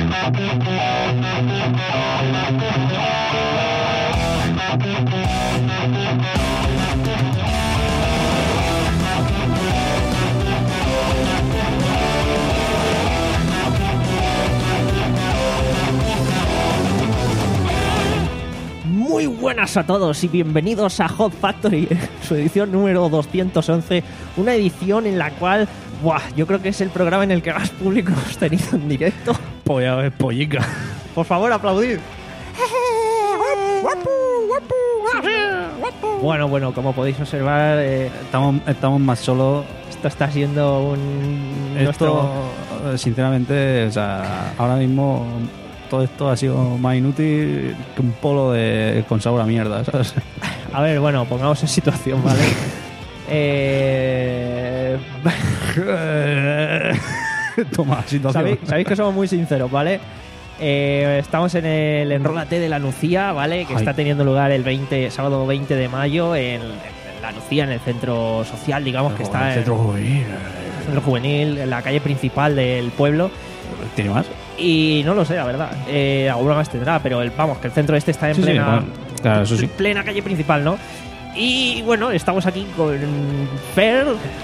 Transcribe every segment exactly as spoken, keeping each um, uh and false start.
Muy buenas a todos y bienvenidos a Hot Factory, su edición número doscientos once, una edición en la cual, buah, yo creo que es el programa en el que más público hemos tenido en directo. Polla de pollica. Por favor, aplaudir. Bueno, bueno, como podéis observar, eh, Estamos, estamos más solos. esto está siendo un... Esto, nuestro... sinceramente, o sea, ahora mismo todo esto ha sido más inútil que un polo de con sabor a mierda, ¿sabes? A ver, bueno, pongamos en situación, ¿vale? eh... Toma, situación. ¿Sabéis, sabéis que somos muy sinceros, ¿vale? Eh, estamos en el Enrólate de la Nucía, ¿vale? Que Ay. está teniendo lugar el veinte, sábado veinte de mayo en, en la Nucía, en el centro social, digamos, que está el centro en juvenil. el centro juvenil, en la calle principal del pueblo. ¿Tiene más? Y no lo sé, la verdad. Eh, alguna más tendrá, pero el, vamos, que el centro este está en Sí, sí, plena, bueno, claro, eso sí. plena calle principal, ¿no? Y bueno, estamos aquí con Fer.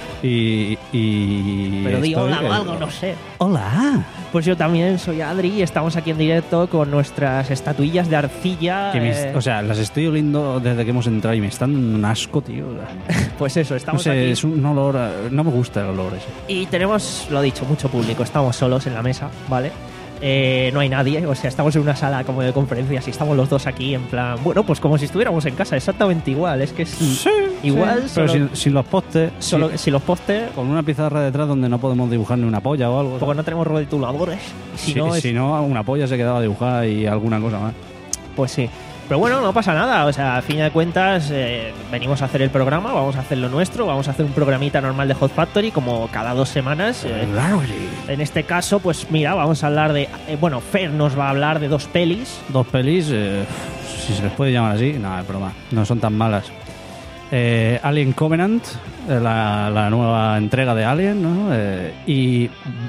Y, y Pero di estoy- hola o algo, no sé. Hola. Pues yo también soy Adri y estamos aquí en directo con nuestras estatuillas de arcilla. Que me- eh, o sea, las estoy oliendo desde que hemos entrado y me están dando un asco, tío. pues eso, No estamos sé, aquí. es un olor... a- No me gusta el olor ese. Y tenemos, lo dicho, mucho público. Estamos solos en la mesa, ¿vale? Eh, no hay nadie, o sea, estamos en una sala como de conferencias y estamos los dos aquí en plan... Bueno, pues como si estuviéramos en casa, exactamente igual. Es que es igual, Sí, pero solo, sin, sin los postes, solo sin- si los postes... con una pizarra detrás donde no podemos dibujar ni una polla o algo. Porque no tenemos rotuladores. Si Si, no, es- si no, una polla se quedaba dibujada y alguna cosa más. Pues sí. Pero bueno, no pasa nada. O sea, a fin de cuentas, eh, venimos a hacer el programa, vamos a hacer lo nuestro, vamos a hacer un programita normal de Hot Factory como cada dos semanas. eh, en este caso, pues mira, vamos a hablar de... eh, bueno, Fer nos va a hablar de dos pelis. Dos pelis, eh, si se les puede llamar así, no, es broma, no son tan malas. Eh, Alien Covenant, eh, la, la nueva entrega de Alien, ¿no? Eh, y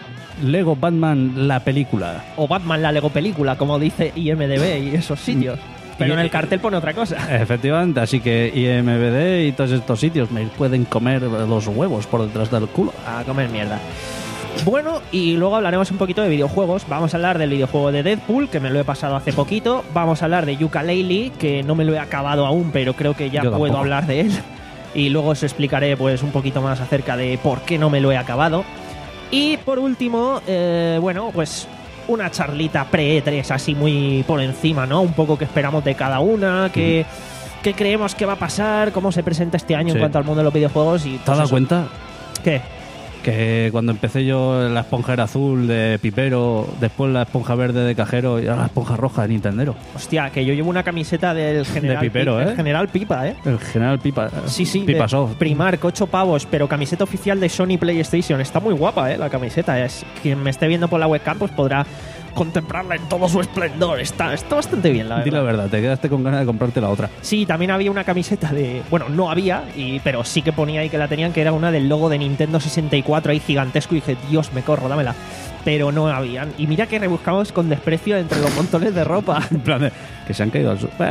Lego Batman, la película. O Batman, la Lego película, como dice I M D B y esos sitios. Pero Y- en el cartel pone otra cosa. Efectivamente, así que I M D B y todos estos sitios me pueden comer los huevos por detrás del culo. A comer mierda. Bueno, y luego hablaremos un poquito de videojuegos. Vamos a hablar del videojuego de Deadpool, que me lo he pasado hace poquito. Vamos a hablar de Yooka-Laylee, que no me lo he acabado aún, pero creo que ya Yo puedo tampoco. hablar de él. Y luego os explicaré pues un poquito más acerca de por qué no me lo he acabado. Y por último, eh, bueno, pues una charlita pre-E tres así muy por encima, ¿no? Un poco que esperamos de cada una, que... ¿Qué creemos que va a pasar? ¿Cómo se presenta este año Sí. en cuanto al mundo de los videojuegos? Y ¿Te pues has dado eso. cuenta ¿Qué? que cuando empecé yo la esponja era azul de pipero, después la esponja verde de cajero y ahora la esponja roja de Nintendero? Hostia, que yo llevo una camiseta del General Pipero, Pipa, ¿eh? el General Pipa, ¿eh? El General Pipa. Sí, sí, Pipa de Soft. Primark, ocho pavos, pero camiseta oficial de Sony PlayStation. Está muy guapa, ¿eh? La camiseta. Es, quien me esté viendo por la webcam pues podrá contemplarla en todo su esplendor. Está, está bastante bien, la Di la verdad. verdad, te quedaste con ganas de comprarte la otra. Sí, también había una camiseta de... Bueno, no había, y, pero sí que ponía ahí que la tenían, que era una del logo de Nintendo sesenta y cuatro ahí gigantesco, y dije, Dios, me corro, dámela. Pero no habían. Y mira que rebuscamos con desprecio entre los montones de ropa. En plan de que se han caído al su... Bueno.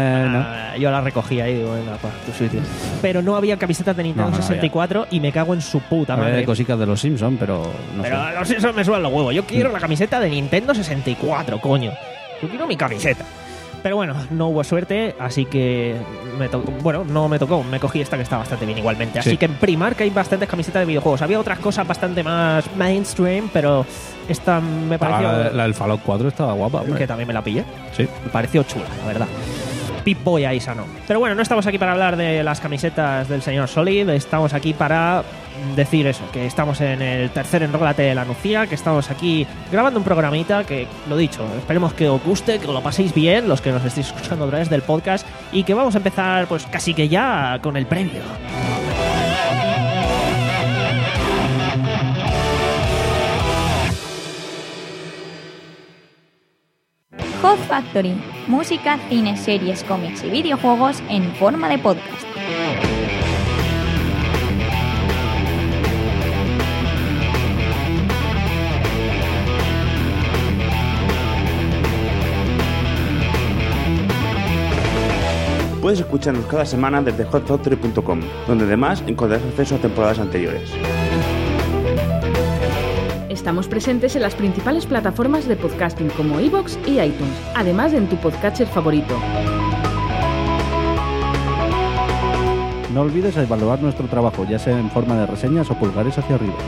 Ah, yo la recogí ahí, digo, venga, para tu sitio. Pero no había camisetas de Nintendo No, no sesenta y cuatro y me cago en su puta Había madre. de cositas de los Simpsons, pero no Pero sé. a los Simpsons me suenan los huevos. Yo quiero la camiseta de Nintendo sesenta y cuatro, coño. Yo quiero mi camiseta. Pero bueno, no hubo suerte, así que me tocó, bueno, no me tocó, me cogí esta que está bastante bien igualmente. Así Sí. que en Primark hay bastantes camisetas de videojuegos. Había otras cosas bastante más mainstream, pero esta me Ah, pareció la, la del Fallout cuatro estaba guapa, hombre. que también me la pillé. Sí. Me pareció chula, la verdad. Pip Boy ahí sano. Pero bueno, no estamos aquí para hablar de las camisetas del señor Solid, estamos aquí para decir eso, que estamos en el tercer Enrólate de la Nucía, que estamos aquí grabando un programita que, lo dicho, esperemos que os guste, que lo paséis bien, los que nos estéis escuchando a través del podcast, y que vamos a empezar pues casi que ya con el previo. Hot Factory, música, cine, series, cómics y videojuegos en forma de podcast. Puedes escucharnos cada semana desde hot factory punto com, donde además encontrarás acceso a temporadas anteriores. Estamos presentes en las principales plataformas de podcasting como iVoox y iTunes, además en tu podcatcher favorito. No olvides evaluar nuestro trabajo, ya sea en forma de reseñas o pulgares hacia arriba.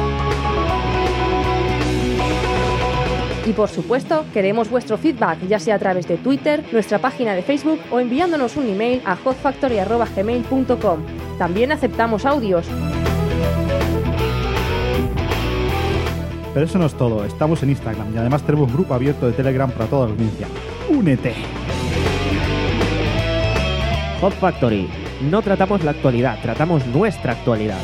Y por supuesto, queremos vuestro feedback, ya sea a través de Twitter, nuestra página de Facebook o enviándonos un email a hot factory arroba gmail punto com. También aceptamos audios. Pero eso no es todo, estamos en Instagram y además tenemos un grupo abierto de Telegram para toda la audiencia. ¡Únete! Hot Factory. No tratamos la actualidad, tratamos nuestra actualidad.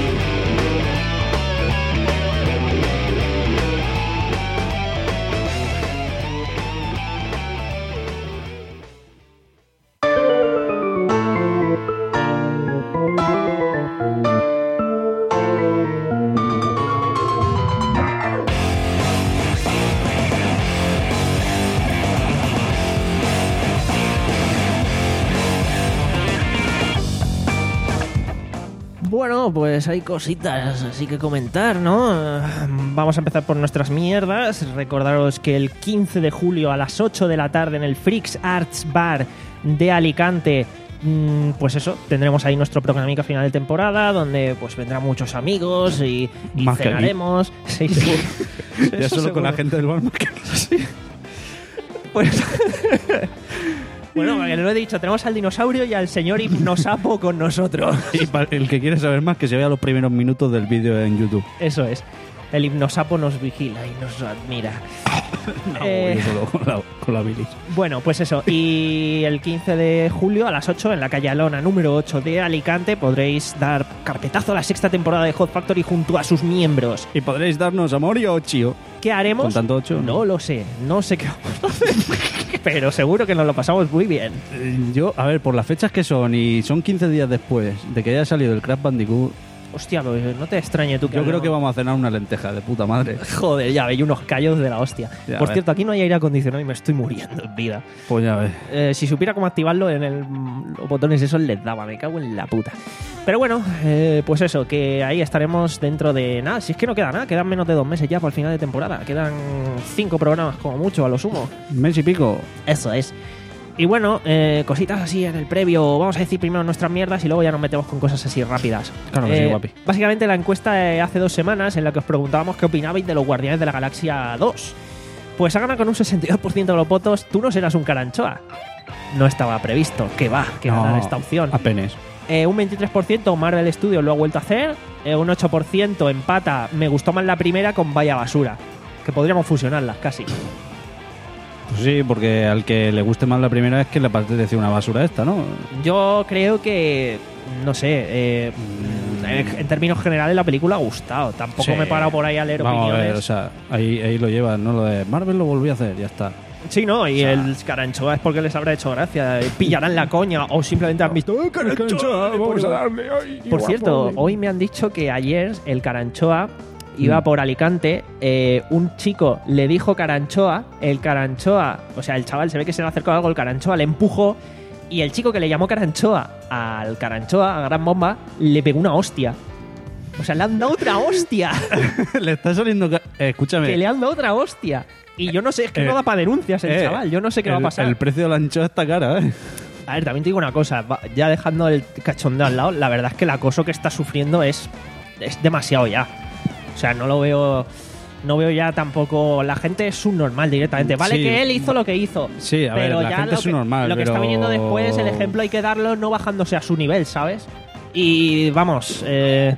Bueno, pues hay cositas así que comentar, ¿no? Vamos a empezar por nuestras mierdas. Recordaros que el quince de julio a las ocho de la tarde en el Freaks Arts Bar de Alicante, pues eso, tendremos ahí nuestro programico final de temporada, donde pues vendrán muchos amigos y, y Más que cenaremos. Sí, sí. Ya Eso solo con la seguro. gente del bar más que... Sí. Pues... Bueno, porque lo he dicho, tenemos al dinosaurio y al señor Hipnosapo con nosotros. Y para el que quiere saber más, que se vea los primeros minutos del vídeo en YouTube. Eso es. El Hipnosapo nos vigila y nos admira. No, Eh, yo solo con la, con la bilis. Bueno, pues eso. Y el quince de julio a las ocho en la calle Alona número ocho de Alicante podréis dar carpetazo a la sexta temporada de Hot Factory junto a sus miembros. Y podréis darnos amor y ochio. ¿Qué haremos? ¿Con tanto ocho? No lo sé. No sé qué vamos a hacer. Pero seguro que nos lo pasamos muy bien. Eh, Yo, a ver, por las fechas que son, y son quince días después de que haya salido el Crash Bandicoot, Hostia, pues no te extrañe tú que yo creo hablemos- que vamos a cenar una lenteja de puta madre. Joder, ya veis unos callos de la hostia. Ya Por ves. cierto, aquí no hay aire acondicionado y me estoy muriendo en vida. Pues ya ves. Eh, si supiera cómo activarlo en el, los botones esos les daba, me cago en la puta. Pero bueno, eh, pues eso, que ahí estaremos dentro de nada. Si es que no queda nada, quedan menos de dos meses ya para el final de temporada. Quedan cinco programas como mucho, a lo sumo. Mes y pico. Eso es. Y bueno, eh, cositas así en el previo. Vamos a decir primero nuestras mierdas y luego ya nos metemos con cosas así rápidas. Claro que sí, Eh, guapi. Básicamente la encuesta de hace dos semanas en la que os preguntábamos qué opinabais de los Guardianes de la Galaxia dos. Pues ha ganado con un sesenta y dos por ciento de los votos. Tú no serás un caranchoa. No estaba previsto. Que va, que No, ganar esta opción. Apenas. Eh, un veintitrés por ciento Marvel Studios lo ha vuelto a hacer. Eh, un ocho por ciento empata. Me gustó más la primera con Vaya Basura. Que podríamos fusionarlas casi. Pues sí, porque al que le guste más la primera es que le parece una basura esta, ¿no? Yo creo que, no sé, eh, en términos generales la película ha gustado. Tampoco Sí. me he parado por ahí a leer Vamos a opiniones. ver, o sea, ahí, ahí lo llevas, ¿no? Lo de Marvel lo volvió a hacer, ya está. Sí, no, y O sea- el Caranchoa es porque les habrá hecho gracia. Pillarán la coña o simplemente han visto ¡Eh, Caranchoa! Vamos a darle. Ay, Por guapo. cierto, hoy me han dicho que ayer el Caranchoa iba Mm. por Alicante, eh, un chico le dijo Caranchoa, el Caranchoa, o sea, el chaval se ve que se le acercó algo, el Caranchoa le empujó y el chico que le llamó Caranchoa al Caranchoa, a Gran Bomba, le pegó una hostia. O sea, le han dado otra hostia. Le está saliendo... ca- eh, escúchame. Que le han dado otra hostia. Y yo no sé, es que Eh, no da para denuncias el eh, chaval. Yo no sé qué el, va a pasar. El precio de la anchoa está cara, ¿eh? A ver, también te digo una cosa. va- Ya dejando el cachondeo al lado, la verdad es que el acoso que está sufriendo es, es demasiado ya. O sea, no lo veo... No veo ya tampoco... La gente es subnormal directamente. Vale Sí. que él hizo lo que hizo. Sí, a ver, pero la ya gente lo es que- subnormal, Lo que está pero- viniendo después, el ejemplo hay que darlo no bajándose a su nivel, ¿sabes? Y vamos... Eh,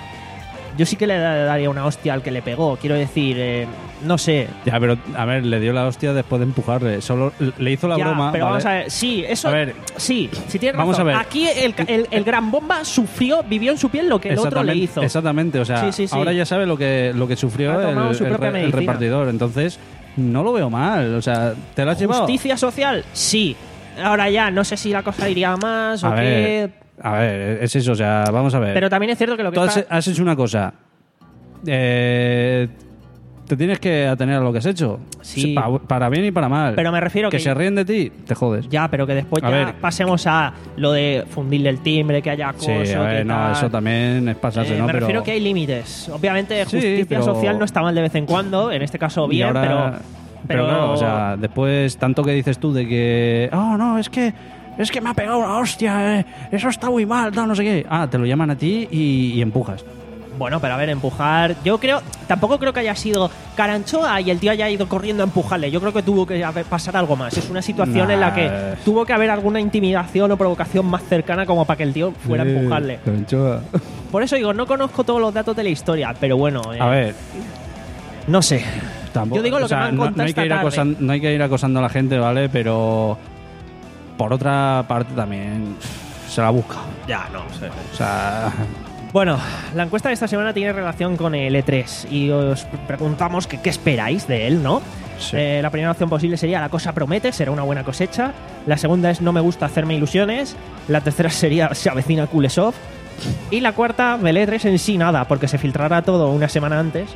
yo sí que le da- daría una hostia al que le pegó. Quiero decir... eh, no sé... Ya, pero, a ver, le dio la hostia después de empujarle. Solo le hizo la Ya, broma. pero ¿vale? vamos a ver, sí, eso, A ver, sí, si tienes vamos razón. a ver. Aquí el, el, el Gran Bomba sufrió, vivió en su piel lo que el otro le Exactamente- hizo. Exactamente, o sea, Sí, sí, sí. ahora ya sabe lo que, lo que sufrió Ha el, tomado su el propia re- el medicina. repartidor. Entonces, no lo veo mal. O sea, ¿te lo has llevado? Justicia social, sí. Ahora ya, no sé si la cosa iría más o A qué. ver, a ver, es eso, o sea, vamos a ver. Pero también es cierto que lo que Tú has, está... has hecho una cosa. Eh, te tienes que atener a lo que has hecho. Sí. Pa- para bien y para mal. Pero me refiero que, que... se ríen de ti, te jodes. Ya, pero que después A ya ver. pasemos a lo de fundirle el timbre, que haya acoso, Sí, a ver, que no, tal. eso también es pasarse, Eh, ¿no? me Pero- refiero que hay límites. Obviamente, Sí, justicia pero- social no está mal de vez en cuando, en este caso Y bien, ahora- pero, Pero claro, o sea, después tanto que dices tú de que... Oh, no, es que... Es que me ha pegado una hostia, eh, eso está muy mal, tal, no sé qué. Ah, te lo llaman a ti y, y empujas. Bueno, pero a ver, empujar. Yo creo. Tampoco creo que haya sido Caranchoa y el tío haya ido corriendo a empujarle. Yo creo que tuvo que haber- pasar algo más. Es una situación Nah. en la que tuvo que haber alguna intimidación o provocación más cercana como para que el tío fuera a empujarle. Por eso digo, no conozco todos los datos de la historia, pero bueno. eh, A ver, No sé. tampoco, Yo digo lo o sea, que me han no, contado no hay esta que ir tarde. acosan- no hay que ir acosando a la gente, ¿vale? Pero por otra parte también se la busca. Ya, no sé. O sea, Bueno, la encuesta de esta semana tiene relación con el E tres y os preguntamos que qué esperáis de él, ¿no? Sí. Eh, la primera opción posible sería la cosa promete, será una buena cosecha. La segunda es no me gusta hacerme ilusiones. La tercera sería se avecina Kuleshov. Y la cuarta, del E tres en sí nada, porque se filtrará todo una semana antes.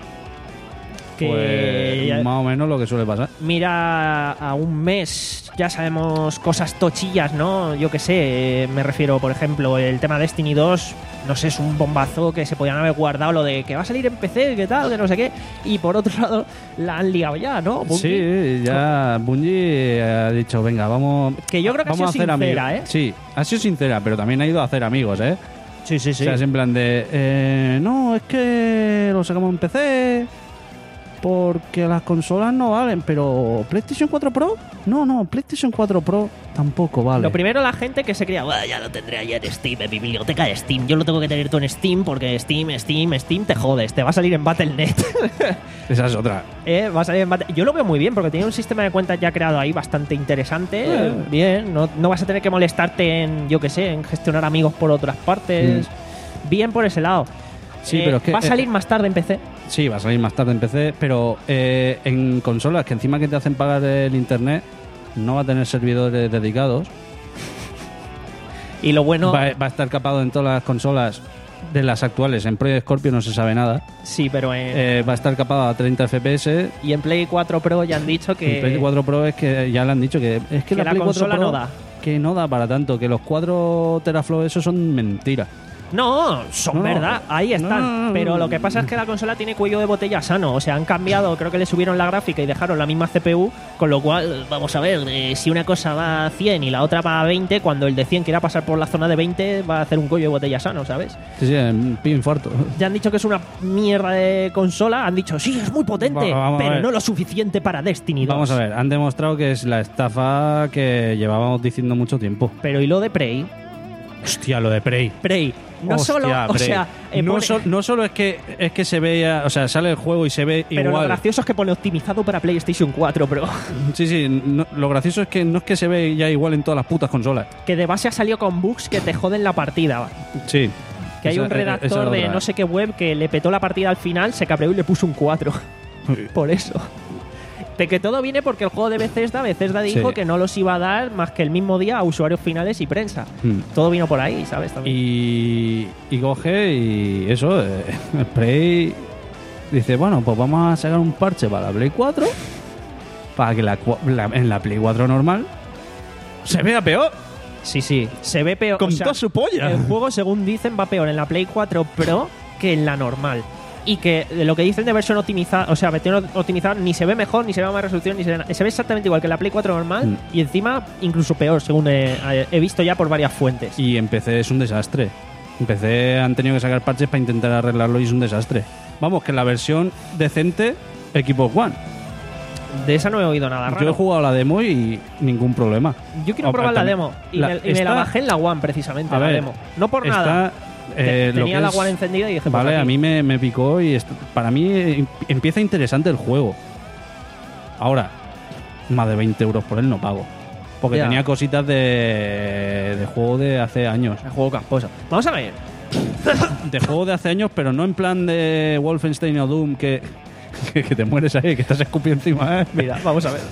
Que pues, más o menos lo que suele pasar. mira a un mes, ya sabemos cosas tochillas, ¿no? Yo qué sé, eh, me refiero, por ejemplo, el tema de Destiny dos, no sé, es un bombazo que se podían haber guardado lo de que va a salir en P C, que tal, que no sé qué. Y por otro lado, la han liado ya, ¿no? Bungie. Sí, ya Bungie ha dicho, venga, vamos... Que yo creo que ha vamos sido a hacer sincera, amigos. ¿eh? Sí, ha sido sincera, pero también ha ido a hacer amigos, ¿eh? Sí, sí, O sea, es en plan de... eh, no, es que lo sacamos en P C... Porque las consolas no valen, pero PlayStation cuatro Pro, no, no, PlayStation cuatro Pro tampoco vale. Lo primero, la gente que se creía, "Buah, ya lo tendré allá en Steam, en mi biblioteca de Steam. Yo lo tengo que tener todo en Steam porque Steam, Steam, Steam te jodes. Te va a salir en Battle punto net. Esa es otra. Eh, va a salir en Battle- Yo lo veo muy bien porque tiene un sistema de cuentas ya creado ahí bastante interesante. Eh. Bien, no, no vas a tener que molestarte en, yo qué sé, en gestionar amigos por otras partes. Bien por ese lado. Sí, Eh, pero es que... va a salir eh, más tarde en P C. sí, va a salir más tarde en P C, pero eh, en consolas que encima que te hacen pagar el internet, no va a tener servidores dedicados. Y lo bueno, Va, va a estar capado en todas las consolas de las actuales. En Project Scorpio no se sabe nada. sí, pero en, Eh, va a estar capado a treinta F P S. y en Play cuatro Pro ya han dicho que, En Play cuatro Pro es que ya le han dicho que es que, que la, la Play cuatro consola Pro no da. que no da para tanto, que los cuatro teraflops esos son mentiras. No, son No, verdad, ahí están. no, no, Pero no. lo que pasa es que la consola tiene cuello de botella sano. O sea, han cambiado, creo que le subieron la gráfica y dejaron la misma C P U. Con lo cual, vamos a ver, eh, si una cosa va a cien y la otra va a veinte, cuando el de cien quiera pasar por la zona de veinte, va a hacer un cuello de botella sano, ¿sabes? Sí, sí, un pin infarto. Ya han dicho que es una mierda de consola. Han dicho, sí, es muy potente, Va- vamos a pero ver. no lo suficiente para Destiny dos. Vamos a ver, han demostrado que es la estafa que llevábamos diciendo mucho tiempo. Pero ¿y lo de Prey? Hostia, lo de Prey. Prey. No Hostia, solo, o Prey. sea, eh, no, pone- so- no solo es que es que se vea, o sea, sale el juego y se ve pero lo igual. gracioso es que pone optimizado para PlayStation cuatro Pro. Sí, sí, no- lo gracioso es que no es que se ve ya igual en todas las putas consolas. Que de base ha salido con bugs que te joden la partida. Sí. Que hay Esa- un esa es redactor de otra. no sé qué web que le petó la partida al final, se cabreó y le puso un cuatro. Por eso. De que todo viene porque el juego de Bethesda, Bethesda dijo Sí. que no los iba a dar más que el mismo día a usuarios finales y prensa. Hmm. Todo vino por ahí, ¿sabes? También. Y, y coge y eso, eh, el Play dice, bueno, pues vamos a sacar un parche para la Play cuatro para que la, cua- la- en la Play cuatro normal se vea peor. Sí, sí. Se ve peor. Con o sea, toda su polla. El juego, según dicen, va peor en la Play cuatro Pro que en la normal. Y que de lo que dicen de versión optimizada, o sea, versión optimizada, ni se ve mejor, ni se ve a más resolución, ni se ve, se ve exactamente igual que la Play cuatro normal. Mm. Y encima, incluso peor, según he, he visto ya por varias fuentes. Y en P C es un desastre. En P C han tenido que sacar parches para intentar arreglarlo y es un desastre. Vamos, que la versión decente, Xbox One. De esa no he oído nada raro. Yo he jugado la demo y ningún problema. Yo quiero Oh, probar la también- demo. Y, la- me, y me está- la bajé en la One, precisamente, A la ver, demo. No por está, nada. eh, Te- lo tenía que la es- One encendida y dije, pues Vale, aquí. a mí me, me picó y esto- para mí eh, empieza interesante el juego. Ahora, más de veinte euros por él no pago. Porque Ya. tenía cositas de, de juego de hace años. El juego casposo. Vamos a ver. De juego de hace años, pero no en plan de Wolfenstein o Doom que, que, que te mueres ahí, que estás escupiendo encima. ¿eh? Mira, vamos a ver.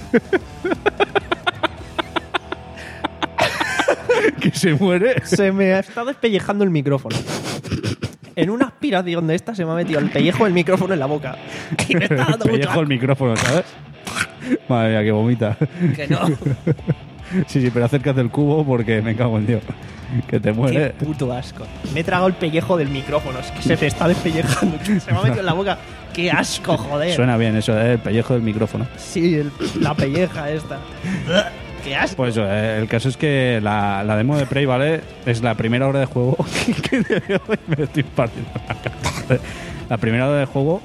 Que se muere. Se me ha estado despellejando el micrófono. en una aspiración de esta se me ha metido el pellejo del micrófono en la boca. Y me está dando mucho pellejo el micrófono, ¿sabes? Madre mía, que vomita. que no. Sí, sí, pero acércate del cubo porque me cago en Dios. Que te Qué muere. puto asco. Me he tragado el pellejo del micrófono. Es que se te está despellejando. Se me ha metido en la boca. Qué asco, joder. Suena bien eso, ¿eh? El pellejo del micrófono. Sí, el- la pelleja esta. Qué asco. Pues eso, eh, el caso es que la, la demo de Prey, ¿vale? Es la primera hora de juego que me estoy partiendo la cabeza. La primera hora de juego,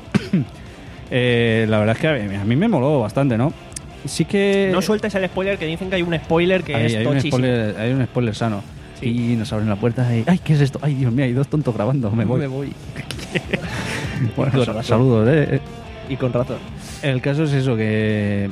eh, la verdad es que a mí, a mí me moló bastante, ¿no? Sí que... No sueltes el spoiler, que dicen que hay un spoiler que hay, es hay un tochísimo. spoiler, hay un spoiler sano. Sí. Y nos abren la puerta y... ¡Ay, qué es esto! ¡Ay, Dios mío! Hay dos tontos grabando. Me voy. Me voy. Bueno, Con sa- razón. saludos, ¿eh? Y con razón. El caso es eso, que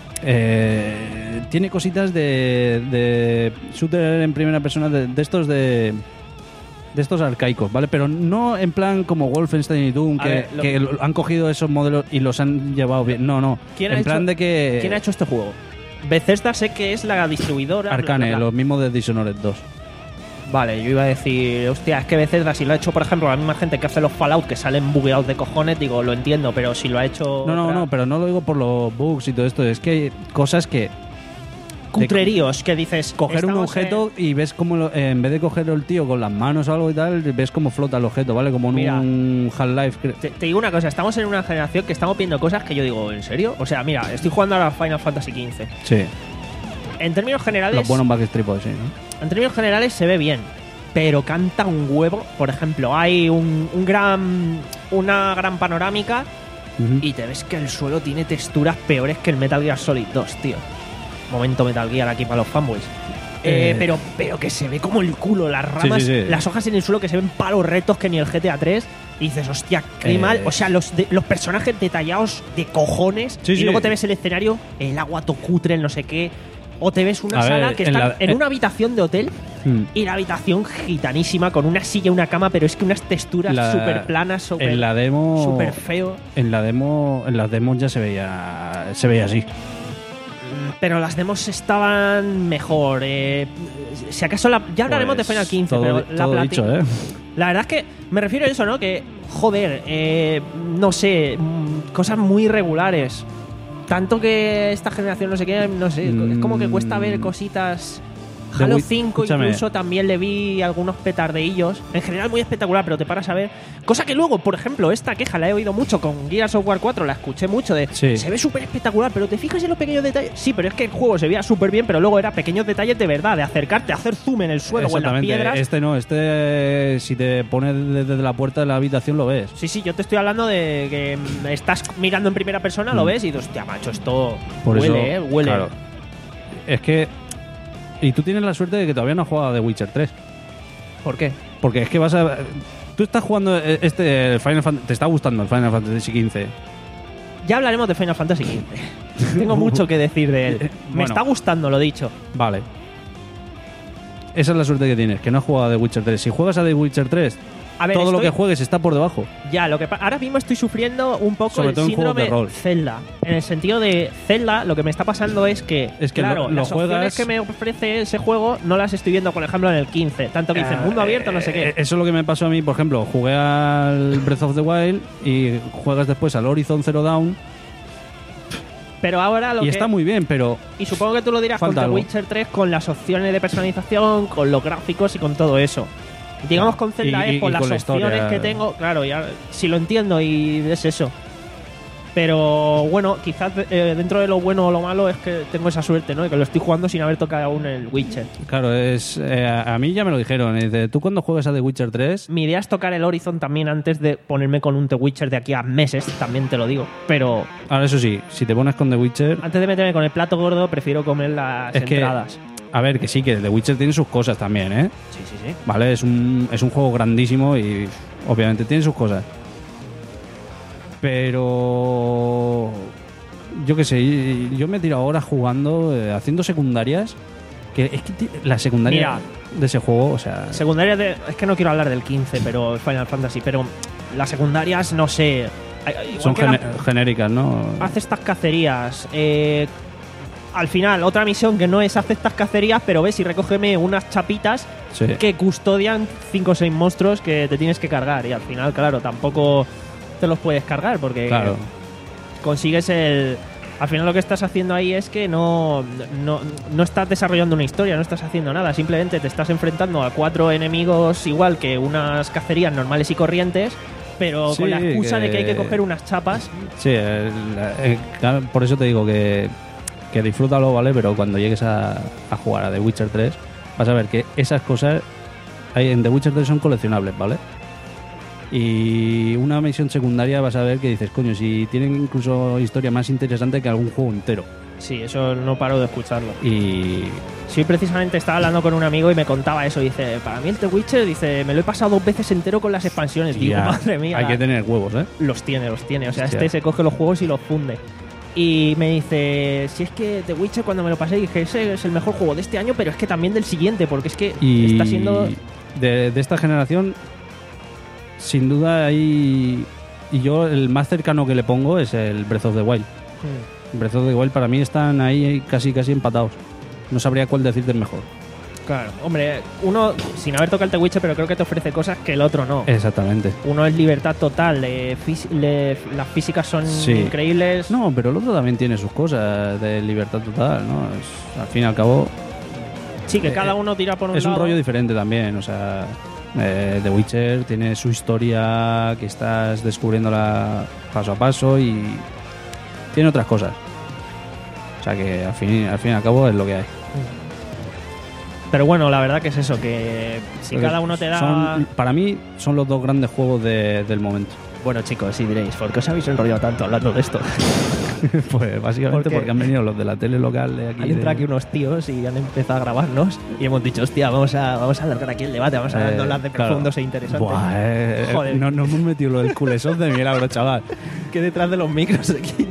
eh, tiene cositas de, de shooter en primera persona, de, de estos de de estos arcaicos, ¿vale? Pero no en plan como Wolfenstein y Doom, A que, ver, lo- que lo- han cogido esos modelos y los han llevado bien. No, no. ¿Quién ha En hecho- plan de que... ¿Quién ha hecho este juego? Bethesda sé que es la distribuidora. Arcane, bla, bla, bla. los mismos de Dishonored dos. Vale, yo iba a decir, hostia, es que Bethesda, si lo ha hecho, por ejemplo, la misma gente que hace los Fallout, que salen bugueados de cojones, digo, lo entiendo, pero si lo ha hecho. No, no, otra- no, pero no lo digo por los bugs y todo esto. Es que hay cosas que... Cutreríos, que dices. Coger un estamos objeto y ves como lo- eh, en vez de cogerlo el tío con las manos o algo y tal, ves cómo flota el objeto, ¿vale? Como en Mira. un Half-Life. cre- en- Te, te digo una cosa, estamos en una generación que estamos viendo cosas que yo digo, ¿en serio? O sea, mira, estoy jugando ahora a Final Fantasy quince. Sí, En términos generales. los buenos Backstreet Boys, sí, ¿no? En términos generales se ve bien, pero canta un huevo. Por ejemplo, hay un, un gran, una gran panorámica Ujú. y te ves que el suelo tiene texturas peores que el Metal Gear Solid dos, tío. Momento Metal Gear aquí para los fanboys. Eh, Eh. pero, pero que se ve como el culo, las Sí, ramas, sí, sí. las hojas en el suelo que se ven palos retos que ni el G T A tres. Y dices, hostia, qué Eh. mal. O sea, los, de- los personajes detallados de cojones. Sí, y sí. luego te ves el escenario, el agua tocutre, el no sé qué. O te ves una A ver, sala que en está la- en eh. una habitación de hotel. Mm. Y la habitación gitanísima con una silla y una cama, pero es que unas texturas La- súper planas, súper En la demo... súper feo. En la demo... En las demos ya se veía... Se veía así. Pero las demos estaban mejor. eh, si acaso la, ya hablaremos Pues de Final quince, todo, pero la todo plati- dicho, ¿eh? La verdad es que me refiero a eso, ¿no? Que, joder, eh, no sé, mm, cosas muy irregulares. Tanto que esta generación, no sé qué, no sé, Mm. es como que cuesta ver cositas. The Halo Wit- cinco escúchame. incluso también le vi algunos petardeillos. En general muy espectacular, pero te paras a ver. Cosa que luego, por ejemplo, esta queja la he oído mucho con Gears of War cuatro, la escuché mucho de... Sí. Se ve súper espectacular, pero te fijas en los pequeños detalles. Sí, pero es que el juego se veía súper bien, pero luego era pequeños detalles de verdad, de acercarte, hacer zoom en el suelo o en las Exactamente. piedras. Este no, este... Si te pones desde la puerta de la habitación lo ves. Sí, sí, yo te estoy hablando de que mm, estás mirando en primera persona, lo Mm. ves y dices, hostia, macho, esto Por huele, eso, eh, huele. claro. Es que... Y tú tienes la suerte de que todavía no has jugado a The Witcher tres. ¿Por qué? Porque es que vas a... Tú estás jugando este el Final Fantasy... Te está gustando el Final Fantasy quince. Ya hablaremos de Final Fantasy quince. Tengo mucho que decir de él. Me Bueno. está gustando, lo dicho. Vale. Esa es la suerte que tienes, que no has jugado a The Witcher tres. Si juegas a The Witcher tres, A ver, todo lo estoy- que juegues está por debajo. Ya, lo que pa- ahora mismo estoy sufriendo un poco Sobre el todo en juegos síndrome de rol. Zelda. En el sentido de Zelda, lo que me está pasando es que, Es que claro, lo- lo las opciones juegas- que me ofrece ese juego no las estoy viendo, por ejemplo, en el quince. Tanto que dice mundo abierto, no sé Eh, qué. Eso es lo que me pasó a mí, por ejemplo. Jugué al Breath of the Wild y juegas después al Horizon Zero Dawn Pero ahora lo y que... está muy bien, pero Y supongo que tú lo dirás con Falta The algo. Witcher tres, con las opciones de personalización, con los gráficos y con todo eso. Digamos con Zelda Y- y- es con y las con la opciones historia. que tengo, claro, ya si lo entiendo y es eso. Pero bueno, quizás eh, dentro de lo bueno o lo malo es que tengo esa suerte, ¿no? De que lo estoy jugando sin haber tocado aún el Witcher. claro, es eh, a a mí ya me lo dijeron. Dice, tú cuando juegas a The Witcher tres, Mi idea es tocar el Horizon también antes de ponerme con un The Witcher de aquí a meses, también te lo digo. Pero ahora eso sí, si te pones con The Witcher, antes de meterme con el plato gordo, prefiero comer las es que entradas. a ver, que sí, que The Witcher tiene sus cosas también, ¿eh? Sí, sí, sí. Vale, es un, es un juego grandísimo y obviamente tiene sus cosas. Pero yo qué sé, yo me he tirado horas jugando, eh, haciendo secundarias. Que es que ti- la secundaria Mira. de ese juego, o sea, Secundaria de. Es que no quiero hablar del quince, pero Final Fantasy, pero las secundarias, no sé. Igual son que la- gene- genéricas, ¿no? hace estas cacerías. eh, al final, otra misión que no es aceptas cacerías, pero ves y recógeme unas chapitas Sí. que custodian cinco o seis monstruos que te tienes que cargar. Y al final, claro, tampoco te los puedes cargar porque Claro. consigues el... Al final lo que estás haciendo ahí es que no, no, no estás desarrollando una historia, no estás haciendo nada. Simplemente te estás enfrentando a cuatro enemigos igual que unas cacerías normales y corrientes, pero Sí, con la excusa que- de que hay que coger unas chapas. Sí, el- el- claro, por eso te digo que, que disfrútalo, ¿vale? Pero cuando llegues a, a jugar a The Witcher tres, vas a ver que esas cosas hay en The Witcher tres son coleccionables, ¿vale? Y una misión secundaria vas a ver que dices, coño, si tienen incluso historia más interesante que algún juego entero. Sí, eso no paro de escucharlo. Y Sí, precisamente estaba hablando con un amigo y me contaba eso. Dice, para mí el The Witcher, dice, me lo he pasado dos veces entero con las expansiones. Digo, ya, madre mía. hay que tener huevos, ¿eh? Los tiene, los tiene. O sea, Hostia. este se coge los juegos y los funde. Y me dice, si es que The Witcher cuando me lo pasé dije, ese es el mejor juego de este año, pero es que también del siguiente, porque es que Y está siendo... de, de esta generación, sin duda hay... Y yo el más cercano que le pongo es el Breath of the Wild. Mm, Breath of the Wild para mí están ahí casi casi empatados. No sabría cuál decirte el mejor. claro, hombre, uno, sin haber tocado el The Witcher, pero creo que te ofrece cosas que el otro no. Exactamente. Uno es libertad total, eh, fis- le- las físicas son Sí. increíbles. No, pero el otro también tiene sus cosas de libertad total, ¿no? Es- al fin y al cabo Sí, que eh, cada uno tira por un es un lado. rollo diferente también. O sea, eh, The Witcher tiene su historia que estás descubriéndola paso a paso y tiene otras cosas. O sea que al fin, al fin y al cabo es lo que hay. Pero bueno, la verdad que es eso, que si Porque cada uno te da... son- para mí son los dos grandes juegos de- del momento. Bueno, chicos, sí diréis, ¿por qué os habéis enrollado tanto hablando de esto? Pues básicamente Porque- porque han venido los de la tele local de aquí. Han de- entrado aquí unos tíos y han empezado a grabarnos y hemos dicho, hostia, vamos a, vamos a alargar aquí el debate, vamos a Eh, darnos las de claro. profundos e interesantes. Buah, eh, eh, Joder. No, nos hemos metido lo del culesón de milagro, chaval. Que detrás de los micros aquí.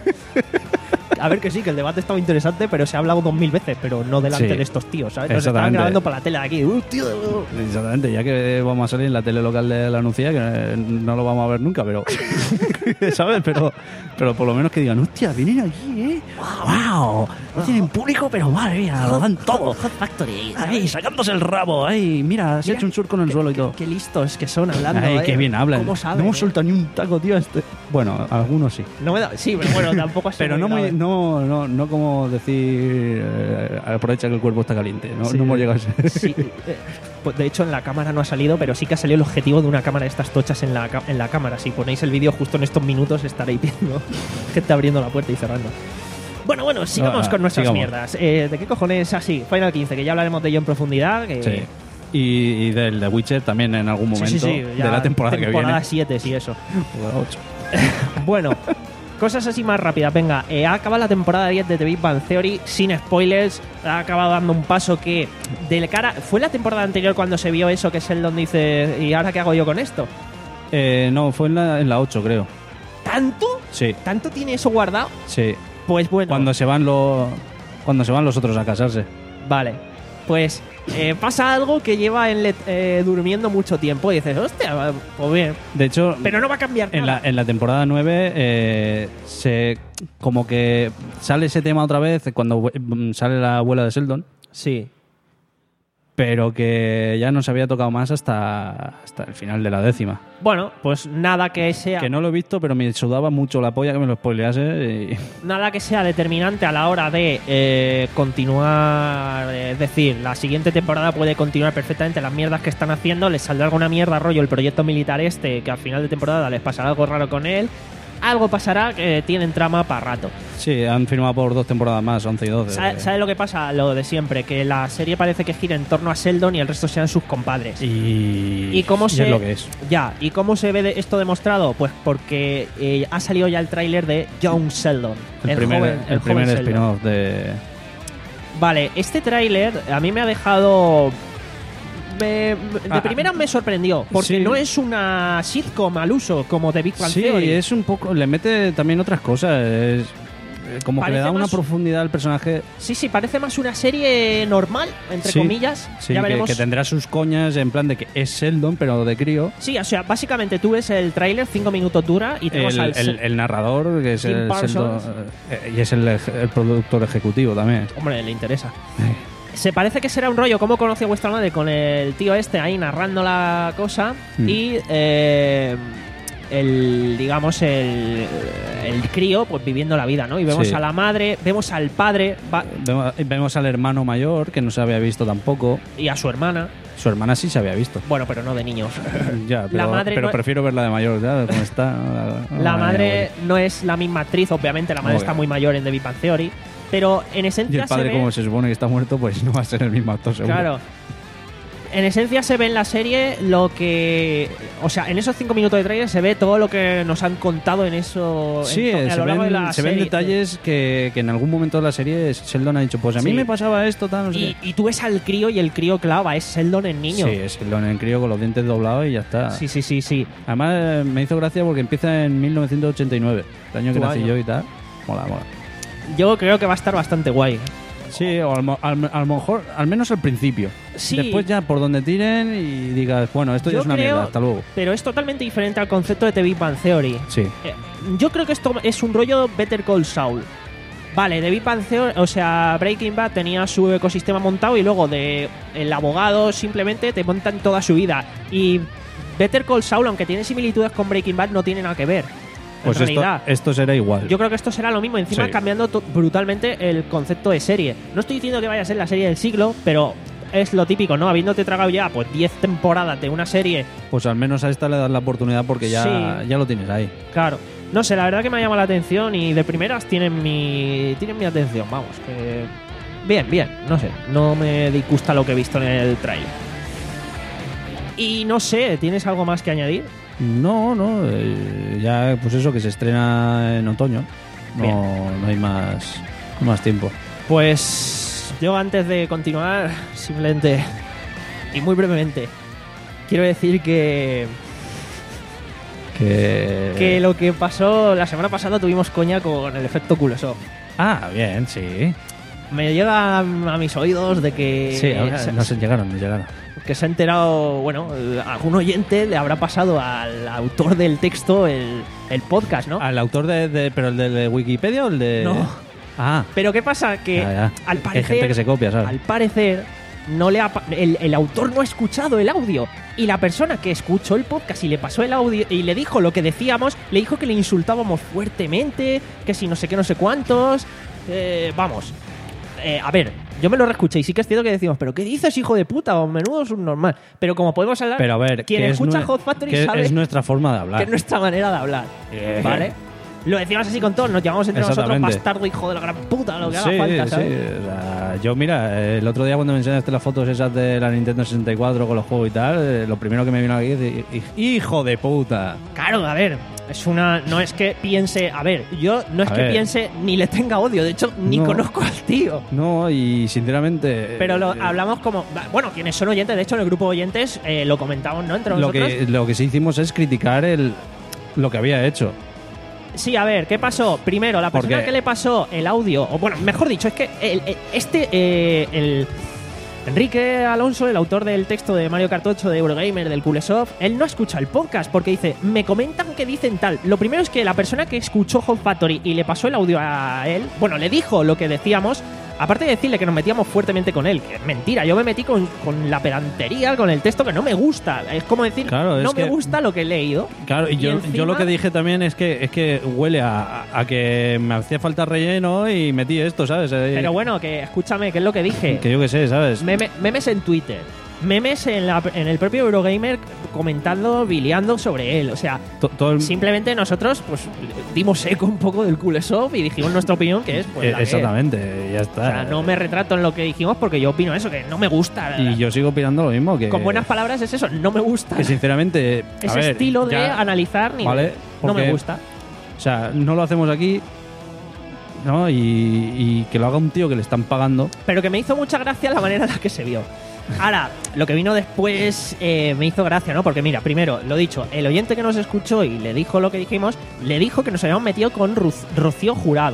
A ver que sí, que el debate estaba interesante, pero se ha hablado dos mil veces, pero no delante Sí. de estos tíos, ¿sabes? Nos estaban Exactamente. grabando para la tele de aquí. Uh, tío, uh. Exactamente, ya que vamos a salir en la tele local de la Nucía, que eh, no lo vamos a ver nunca, pero. ¿Sabes? Pero, pero por lo menos que digan, hostia, vienen aquí, ¿eh? ¡Wow! No tienen público, pero madre mía, lo dan todo. Factory. Ahí, sacándose el rabo, ahí, mira, se ha Mira, hecho un surco en el suelo y todo. Qué listos que son hablando. Ay, eh. qué bien hablan. ¿Cómo saben? no hemos eh? soltado ni un taco, tío. Este... Bueno, algunos sí. No me da... Sí, pero bueno, tampoco ha sido Pero no, muy, grave. no, no, no como decir eh, aprovecha que el cuerpo está caliente. No, Sí. no hemos llegado a ese. Sí, eh, pues de hecho en la cámara no ha salido, pero sí que ha salido el objetivo de una cámara de estas tochas en la, ca- en la cámara. Si ponéis el vídeo justo en estos minutos estaréis viendo gente abriendo la puerta y cerrando. Bueno, bueno, sigamos Ah, con nuestras sigamos. mierdas. Eh, ¿De qué cojones? Así, Final quince, que ya hablaremos de ello en profundidad. Que... Sí. Y, y del The Witcher también en algún Sí, momento sí, sí, ya de la temporada, temporada que viene. siete, sí, eso. O de la ocho. Bueno, cosas así más rápidas. Venga, eh, ha acabado la temporada diez de The Big Bang Theory sin spoilers. Ha acabado dando un paso que, de cara. ¿Fue la temporada anterior cuando se vio eso que Sheldon dice, ¿y ahora qué hago yo con esto? Eh, no, fue en la, en la ocho, creo. ¿Tanto? Sí, ¿Tanto tiene eso guardado? sí. Pues bueno. Cuando se van los cuando se van los otros a casarse. Vale. Pues eh, pasa algo que lleva en let- eh, durmiendo mucho tiempo y dices, hostia, pues bien. De hecho, Pero no va a cambiar en la, nada. en la temporada nueve eh, se como que sale ese tema otra vez cuando mm, sale la abuela de Sheldon, Sí. pero que ya no se había tocado más hasta, hasta el final de la décima. Bueno, pues nada que sea. Que no lo he visto, pero me sudaba mucho la polla que me lo spoilease. Y... Nada que sea determinante a la hora de eh, continuar, eh, es decir, la siguiente temporada puede continuar perfectamente las mierdas que están haciendo, les saldrá alguna mierda rollo el proyecto militar este, que al final de temporada les pasará algo raro con él, algo pasará que tienen trama para rato. Sí, han firmado por dos temporadas más, once y doce. ¿Sabes sabe lo que pasa? Lo de siempre, que la serie parece que gira en torno a Sheldon y el resto sean sus compadres. Y, ¿Y cómo y se es lo que es. Ya, ¿y cómo se ve de esto demostrado? Pues porque eh, ha salido ya el tráiler de Young Sheldon, El, el, primer, joven, el el primer joven Sheldon. spin-off de... Vale, este tráiler a mí me ha dejado... me- de Ah, primera me sorprendió, porque sí. no es una sitcom al uso como The Big Bang Sí, Theory. es un poco... Le mete también otras cosas. Es, eh, como que Parece le da una más- profundidad al personaje. Sí, sí, parece más una serie normal, entre Sí, comillas. Sí, ya que, veremos. que tendrá sus coñas en plan de que es Sheldon, pero de crío. Sí, o sea, básicamente tú ves el tráiler, cinco minutos dura y tenemos El, al... el- el narrador, que es Jim el Parsons. Sheldon, eh, y es el, el productor ejecutivo también. Hombre, le interesa. Se parece que será un rollo como conocí a vuestra madre con el tío este ahí narrando la cosa Mm. y eh, el digamos el, el crío pues viviendo la vida, ¿no? Y vemos Sí. a la madre, vemos al padre va- Vemos, vemos al hermano mayor, que no se había visto tampoco. y a su hermana. Su hermana sí se había visto. Bueno, pero no de niños. Ya, pero, madre pero no- prefiero verla de mayor, ya, como está. La Ay, madre no es la misma actriz, obviamente la madre Ok. está muy mayor en The Big Bang Theory, pero en Y esencia el padre, se ve... como se supone que está muerto, pues no va a ser el mismo actor, seguro. Claro. En esencia se ve en la serie lo que... O sea, en esos cinco minutos de trailer se ve todo lo que nos han contado en eso... Sí, en to- a eh, se, lo largo de ven, la se ven serie. detalles que, que en algún momento de la serie Sheldon ha dicho, pues a mí Sí. me pasaba esto, tal, no sé Y, qué. y tú ves al crío y el crío, claro, va, es Sheldon en niño. Sí, es Sheldon en crío con los dientes doblados y ya está. sí, sí, sí, sí. Además, eh, me hizo gracia porque empieza en mil novecientos ochenta y nueve, el año que Tu nací año. yo y tal. Mola, mola. Yo creo que va a estar bastante guay. Sí, o al, mo- al- a lo mejor, al menos al principio. Sí. Después ya por donde tiren y digas, bueno, esto ya Yo es una creo- mierda, hasta luego. Pero es totalmente diferente al concepto de The Big Bang Theory. Sí. Eh, Yo creo que esto es un rollo Better Call Saul. Vale, The Big Bang Theory, o sea, Breaking Bad tenía su ecosistema montado y luego de el abogado simplemente te montan toda su vida. Y Better Call Saul, aunque tiene similitudes con Breaking Bad, no tiene nada que ver. Pues en esto, realidad. esto será igual. Yo creo que esto será lo mismo, encima Sí. cambiando to- brutalmente el concepto de serie. No estoy diciendo que vaya a ser la serie del siglo, pero es lo típico, ¿no? Habiéndote tragado ya pues diez temporadas de una serie, Pues al menos a esta le das la oportunidad porque ya, Sí. ya lo tienes ahí. claro. No sé, la verdad que me ha llamado la atención y de primeras tienen mi tienen mi atención, vamos, que bien, bien, no sé, no me disgusta lo que he visto en el trailer. Y no sé, ¿tienes algo más que añadir? No, no, eh, ya pues eso que se estrena en otoño. No, no hay más, más tiempo. Pues yo antes de continuar, simplemente y muy brevemente, quiero decir que, Que... que lo que pasó la semana pasada tuvimos coña con el efecto Kuleshov. Ah, bien, sí. Me llega a, a mis oídos de que, Sí, ahora se, no se llegaron, no llegaron. que se ha enterado, bueno, eh, algún oyente le habrá pasado al autor del texto el, el podcast, ¿no? ¿Al autor de, de- pero el de Wikipedia o el de...? No. Ah, Pero ¿qué pasa? Que ya, ya. al Hay parecer... gente que se copia, ¿sabes? Al parecer, no le ha pa- el, el autor no ha escuchado el audio. Y la persona que escuchó el podcast y le pasó el audio y le dijo lo que decíamos, le dijo que le insultábamos fuertemente, que si no sé qué, no sé cuántos. Eh, vamos. Eh, a ver, yo me lo reescuché y sí que es cierto que decimos, ¿pero qué dices, hijo de puta? O menudo subnormal. Pero como podemos hablar, Pero a ver, quien que escucha es, nue- Hot Factory que sabe es nuestra forma de hablar. que es nuestra manera de hablar. Eh. ¿Vale? Lo decimos así con todos, nos llamamos entre nosotros Exactamente. bastardo, hijo de la gran puta, lo que haga Sí, falta, sí. ¿sabes? O sea, yo, mira, el otro día cuando me enseñaste las fotos esas de la Nintendo sesenta y cuatro con los juegos y tal, eh, lo primero que me vino aquí es decir, ¡hijo de puta! Claro, a ver, es una. No es que piense. A ver, yo no es A que ver. piense ni le tenga odio, de hecho, ni No. conozco al tío. No, y sinceramente... Pero lo eh, hablamos como. Bueno, quienes son oyentes, de hecho, en el grupo de oyentes eh, lo comentamos, ¿no? Entre lo nosotros. que, lo que sí hicimos es criticar el lo que había hecho. Sí, a ver, ¿qué pasó? Primero, la ¿Por persona qué? que le pasó el audio, o bueno, mejor dicho, es que el, el- este, eh, el Enrique Alonso, el autor del texto de Mario Kart ocho de Eurogamer, del Kuleshov, él no escucha el podcast porque dice, me comentan que dicen tal. Lo primero es que la persona que escuchó Hot Factory y le pasó el audio a él, bueno, le dijo lo que decíamos, aparte de decirle que nos metíamos fuertemente con él, que es mentira, yo me metí con, con la pedantería, con el texto que no me gusta. Es como decir, Claro, es no me que- gusta lo que he leído. Claro, y, Y yo, encima- yo lo que dije también es que es que huele a, a que me hacía falta relleno y metí esto, ¿sabes? Eh, Pero bueno, que escúchame, ¿qué es lo que dije? Que yo qué sé, ¿sabes? Meme- memes en Twitter, memes en, la- en el propio Eurogamer comentando, bileando sobre él. O sea, To- todo el- simplemente nosotros pues dimos eco un poco del Kuleshov y dijimos nuestra opinión, que es pues eh, la que es. exactamente, ya O está. sea, no me retrato en lo que dijimos porque yo opino eso, que no me gusta. Y yo sigo opinando lo mismo, que... Con buenas palabras es eso, no me gusta. Que sinceramente... a Ese ver, estilo de ya- analizar ni Vale, de- no me porque- gusta. O sea, no lo hacemos aquí, ¿no? Y, y que lo haga un tío que le están pagando. Pero que me hizo mucha gracia la manera en la que se vio. Ahora, lo que vino después eh, me hizo gracia, ¿no? Porque mira, primero, lo dicho, el oyente que nos escuchó y le dijo lo que dijimos, le dijo que nos habíamos metido con Ru- Rocío Jurado.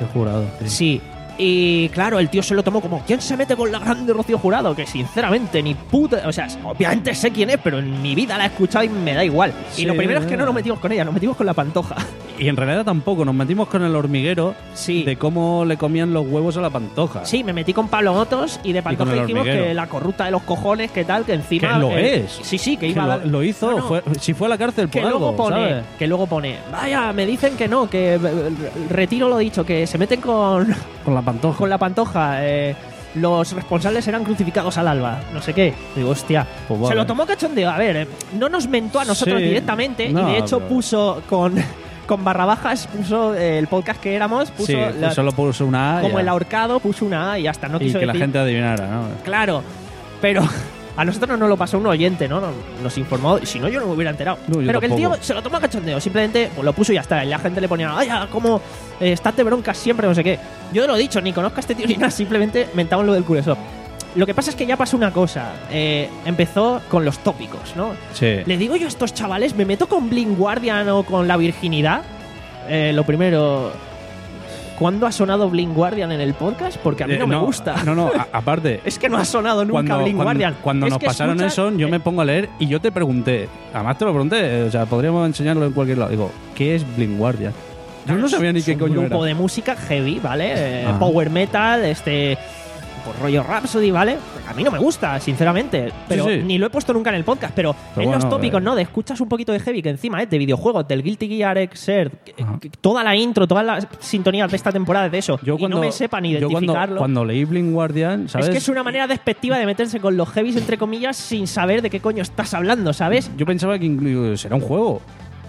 Rocío Jurado. Sí. Sí. Y claro, el tío se lo tomó como, ¿quién se mete con la grande Rocío Jurado? Que sinceramente, ni puta... O sea, obviamente sé quién es, pero en mi vida la he escuchado y me da igual. Sí, y lo primero es que no. no nos metimos con ella, nos metimos con la Pantoja. Y en realidad tampoco, nos metimos con el hormiguero Sí. de cómo le comían los huevos a la Pantoja. Sí, me metí con Pablo Motos y de Pantoja con el dijimos hormiguero. que la corrupta de los cojones, que tal, que encima... Que lo eh, es. Sí, sí, que Que iba a lo, dar- lo hizo, No, no. Fue, si fue a la cárcel por que luego algo, pone ¿sabes? que luego pone vaya, me dicen que no, que eh, retiro lo dicho, que se meten con Con la Pantoja. con la Pantoja, eh, los responsables serán crucificados al alba, no sé qué. Digo, hostia, Pues se vale. lo tomó cachondeo. A ver, eh, no nos mentó a nosotros Sí. directamente No, y de hecho pero- puso con con barra bajas, puso eh, el podcast que éramos, puso Sí, la- pues solo puso una A. como ya. el ahorcado, puso una A y hasta no Y quiso que la decir- gente adivinara, ¿no? Claro, pero a nosotros no nos lo pasó un oyente, ¿no? Nos, nos informó, y si no yo no me hubiera enterado. No, yo pero que el tío tampoco. se lo tomó a cachondeo, simplemente pues, lo puso y ya está. Y la gente le ponía, ay, como eh, estás de broncas siempre, no sé qué. Yo lo he dicho, ni conozco a este tío ni nada, simplemente mentamos lo del Curesop. Lo que pasa es que ya pasó una cosa. Eh, empezó con los tópicos, ¿no? Sí. Le digo yo a estos chavales, ¿me meto con Blind Guardian o con la virginidad? Eh, lo primero, ¿cuándo ha sonado Blind Guardian en el podcast? Porque a mí Eh, no, me gusta. No, no, a- aparte. Es que no ha sonado nunca Cuando, Blind cuando, Guardian. cuando Es nos que pasaron escuchas- eso, yo eh, me pongo a leer y yo te pregunté, además te lo pregunté, o sea, podríamos enseñarlo en cualquier lado. Digo, ¿qué es Blind Guardian? Yo no sabía ni es qué un coño grupo era. de música heavy, ¿vale? Eh, Ajá. power metal, este... Pues rollo Rhapsody, ¿vale? A mí no me gusta, sinceramente. Pero sí. ni lo he puesto nunca en el podcast. Pero, Pero en los bueno, tópicos, eh. ¿no? De escuchas un poquito de heavy, que encima, ¿eh? De videojuegos, del Guilty Gear Xrd, que- Ajá. que toda la intro, todas las sintonías de esta temporada de eso. Yo y cuando, no me sepa ni yo cuando, identificarlo. cuando leí Blind Guardian, ¿sabes? Es que es una manera despectiva de meterse con los heavies, entre comillas, sin saber de qué coño estás hablando, ¿sabes? Yo pensaba que incluso será un juego.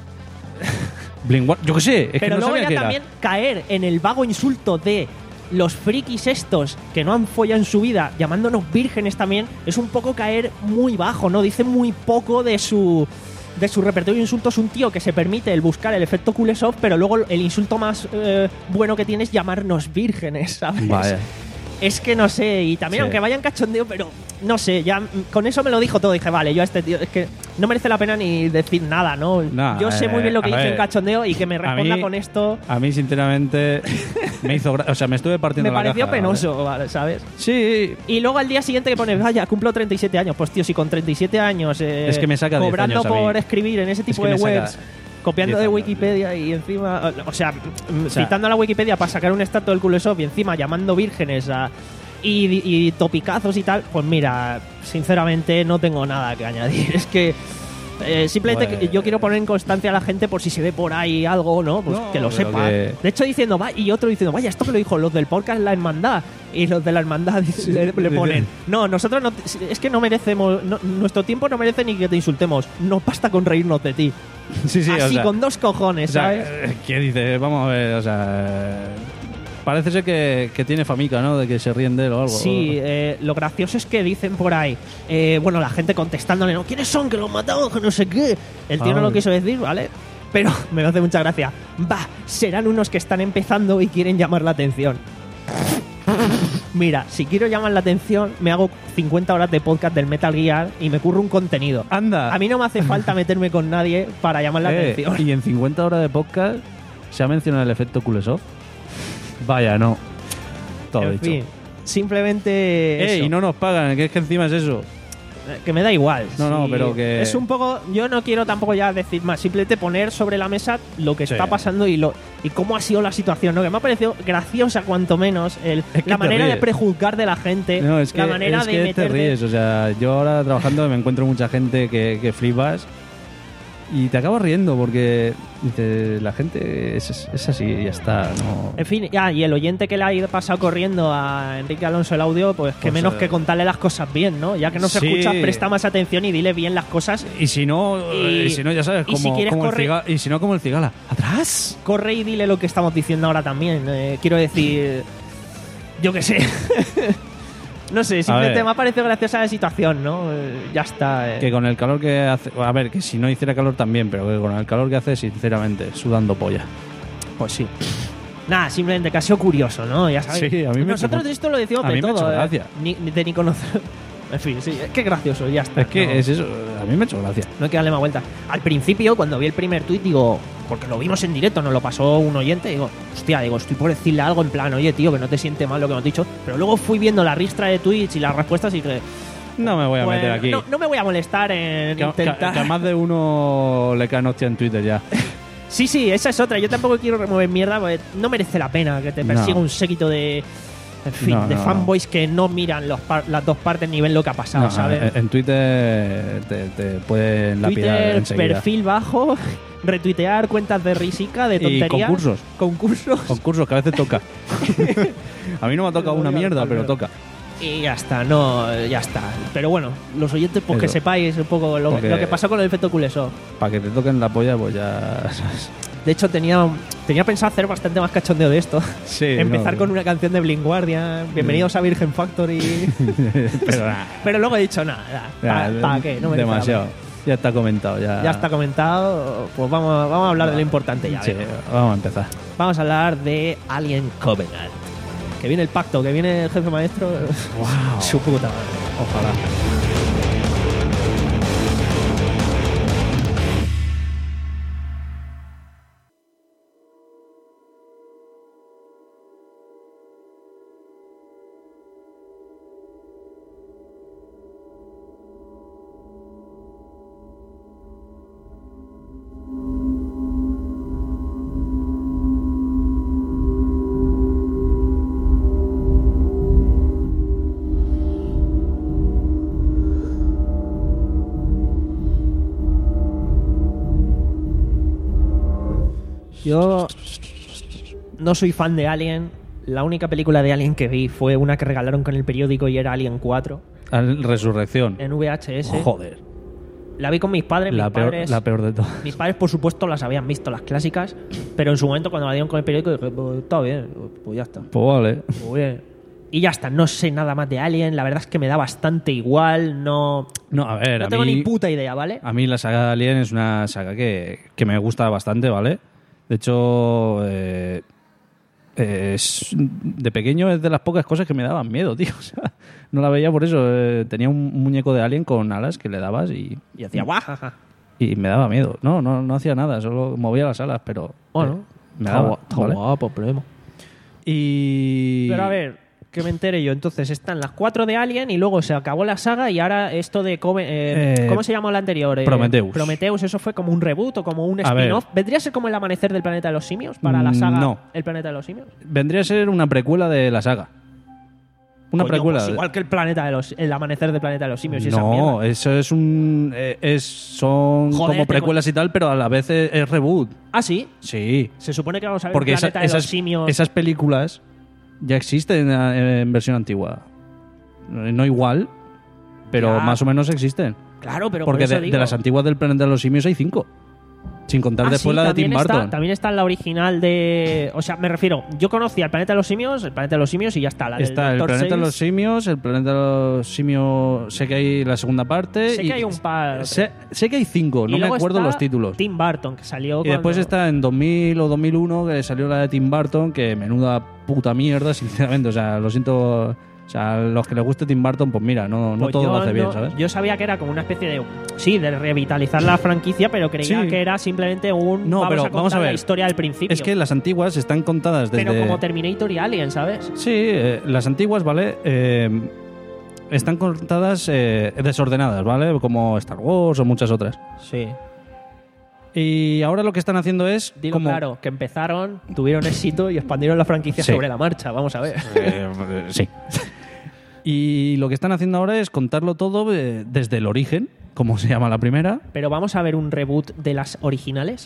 Blind Guardian, yo qué sé, es Pero que no luego sabía ya qué también era. caer en el vago insulto de los frikis estos que no han follado en su vida, llamándonos vírgenes también, es un poco caer muy bajo, ¿no? Dice muy poco de su de su repertorio de insultos. Un tío que se permite el buscar el efecto Kulesov, pero luego el insulto más eh, bueno que tiene es llamarnos vírgenes, ¿sabes? Vaya. Es que no sé, y también Sí. aunque vayan cachondeo, pero no sé, ya mm, con eso me lo dijo todo. Dije, vale, yo a este tío, es que no merece la pena ni decir nada, ¿no? Nah, yo sé muy bien lo que eh, a dice en ver, cachondeo y que me a responda mí- con esto A mí, sinceramente, me hizo gra- o sea, me estuve partiendo me la pareció caja, ¿vale? penoso, ¿vale? ¿sabes? Sí, Y luego al día siguiente que pone, vaya, cumplo treinta y siete años. Pues tío, si con treinta y siete años eh, Es que me saca diez cobrando años a mí. por escribir en ese tipo que de me saca webs, copiando diez de años, Wikipedia y encima, o sea, O sea, citando a la Wikipedia para sacar un estatus del Kulesov y encima llamando vírgenes a y, y topicazos y tal, pues mira, sinceramente no tengo nada que añadir. Es que eh, simplemente Pues- que yo quiero poner en constancia a la gente por si se ve por ahí algo, ¿no? Pues No, que lo pero sepa. que- De hecho, diciendo, va, y otro diciendo, vaya, esto que lo dijo los del podcast La Hermandad. Y los de La Hermandad le, le ponen, no, nosotros no, es que no merecemos, no- nuestro tiempo no merece ni que te insultemos. No basta con reírnos de ti. sí, sí, o Así sea, con dos cojones, o sea, ¿sabes? eh, ¿qué dice? Vamos a ver, o sea, parece ser que, que tiene famica, ¿no? De que se ríen de él o algo. Sí, eh, lo gracioso es que dicen por ahí, eh, bueno, la gente contestándole, ¿no? ¿Quiénes son? Que los matamos, que no sé qué. El tío no Ay. lo quiso decir, ¿vale? Pero me hace mucha gracia. Va, serán unos que están empezando y quieren llamar la atención. Mira, si quiero llamar la atención, me hago cincuenta horas de podcast del Metal Gear y me curro un contenido. Anda. A mí no me hace falta meterme con nadie para llamar la Eh, atención. y en cincuenta horas de podcast se ha mencionado el efecto Kulesov. Vaya, no. Todo En dicho. fin, simplemente Eh, eso. y no nos pagan, que es que encima es eso. Que me da igual. No, no, Sí, pero que- Es un poco... Yo no quiero tampoco ya decir más. Simplemente poner sobre la mesa lo que Sí. está pasando y lo y cómo ha sido la situación, ¿no? Que me ha parecido graciosa, cuanto menos, el, Es que la te manera de ríes. prejuzgar de la gente, No, es que, la manera es de que te meterte... ríes. O sea, yo ahora trabajando me encuentro mucha gente que, que flipas y te acabas riendo porque dices, la gente es, es así y ya está. No. En fin, ya, y el oyente que le ha ido pasado corriendo a Enrique Alonso el audio, pues que Pues, menos eh, que contarle las cosas bien, ¿no? Ya que no se sí. escucha, presta más atención y dile bien las cosas. Y si no, Y- y si no ya sabes, y como, si quieres como el correr- ciga- y si no como el cigala. ¡Atrás! Corre y dile lo que estamos diciendo ahora también. Eh, quiero decir, yo qué sé. No sé, simplemente ver. me ha parecido graciosa la situación, ¿no? Eh, ya está. eh. Que con el calor que hace... A ver, que si no hiciera calor también, pero que con el calor que hace, sinceramente, sudando polla. Pues sí. Nada, simplemente que ha sido curioso, ¿no? Ya sabes. Sí, a mí me Nosotros ha hecho- esto lo decimos a de mí me ha todo. hecho eh. gracia. Ni, ni de ni conocer. En fin, sí, es que gracioso, ya está. Es que no, es eso, a mí me ha hecho gracia. no hay que darle más vuelta. Al principio, cuando vi el primer tuit, digo, porque lo vimos en directo, nos lo pasó un oyente, y digo, hostia, digo, estoy por decirle algo en plan, oye, tío, que no te siente mal lo que hemos dicho, pero luego fui viendo la ristra de Twitch y las respuestas y que... No me voy a pues, meter aquí. No, no me voy a molestar en que, intentar... que, que a más de uno le caen hostia en Twitter ya. Sí, sí, esa es otra. Yo tampoco quiero remover mierda porque no merece la pena que te persiga No. un séquito de... En fin, No, de no. fanboys que no miran los par- las dos partes ni ven lo que ha pasado, No, ¿sabes? en, en Twitter te, te pueden lapidar Twitter, enseguida. perfil bajo, retuitear cuentas de risica, de Y tonterías. concursos. Concursos. Concursos que a veces toca. A mí no me ha tocado una mierda, pero toca. Y ya está, no, ya está. Pero bueno, los oyentes, pues que Eso. sepáis un poco lo, Porque- lo que pasó con el efecto Culesó. Para que te toquen la polla, pues ya... De hecho, tenía, tenía pensado hacer bastante más cachondeo de esto. Sí, Empezar no. con una canción de Blind Guardian. Bienvenidos a Virgin Factory. Pero nada. Pero luego he dicho nada. ¿Para Ya, qué? No merece la demasiado. pena. Ya está comentado. Ya, Ya está comentado. Pues vamos, vamos a hablar de lo importante ya. Sí, venga. vamos a empezar. Vamos a hablar de Alien Covenant. Que viene el pacto, que viene el jefe maestro. Wow. Su puta madre. Ojalá. Yo no soy fan de Alien. La única película de Alien que vi fue una que regalaron con el periódico y era Alien cuatro Al- Resurrección. en V H S. Joder. La vi con mis padres, La mis peor, padres. la peor de todas. Mis padres, por supuesto, las habían visto, las clásicas, pero en su momento, cuando la dieron con el periódico, dije, pues está bien, pues ya está. Pues vale. Pues bien. Y ya está, no sé nada más de Alien, la verdad es que me da bastante igual, no, No, a ver, no a tengo mí, ni puta idea, ¿vale? a mí la saga de Alien es una saga que, que me gusta bastante, ¿vale? De hecho, eh, es, de pequeño es de las pocas cosas que me daban miedo, tío. O sea, no la veía por eso. eh, tenía un muñeco de Alien con alas que le dabas y, Y decía, guajaja. y me daba miedo. No, no, no hacía nada, solo movía las alas, pero Bueno, eh, me está daba. gua- está ¿vale? guapo, problema. Y... Pero a ver, que me entere yo. Entonces están las cuatro de Alien y luego se acabó la saga y ahora esto de... Coven- eh, Eh, ¿Cómo se llamó la anterior? Eh, Prometheus. Prometheus, eso fue como un reboot o como un A ver. spin-off. ¿Vendría a ser como el amanecer del planeta de los simios para la Mm, saga no. El planeta de los simios? vendría a ser una precuela de la saga. Una Coño, precuela. pues igual que el planeta de los... El amanecer del planeta de los simios y esa No, mierda. eso es un. eh, es, son Joder, como tengo- precuelas y tal, pero a la vez es, es reboot. Ah, sí. Sí. Se supone que vamos a ver Porque el esa- planeta de esas, los simios. esas películas ya existen en, en versión antigua. No igual, pero Ya. más o menos existen. Claro, pero Porque por eso de, digo. de las antiguas del planeta de los simios hay cinco. Sin contar Ah, después sí, la de también Tim está- Burton. También está la original de... O sea, me refiero, yo conocía el planeta de los simios, el planeta de los simios y ya está. La del Está el Doctor planeta de los Seuss. simios, el planeta de los simios. Sé que hay la segunda parte. Sé y- que hay un par. Sé, sé que hay cinco, Y no me luego acuerdo está los títulos. Tim Burton, que salió Y después cuando- está en dos mil o dos mil uno que salió la de Tim Burton, que menuda puta mierda, sinceramente. O sea, lo siento. O sea, a los que les guste Tim Burton, pues mira, no, no Pues todo yo lo hace bien, no- ¿sabes? Yo sabía que era como una especie de... Sí, de revitalizar la franquicia, pero creía Sí. que era simplemente un... No, vamos pero a contar vamos a ver. la historia al principio. Es que las antiguas están contadas desde... Pero como Terminator y Alien, ¿sabes? Sí, eh, las antiguas, ¿vale? Eh, están contadas eh, desordenadas, ¿vale? Como Star Wars o muchas otras. Sí. Y ahora lo que están haciendo es... Digo, como, claro, que empezaron, tuvieron éxito y expandieron la franquicia Sí. sobre la marcha. Vamos a ver. Eh, sí. Y lo que están haciendo ahora es contarlo todo eh, desde el origen, como se llama la primera. Pero vamos a ver un reboot de las originales.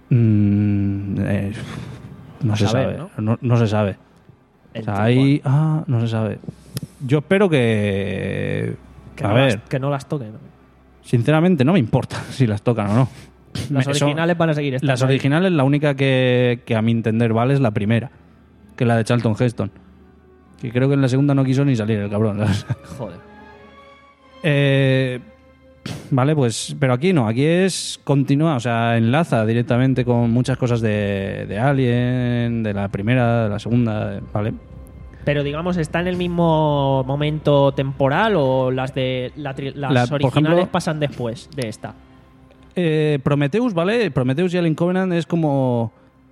Mm, eh, no A se saber, sabe. ¿no? No, se sabe. O El sea, tipo, ahí... Ah, no se sabe. Yo espero que... que, a no ver, las, que no las toquen. sinceramente no me importa si las tocan o no. Las Me- son- originales van a seguir estando Las ahí. originales, la única que, que a mi entender vale es la primera, que es la de Charlton Heston. Que creo que en la segunda no quiso ni salir el cabrón. Joder. Eh, vale, pues, pero aquí no, aquí es continua, o sea, enlaza directamente con muchas cosas de, de Alien, de la primera, de la segunda, ¿vale? Pero digamos, ¿está en el mismo momento temporal o las de la tri- las La- por originales ejemplo- pasan después de esta? eh, Prometheus, ¿vale? Prometheus y Alien Covenant es como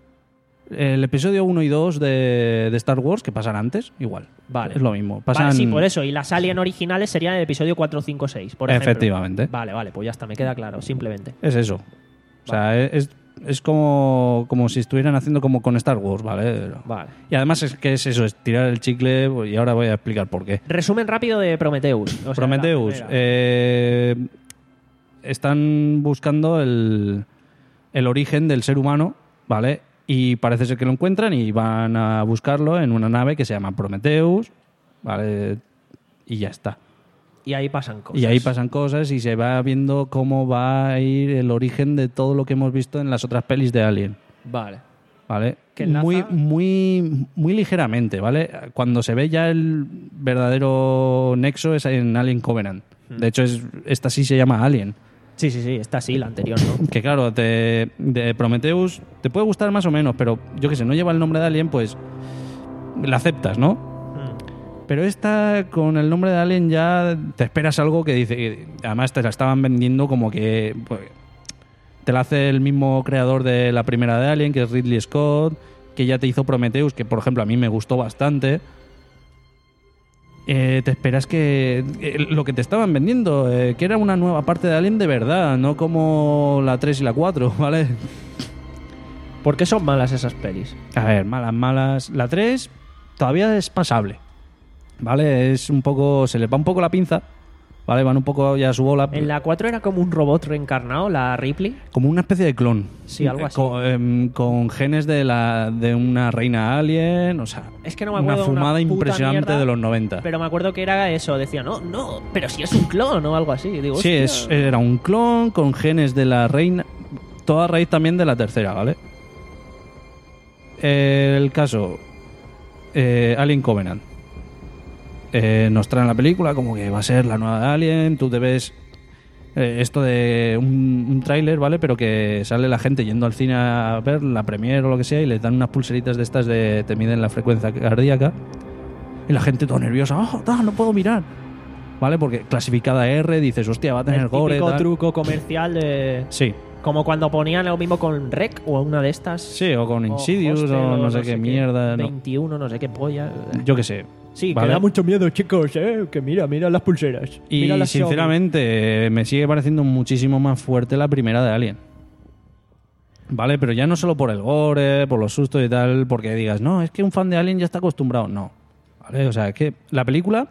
el episodio uno y dos de, de Star Wars, que pasan antes, igual. Vale. Es lo mismo. Pasan... Vale, sí, por eso. Y las Alien originales serían el episodio cuatro, cinco, seis, por ejemplo. Efectivamente. Vale, vale, pues ya está, me queda claro, simplemente. Es eso. O sea, es, es como, como si estuvieran haciendo como con Star Wars, ¿vale? Vale. Y además es que es eso, es tirar el chicle, y ahora voy a explicar por qué. Resumen rápido de Prometheus. O sea, Prometheus. la primera. Eh, están buscando el, el origen del ser humano, ¿vale? Y parece ser que lo encuentran y van a buscarlo en una nave que se llama Prometheus, ¿vale? Y ya está. Y ahí pasan cosas. Y ahí pasan cosas y se va viendo cómo va a ir el origen de todo lo que hemos visto en las otras pelis de Alien. Vale. ¿Vale? ¿Que enlaza? Muy, muy, muy ligeramente, ¿vale? Cuando se ve ya el verdadero nexo es en Alien Covenant. Hmm. De hecho, es, esta sí se llama Alien. Sí, sí, sí, esta sí, la anterior, ¿no? Que claro, te, de Prometheus te puede gustar más o menos, pero yo que sé, no lleva el nombre de Alien, pues la aceptas, ¿no? Mm. Pero esta, con el nombre de Alien, ya te esperas algo que dice... Además, te la estaban vendiendo como que... Pues, te la hace el mismo creador de la primera de Alien, que es Ridley Scott, que ya te hizo Prometheus, que por ejemplo a mí me gustó bastante. Eh, te esperas que eh, lo que te estaban vendiendo, eh, que era una nueva parte de Alien de verdad, no como la tres y la cuatro, ¿vale? ¿Por qué son malas esas pelis? A ver, malas, malas. La tres todavía es pasable, ¿vale? Es un poco, se les va un poco la pinza, ¿vale? Van un poco ya a su bola. En la cuatro era como un robot reencarnado, la Ripley. Como una especie de clon. Sí, algo así. Con, eh, con genes de la de una reina alien, o sea, Es que no me una acuerdo, fumada una puta impresionante mierda, de los noventa. Pero me acuerdo que era eso, decía, no, no, pero si es un clon o algo así. Digo, Sí, hostia. es, era un clon con genes de la reina, toda raíz también de la tercera, ¿vale? El caso, eh, Alien Covenant. Eh, nos traen la película como que va a ser la nueva de Alien, tú te ves eh, esto de un, un tráiler, ¿vale? Pero que sale la gente yendo al cine a ver la premiere o lo que sea y les dan unas pulseritas de estas de te miden la frecuencia cardíaca y la gente toda nerviosa, ¡oh, ta, no puedo mirar! ¿Vale? Porque clasificada R, dices, hostia, va a tener el gore, típico tal. truco comercial de... Sí, Como cuando ponían lo mismo con Rec o una de estas. sí, o con o Insidious Hostel, o no sé qué mierda, no. veintiuno, no sé qué polla. Yo qué sé. Sí, ¿vale? que da mucho miedo, chicos, ¿eh? Que mira, mira las pulseras. Y mira las sinceramente, me sigue pareciendo muchísimo más fuerte la primera de Alien. Vale, pero ya no solo por el gore, por los sustos y tal, porque digas, no, es que un fan de Alien ya está acostumbrado. No. Vale, o sea, es que la película,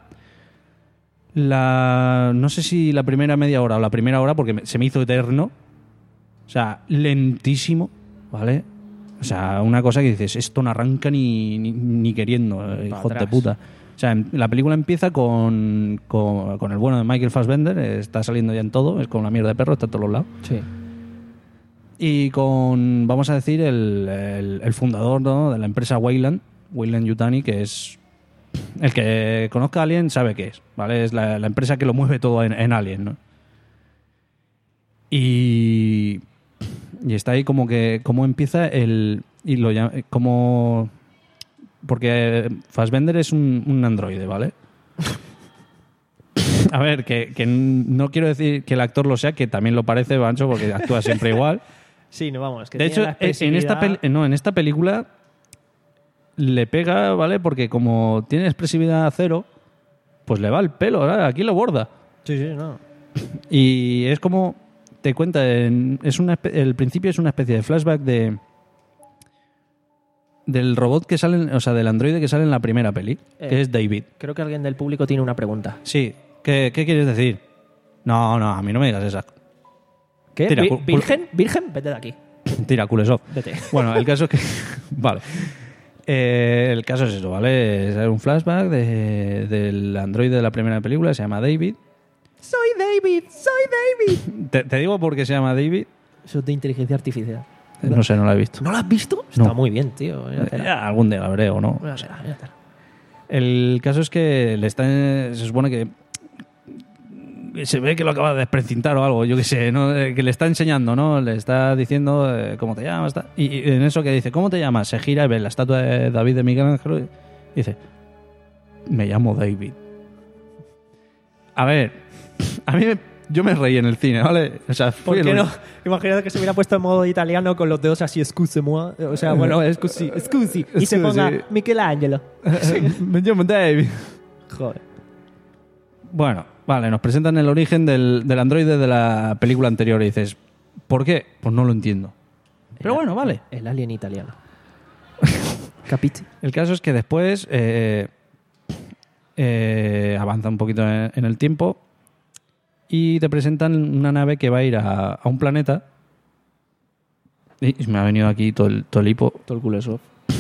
la no sé si la primera media hora o la primera hora, porque me- se me hizo eterno. O sea, lentísimo, ¿vale? O sea, una cosa que dices, esto no arranca ni, ni, ni queriendo, eh, hijo de atrás. puta. O sea, em- la película empieza con, con, con el bueno de Michael Fassbender, eh, está saliendo ya en todo, es con la mierda de perro, está en todos los lados. Sí. Y con, vamos a decir, el, el, el fundador, ¿no?, de la empresa Weyland, Weyland Yutani, que es el que conozca a Alien sabe qué es, ¿vale? Es la, la empresa que lo mueve todo en, en Alien, ¿no? Y, y está ahí como que, cómo empieza el, y lo llama, como, porque Fassbender es un, un androide, ¿vale? A ver, que, que no quiero decir que el actor lo sea, que también lo parece, Bancho, porque actúa siempre igual. Sí, no vamos. Que De tiene hecho, la en esta, expresividad- peli- no, en esta película le pega, ¿vale? Porque como tiene expresividad cero, pues le va el pelo, ¿verdad? Aquí lo borda. Sí, sí, no. Y es como te cuenta, en- es una, espe- el principio es una especie de flashback de del robot que sale, en- o sea, del androide que sale en la primera peli, Eh. que es David. Creo que alguien del público tiene una pregunta. Sí, ¿qué, qué quieres decir? No, no, a mí no me digas esa. ¿Qué? Tira, Vi- cul- cul- ¿Virgen? ¿Virgen? Vete de aquí. Tira, Kulesov. Vete. Bueno, el caso es que... vale. Eh, el caso es eso, ¿vale? Es un flashback de- del androide de la primera película, se llama David. Soy David, soy David. Te, te digo por qué se llama David. Eso es de inteligencia artificial. Eh, No sé, no lo he visto. ¿No lo has visto? No. Está muy bien, tío. Míratela. Ya, algún día la veré o no. Míratela, míratela. El caso es que le está, se supone que se ve que lo acaba de desprecintar o algo, yo qué sé, ¿no? Eh, que le está enseñando, ¿no? Le está diciendo eh, cómo te llamas. tal. Y, y en eso que dice, ¿cómo te llamas? Se gira y ve la estatua de David de Miguel Ángel y dice, me llamo David. A ver, a mí me- yo me reí en el cine, ¿vale? O sea, fui ¿Por el qué no? único. Imagínate que se hubiera puesto en modo italiano con los dedos así, excuse-moi. O sea, bueno, scusi, scusi. Y se Scusi. ponga Michelangelo. Me llamo Dave. Joder. Bueno, vale, nos presentan el origen del, del androide de la película anterior y dices, ¿por qué? Pues no lo entiendo. Pero bueno, vale. El alien italiano. Capite. El caso es que después eh, eh, avanza un poquito en, en el tiempo y te presentan una nave que va a ir a, a un planeta. Y me ha venido aquí todo el, todo el hipo. Todo el culo eso.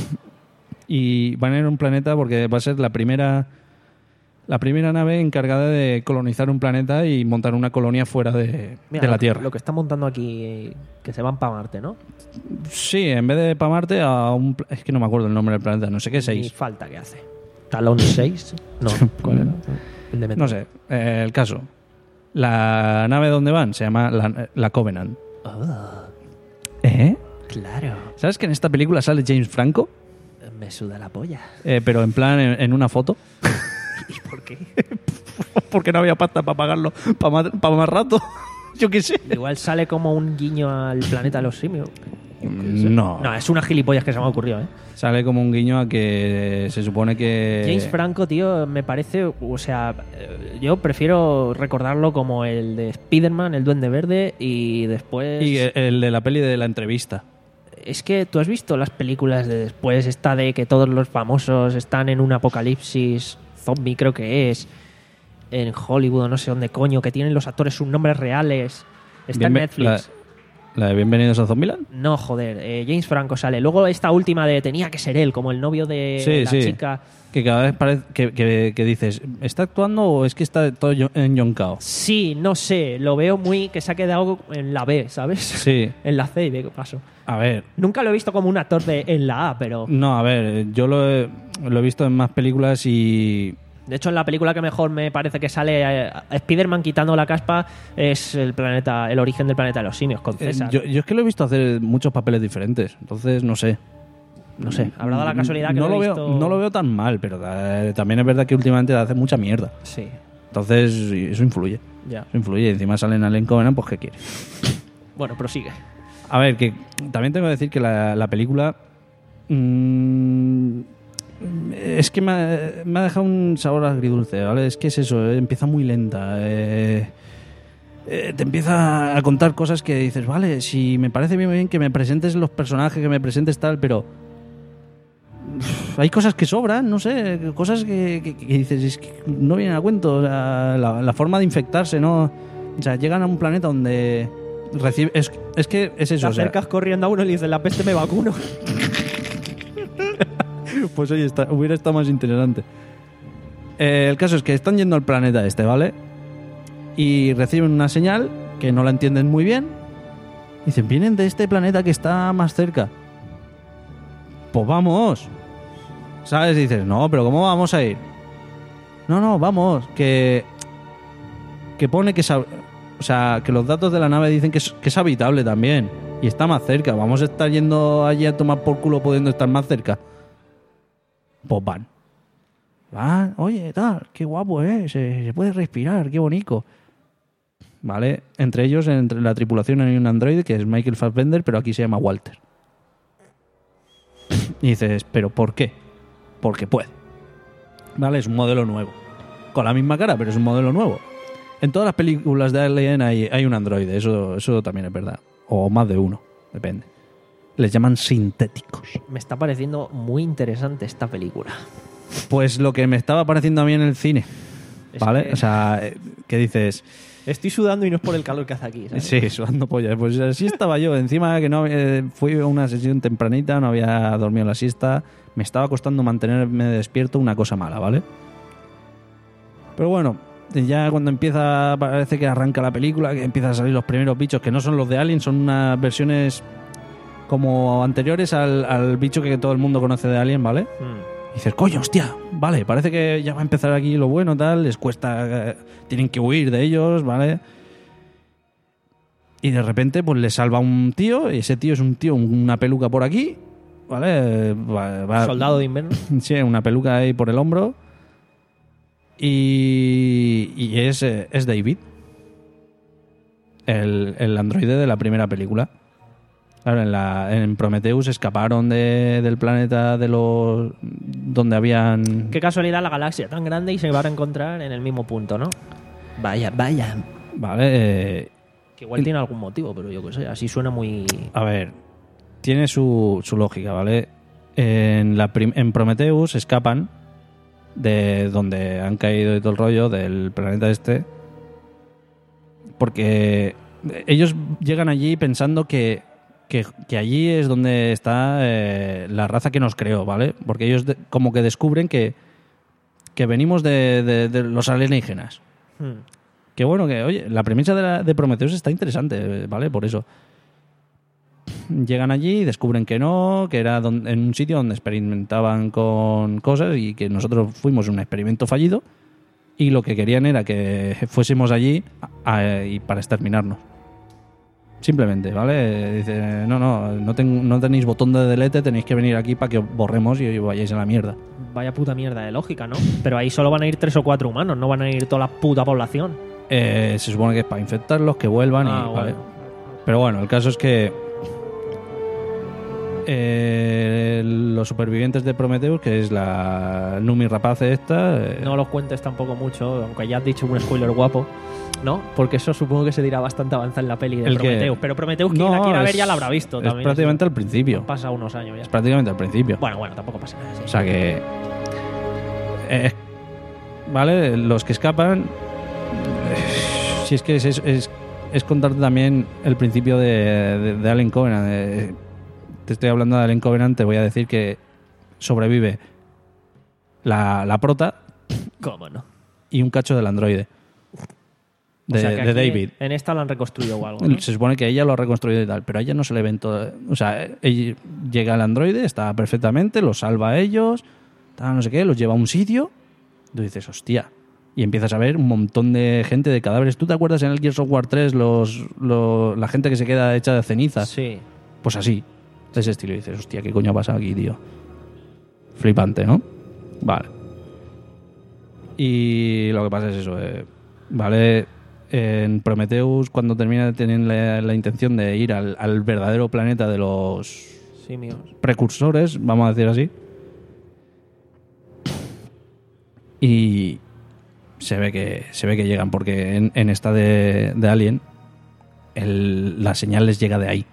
Y van a ir a un planeta porque va a ser la primera la primera nave encargada de colonizar un planeta y montar una colonia fuera de, Mira, de la lo- Tierra. Lo que están montando aquí, eh, que se van para Marte, ¿no? Sí, en vez de para Marte, a un... pla- Es que no me acuerdo el nombre del planeta, no sé qué, Ni seis. falta que hace. Talón seis. No, ¿cuál era? El de Metro. No sé, eh, el caso. La nave donde van se llama la, la Covenant. Ah, ¿Eh? claro. ¿Sabes que en esta película sale James Franco? Me suda la polla. Eh, pero en plan, en, en una foto. ¿Y por qué? Porque no había pasta para pagarlo para más, pa más rato. Yo qué sé. Igual sale como un guiño al planeta de los simios. No. No, es una gilipollas que se me ha ocurrido, ¿eh? Sale como un guiño a que se supone que... James Franco, tío, me parece... O sea, eh, yo prefiero recordarlo como el de Spider-Man, el Duende Verde, y después... Y el de la peli de la entrevista. Es que tú has visto las películas de después, esta de que todos los famosos están en un apocalipsis zombie, creo que es, en Hollywood o no sé dónde coño, que tienen los actores sus nombres reales. Está en Bienve- Netflix. La, la de Bienvenidos a Zombieland. No, joder, eh, James Franco sale. Luego esta última de tenía que ser él, como el novio de Sí, la sí. chica. Que cada vez parece que, que, que dices, ¿está actuando o es que está todo yo- enyoncado? Sí, no sé, lo veo muy que se ha quedado en la B, ¿sabes? Sí. En la C y B, ¿qué pasó? A ver, Nunca lo he visto como un actor de en la A, pero... no, a ver, yo lo he, lo he visto en más películas y... De hecho, en la película que mejor me parece que sale eh, Spider-Man quitando la caspa es el planeta, el origen del planeta de los simios, con eh, César. yo, yo es que lo he visto hacer muchos papeles diferentes, entonces no sé. no sé, habrá dado la casualidad que no lo lo he veo, visto... no lo veo tan mal, pero eh, también es verdad que últimamente hace mucha mierda. Sí, Entonces eso influye. ya. Eso influye. Encima salen Alien Covenant, pues ¿qué quiere? Bueno, prosigue. A ver, que también tengo que decir que la, la película... mmm, es que me ha, me ha dejado un sabor agridulce, ¿vale? Es que es eso, eh, empieza muy lenta. Eh, eh, te empieza a contar cosas que dices, vale, si me parece bien, bien que me presentes los personajes, que me presentes tal, pero... uf, hay cosas que sobran, no sé, cosas que, que- que dices, es que no vienen a cuento. O sea, la, la forma de infectarse, ¿no? O sea, llegan a un planeta donde... Recibe, es, es que es Te eso, o sea, acercas corriendo a uno y le dices, la peste me vacuno. pues oye, está, hubiera estado más interesante. Eh, el caso es que están yendo al planeta este, ¿vale? Y reciben una señal que no la entienden muy bien. Dicen, vienen de este planeta que está más cerca. Pues vamos. ¿Sabes? Dices, no, pero ¿cómo vamos a ir? No, no, vamos. Que, que pone que... sab- O sea, que los datos de la nave dicen que es, que es habitable también. Y está más cerca. Vamos a estar yendo allí a tomar por culo pudiendo estar más cerca. Pues van. Van, oye, tal, qué guapo es. Se, se puede respirar, qué bonito. Vale, entre ellos, entre la tripulación hay un androide que es Michael Fassbender, pero aquí se llama Walter. Y dices, ¿pero por qué? Porque puede. Vale, es un modelo nuevo. Con la misma cara, pero es un modelo nuevo. En todas las películas de Alien hay, hay un androide, eso, eso también es verdad. O más de uno, depende. Les llaman sintéticos. Me está pareciendo muy interesante esta película. Pues lo que me estaba pareciendo a mí en el cine. Es ¿Vale? que O sea, eh, ¿qué dices? estoy sudando y no es por el calor que hace aquí, ¿sabes? Sí, sudando polla. Pues así estaba yo. Encima que no eh, fui a una sesión tempranita, no había dormido la siesta. Me estaba costando mantenerme despierto, una cosa mala, ¿vale? Pero bueno, ya cuando empieza, parece que arranca la película, que empiezan a salir los primeros bichos, que no son los de Alien, son unas versiones como anteriores al, al bicho que todo el mundo conoce de Alien, ¿vale? Mm. Y dices, coño, hostia, vale, parece que ya va a empezar aquí lo bueno, tal, les cuesta, eh, tienen que huir de ellos, ¿vale? Y de repente, pues les salva un tío, y ese tío es un tío, una peluca por aquí, ¿vale? Va- va- Soldado de invierno. Sí, una peluca ahí por el hombro. Y, y es, eh, es David. el, el androide de la primera película. Claro, en, la, en Prometheus escaparon de, del planeta de los donde habían... Qué casualidad la galaxia tan grande y se van a encontrar en el mismo punto, ¿no? Vaya, vaya. Vale. Eh, Que igual tiene algún motivo, pero yo qué sé, así suena muy... a ver, tiene su, su lógica, ¿vale? En, la prim- en Prometheus escapan de donde han caído y todo el rollo del planeta este, porque ellos llegan allí pensando que, que, que allí es donde está eh, la raza que nos creó, ¿vale? Porque ellos de- como que descubren que, que venimos de, de- de los alienígenas. Hmm. Que bueno, que oye, la premisa de, la, de Prometheus está interesante, ¿vale? Por eso. Llegan allí y descubren que no, que era don- en un sitio donde experimentaban con cosas y que nosotros fuimos un experimento fallido y lo que querían era que fuésemos allí a- a- y para exterminarnos. Simplemente, ¿vale? Dice, no, no, no, ten- no tenéis botón de delete, tenéis que venir aquí para que os borremos y vayáis a la mierda. Vaya puta mierda de lógica, ¿no? Pero ahí solo van a ir tres o cuatro humanos, no van a ir toda la puta población. Eh, se supone que es para infectarlos, que vuelvan Ah, y... bueno. ¿vale? Pero bueno, el caso es que eh, los supervivientes de Prometheus, que es la Numi Rapace esta... eh, No los cuentes tampoco mucho, aunque ya has dicho un spoiler guapo, ¿no? Porque eso supongo que se dirá bastante avanzada en la peli de ¿El qué? Prometheus. Pero Prometheus, quien no, la quiera ver es- ya la habrá visto es también. prácticamente eso. al principio. Han pasado unos años ya. Es prácticamente al principio. Bueno, bueno, tampoco pasa nada. Sí. O sea que... eh, ¿vale? Los que escapan... eh, si es que es, es, es, es contarte también el principio de, de, de Alien Covenant. Eh, te estoy hablando de Alien Covenant, te voy a decir que sobrevive la, la prota ¿Cómo no? y un cacho del androide. De, O sea, que de aquí David. En esta lo han reconstruido o algo, ¿no? Se supone que ella lo ha reconstruido y tal, pero a ella no se le ven todo. O sea, ella, llega el androide, está perfectamente, los salva a ellos, tal, no sé qué, los lleva a un sitio. Tú dices, hostia. Y empiezas a ver un montón de gente de cadáveres. ¿Tú te acuerdas en el Gears of War tres los, los, la gente que se queda hecha de cenizas? Sí. Pues así, de ese estilo. Y dices, hostia, ¿qué coño ha pasado aquí, tío? Flipante, ¿no? Vale. Y lo que pasa es eso, eh, ¿vale? En Prometheus, cuando termina, tienen la, la intención de ir al, al verdadero planeta de los Simios. precursores, vamos a decir así. Y se ve que se ve que llegan, porque en, en esta de, de Alien el, la señal les llega de ahí.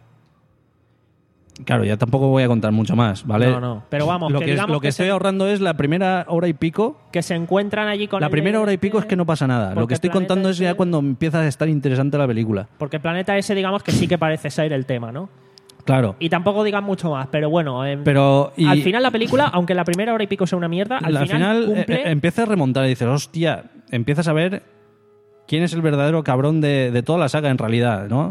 Claro, ya tampoco voy a contar mucho más, ¿vale? No, no. Pero vamos, lo que que, es- digamos lo que, que estoy se- ahorrando es la primera hora y pico. Que se encuentran allí con La el primera de- hora y pico es que no pasa nada. Lo Porque que estoy el planeta contando es ya ese- cuando empieza a estar interesante la película. Porque el planeta ese, digamos que sí que parece ser el tema, ¿no? Claro. Y tampoco digan mucho más, pero bueno, em, Pero y al final la película, aunque la primera hora y pico sea una mierda, al al final, final, cumple... eh, eh, empieza a remontar y dices, hostia, empiezas a ver quién es el verdadero cabrón de, de toda la saga en realidad, ¿no?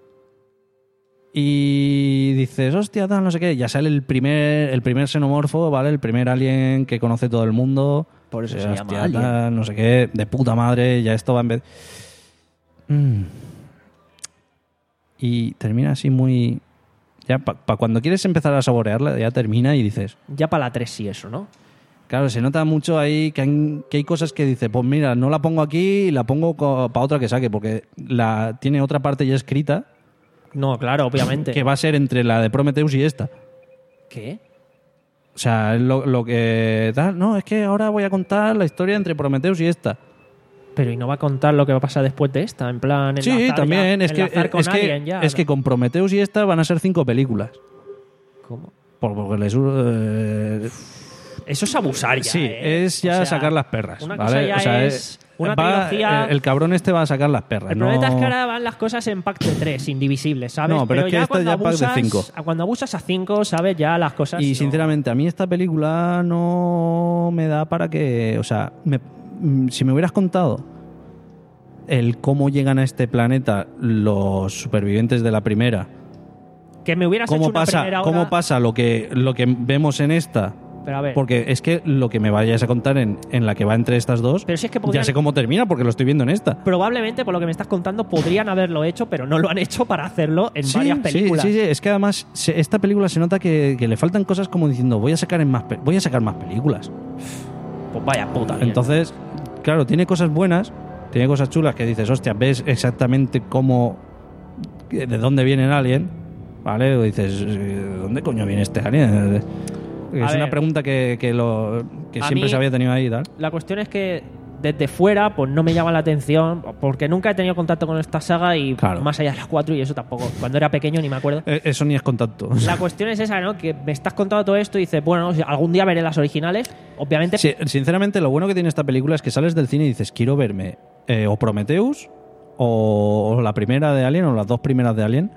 Y dices, hostia, tal, no sé qué. Ya sale el primer, el primer xenomorfo, ¿vale? El primer alien que conoce todo el mundo. Por eso Eh, se hostia, llama Alien. tal, no sé qué. De puta madre, ya esto va en vez... Mm. Y termina así muy... Ya para cuando quieres empezar a saborearla, ya termina y dices... Ya para la tres sí eso, ¿no? Claro, se nota mucho ahí que, han- que hay cosas que dice, pues mira, no la pongo aquí y la pongo para otra que saque, porque la tiene otra parte ya escrita No, claro, obviamente. que va a ser entre la de Prometheus y esta. ¿Qué? O sea, es lo, lo que tal, no, es que ahora voy a contar la historia entre Prometheus y esta. Pero ¿y no va a contar lo que va a pasar después de esta? En plan, Sí, enlazar también, ya- es que enlazar con es que, Alien ya, es ¿no? que con Prometheus y esta van a ser cinco películas. ¿Cómo? Por- Porque les eh, Eso es abusar ya, sí, ¿eh? es ya O sea, sacar las perras, una ¿vale? cosa ya O sea, es una va- trilogía... el cabrón este va a sacar las perras. El problema no- es que ahora van las cosas en pack de tres, indivisibles, ¿sabes? No, pero es que ya esta cuando ya pack de abusas, cinco. a- Cuando abusas a cinco, ¿sabes? Ya las cosas... Y no- sinceramente, a mí esta película no me da para que... O sea, me- mm, si me hubieras contado el cómo llegan a este planeta los supervivientes de la primera, Que me hubieras hecho cómo una pasa, primera hora... cómo pasa lo que, lo que vemos en esta... Pero a ver, Porque es que lo que me vayas a contar en, en la que va entre estas dos, Pero si es que ya podrían- sé cómo termina porque lo estoy viendo en esta. probablemente, por lo que me estás contando, podrían haberlo hecho, pero no lo han hecho para hacerlo en Sí, varias sí, películas. sí, sí, es que además se- esta película se nota que, que le faltan cosas como diciendo voy a sacar en más pe- voy a sacar más películas. Pues vaya puta mierda. Entonces, claro, tiene cosas buenas, Tiene cosas chulas que dices, hostia, ves exactamente cómo, de dónde viene el alien, ¿vale? O dices, ¿de dónde coño viene este alien? Es A una ver, pregunta que, que, lo, que a siempre mí- se había tenido ahí y tal. La cuestión es que desde fuera pues no me llama la atención porque nunca he tenido contacto con esta saga y Claro. más allá de las cuatro y eso tampoco. Cuando era pequeño ni me acuerdo. Eh, Eso ni es contacto. La cuestión es esa, ¿no? Que me estás contando todo esto y dices, bueno, si algún día veré las originales. Obviamente, Sí, sinceramente, lo bueno que tiene esta película es que sales del cine y dices, quiero verme eh, o Prometheus o, o la primera de Alien o las dos primeras de Alien.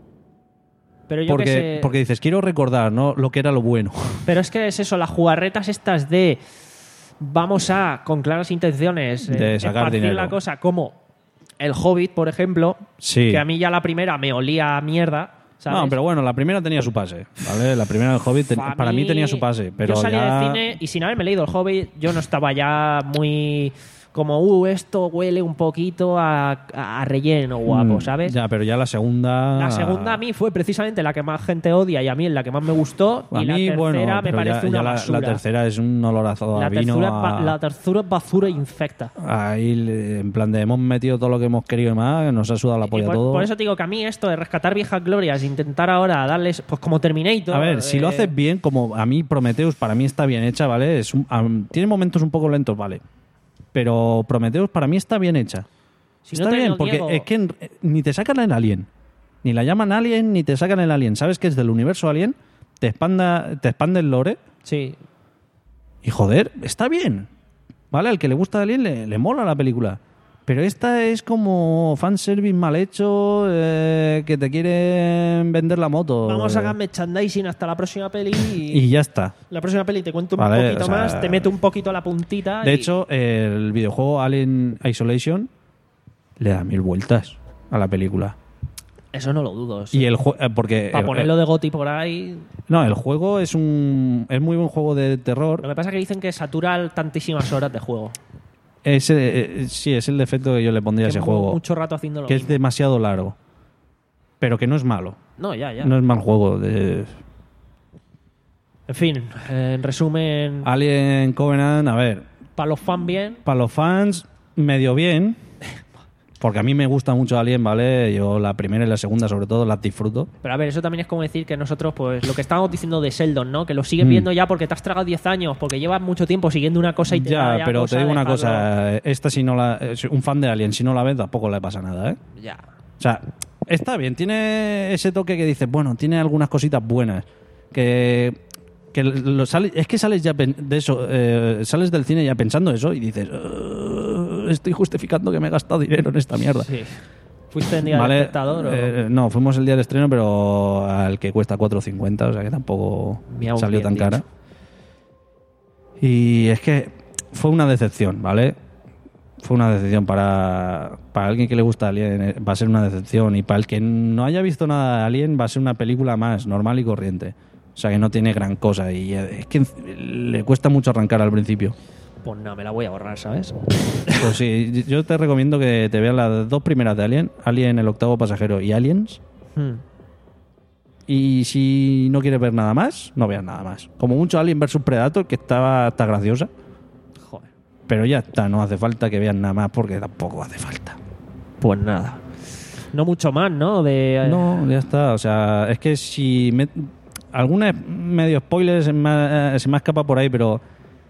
pero yo que Porque, sé. porque dices, quiero recordar, ¿no? Lo que era lo bueno. Pero es que es eso, las jugarretas estas de vamos a, con claras intenciones, De eh, sacar esparcir dinero. la cosa, como el Hobbit, por ejemplo, Sí. que a mí ya la primera me olía a mierda. ¿sabes? No, pero bueno, la primera tenía su pase, ¿vale? La primera del Hobbit ten- A para mí tenía su pase, pero yo salía ya... del cine y sin haberme leído el Hobbit, yo no estaba ya muy como, uh, esto huele un poquito a, a relleno guapo, Mm, ¿sabes? Ya, pero ya la segunda... La segunda a mí fue precisamente la que más gente odia y a mí es la que más me gustó. A y la mí, tercera bueno, me pero parece ya, una ya la, basura. la tercera es un olorazo a La vino. tercera, es ba- a- la tercera es basura infecta. Ahí, le- en plan de hemos metido todo lo que hemos querido y más, nos ha sudado la Y polla por, todo. por eso te digo que a mí esto de rescatar viejas glorias, intentar ahora darles, pues como Terminator. A ver, si eh, lo haces bien, como a mí Prometheus para mí está bien hecha, ¿vale? Es un- am- tiene momentos un poco lentos, ¿vale? Pero Prometheus para mí está bien hecha. Si no está te bien, lo porque niego. es que en- ni te sacan el alien, ni la llaman alien, ni te sacan el alien. ¿Sabes que es del universo alien? Te expanda, te expande el lore Sí. y joder, está bien. ¿Vale? Al que le gusta Alien le, le mola la película. Pero esta es como fanservice mal hecho, eh, que te quieren vender la moto. Vamos a eh, hacer merchandising hasta la próxima peli y, Y ya está. la próxima peli te cuento un Vale, poquito o sea, más, te meto un poquito la puntita. De y- hecho, el videojuego Alien Isolation le da mil vueltas a la película. eso no lo dudo. Y el juego... Porque... Para eh, ponerlo de Goti por ahí. No, el juego es un... Es muy buen juego de terror. Lo que pasa es que dicen que satura tantísimas horas de juego. Ese, eh, sí, es el defecto que yo le pondría a Que ese mu- juego. Mucho rato haciendo lo Que es mismo. demasiado largo. Pero que no es malo. No, ya, ya. No es mal juego. De... En fin, eh, en resumen, Alien Covenant, a ver, para los fans bien. para los fans, medio bien. Porque a mí me gusta mucho Alien, ¿vale? Yo la primera y la segunda, sobre todo, las disfruto. Pero a ver, eso también es como decir que nosotros, pues lo que estábamos diciendo de Sheldon, ¿no? Que lo sigues Mm. viendo ya porque te has tragado diez años, porque llevas mucho tiempo siguiendo una cosa y te da Ya, ya pero cosa te digo una dejarlo. cosa. Esta, si no la. eh, Un fan de Alien, si no la ve, tampoco le pasa nada, ¿eh? Ya. O sea, está bien. Tiene ese toque que dices, bueno, tiene algunas cositas buenas. Que. que lo sale, es que sales ya pen- de eso. eh, sales del cine ya pensando eso y dices. "Uh, estoy justificando que me he gastado dinero en esta mierda. Sí. ¿Fuiste en día Vale, del espectador o...? eh, no, fuimos el día del estreno, pero al que cuesta cuatro cincuenta, o sea que tampoco Miau, salió bien tan cara. dicho. Y es que fue una decepción, ¿vale? Fue una decepción para, para alguien que le gusta Alien, eh, va a ser una decepción. Y para el que no haya visto nada de Alien, va a ser una película más normal y corriente. O sea que no tiene gran cosa. Y eh, es que le cuesta mucho arrancar al principio. Pues no, me la voy a borrar, ¿sabes? Pues sí, yo te recomiendo que te veas las dos primeras de Alien, Alien el octavo pasajero y Aliens. Hmm. Y si no quieres ver nada más, no veas nada más. Como mucho Alien versus Predator, que estaba está graciosa. Joder. Pero ya está, no hace falta que veas nada más porque tampoco hace falta. Pues nada. No mucho más, ¿no? De, eh, No, ya está. O sea, es que si... Me, alguna medio spoiler se me, ha- se me ha escapado por ahí, pero...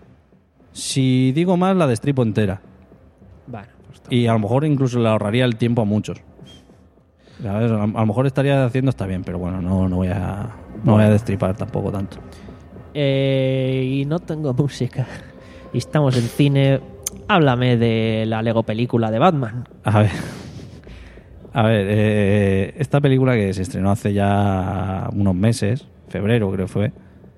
Si digo más, la destripo entera. Bueno, pues está. Y a lo mejor incluso le ahorraría el tiempo a muchos. ¿Sabes? A, a lo mejor estaría haciendo está bien, pero bueno, no, no voy a no voy a destripar tampoco tanto. Eh, y no tengo música. Y estamos en cine. Háblame de la Lego película de Batman. A ver. A ver, eh, esta película que se estrenó hace ya unos meses, febrero creo fue.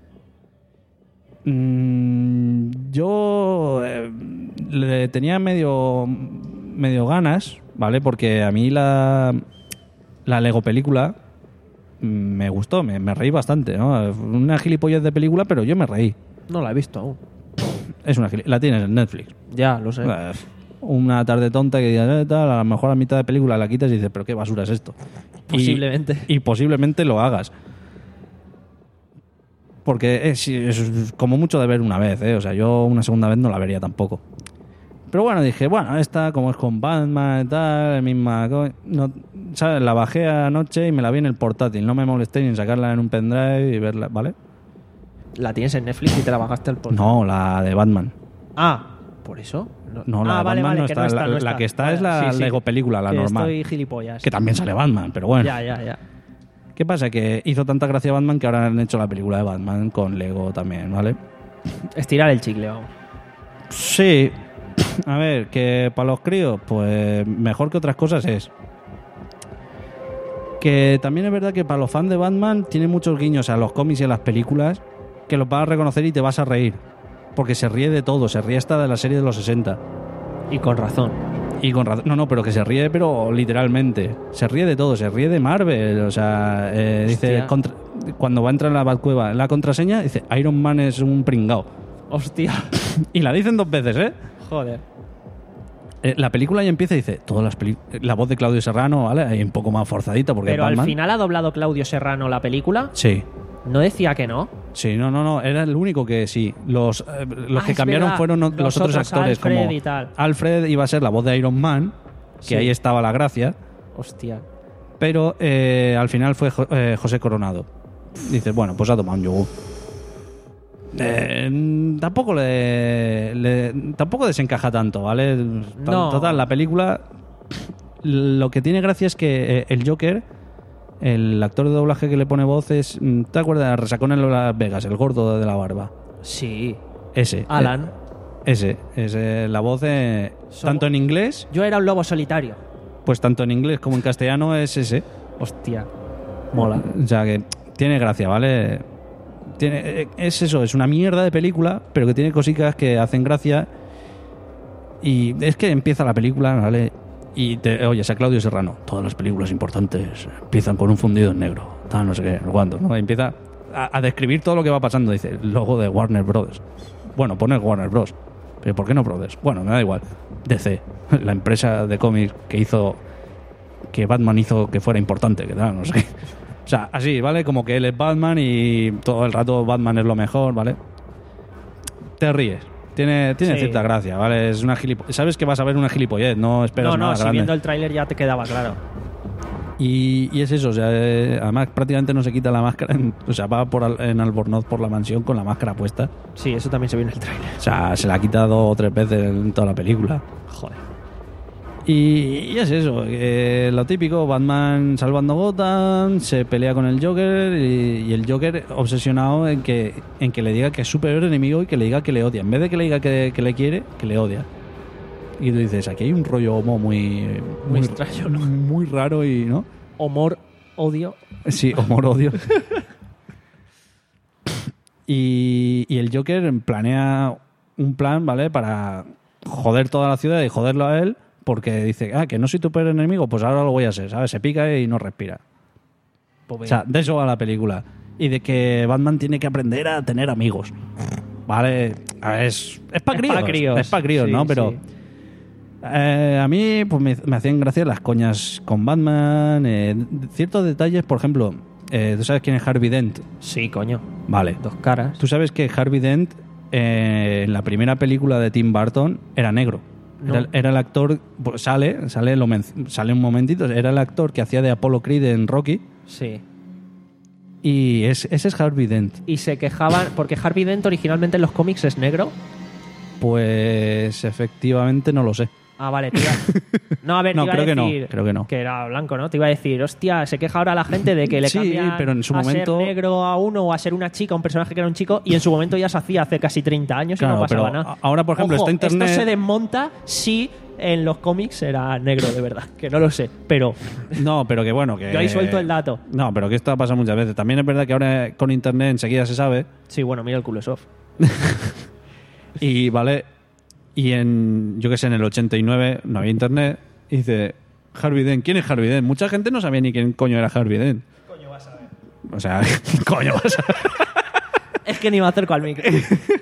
Mm, yo eh, le tenía medio medio ganas, ¿vale? Porque a mí la la Lego película mm, me gustó, me, me reí bastante, ¿no? Una gilipollez de película, pero yo me reí. No la he visto aún. Es una gili- la tienes en Netflix. Ya, lo sé. Eh, Una tarde tonta que digas, eh, tal, a lo mejor a mitad de película la quitas y dices, pero qué basura es esto. Y- Posiblemente. Y, posiblemente lo hagas. Porque es, es como mucho de ver una vez, ¿eh? O sea, yo una segunda vez no la vería tampoco. Pero bueno, dije, bueno, esta como es con Batman y tal, misma... No, ¿sabes? La bajé anoche y me la vi en el portátil. No me molesté ni en sacarla en un pendrive y verla, ¿vale? ¿La tienes en Netflix y te la bajaste al portátil? No, la de Batman. Ah, ¿por eso? No, la ah, de vale, Batman vale, no que está. no está, la, no la está. que está Vale, es la sí, sí. Lego película, la Que normal. Estoy gilipollas. Que también sale Batman, pero bueno. Ya, ya, ya. ¿Qué pasa? Que hizo tanta gracia Batman que ahora han hecho la película de Batman con Lego también, ¿vale? Estirar el chicle, vamos. Sí. A ver, que para los críos, pues mejor que otras cosas es. Que también es verdad que para los fans de Batman tiene muchos guiños a los cómics y a las películas que los vas a reconocer y te vas a reír. Porque se ríe de todo, se ríe hasta de la serie de los sesenta. Y con razón. Y con razón. No, no, pero que se ríe, pero literalmente. Se ríe de todo, se ríe de Marvel. O sea, eh, dice. Contra, cuando va a entrar en la Batcueva, en la contraseña, dice: Iron Man es un pringao. Hostia. Y la dicen dos veces, ¿eh? Joder. Eh, la película ya empieza y dice: todas las peli- la voz de Claudio Serrano, ¿vale? Ahí un poco más forzadita porque Pero es Batman. al final ha doblado Claudio Serrano la película. Sí. ¿No decía que no? Sí, no, no, no. Era el único que sí. Los, eh, los Ah, que es cambiaron verdad. fueron los, Los otros otros, actores. Alfred como y tal. Alfred iba a ser la voz de Iron Man, que Sí. ahí estaba la gracia. Hostia. Pero eh, al final fue Jo- eh, José Coronado. Dices, bueno, pues ha tomado un yogur. Eh, tampoco le, le- tampoco desencaja tanto, ¿vale? To- No. Total, la película lo que tiene gracia es que eh, el Joker, el actor de doblaje que le pone voz es, ¿te acuerdas de Resacón en Las Vegas, el gordo de la barba? Sí. Ese. Alan. Eh, ese, ese, la voz de, Somos- tanto en inglés, Yo era un lobo solitario. pues tanto en inglés como en castellano es ese. Hostia. Mola. O sea que tiene gracia, ¿vale? Tiene, es eso, es una mierda de película, pero que tiene cositas que hacen gracia. Y es que empieza la película, ¿vale? Y te oyes a Claudio Serrano. Todas las películas importantes empiezan con un fundido en negro. Tal, no sé qué, no sé cuánto, ¿no? Y empieza a, a describir todo lo que va pasando. Dice, el logo de Warner Brothers. Bueno, pone Warner Bros. ¿Pero por qué no Brothers? Bueno, me da igual. D C, la empresa de cómics que hizo que Batman hizo que fuera importante, que tal, no sé qué. O sea, así, ¿vale? Como que él es Batman y todo el rato Batman es lo mejor, ¿vale? Te ríes. Tiene, tiene Sí. cierta gracia, ¿vale? Es una gilipo- Sabes que vas a ver una gilipollez, no esperas No, no, nada si grande. viendo el tráiler ya te quedaba claro. Y, y es eso, o sea, eh, además prácticamente no se quita la máscara, en- o sea, va por al- en Albornoz por la mansión con la máscara puesta. Sí, eso también se vio en el tráiler. O sea, se la ha quitado dos o tres veces en toda la película. Joder. Y, y es eso, eh, lo típico, Batman salvando Gotham, se pelea con el Joker y, y el Joker obsesionado en que, en que le diga que es su peor enemigo y que le diga que le odia. En vez de que le diga que, que le quiere, que le odia. Y tú dices, aquí hay un rollo homo muy, Muy extraño, ¿no? muy raro y, ¿no? Humor, odio. Sí, amor-odio. y, y el Joker planea un plan, ¿vale? Para joder toda la ciudad y joderlo a él, porque dice, ah, que no soy tu peor enemigo, pues ahora lo voy a ser, ¿sabes? Se pica y no respira. Pues O sea, de eso va la película. Y de que Batman tiene que aprender a tener amigos. Vale, a ver, es, es para Es críos. pa' críos. Es para críos, Sí, ¿no? Pero sí. eh, a mí pues me, me hacían gracia las coñas con Batman. eh, ciertos detalles, por ejemplo, eh, ¿tú sabes quién es Harvey Dent? Sí, coño. Vale. Dos caras. ¿Tú sabes que Harvey Dent eh, en la primera película de Tim Burton era negro? No. Era, era el actor, pues sale, sale, lo men- sale un momentito, era el actor que hacía de Apollo Creed en Rocky Sí. y es, ese es Harvey Dent. Y se quejaban, porque Harvey Dent originalmente en los cómics es negro. Pues efectivamente no lo sé. Ah, vale, te iba- No, a ver, No, te iba creo a que no, decir creo que no. era blanco, ¿no? Te iba a decir, hostia, se queja ahora la gente de que le Sí, cambian pero en su a momento- ser negro a uno o a ser una chica, un personaje que era un chico, y en su momento ya se hacía hace casi treinta años y Claro, no pasaba pero nada. ahora, por ejemplo, Ojo, está internet... esto se desmonta si en los cómics era negro de verdad, que no lo sé, pero No, pero que bueno, que... yo ahí suelto el dato. No, pero que esto ha pasado muchas veces. También es verdad que ahora con internet enseguida se sabe. Sí, bueno, mira el culo soft. Y vale, y en, yo que sé, en el ochenta y nueve no había internet. Y dice, Harvey Dent, ¿quién es Harvey Dent? Mucha gente no sabía ni quién coño era Harvey Dent. Coño vas a ver. O sea, coño vas a ver. Es que ni me acerco al micro.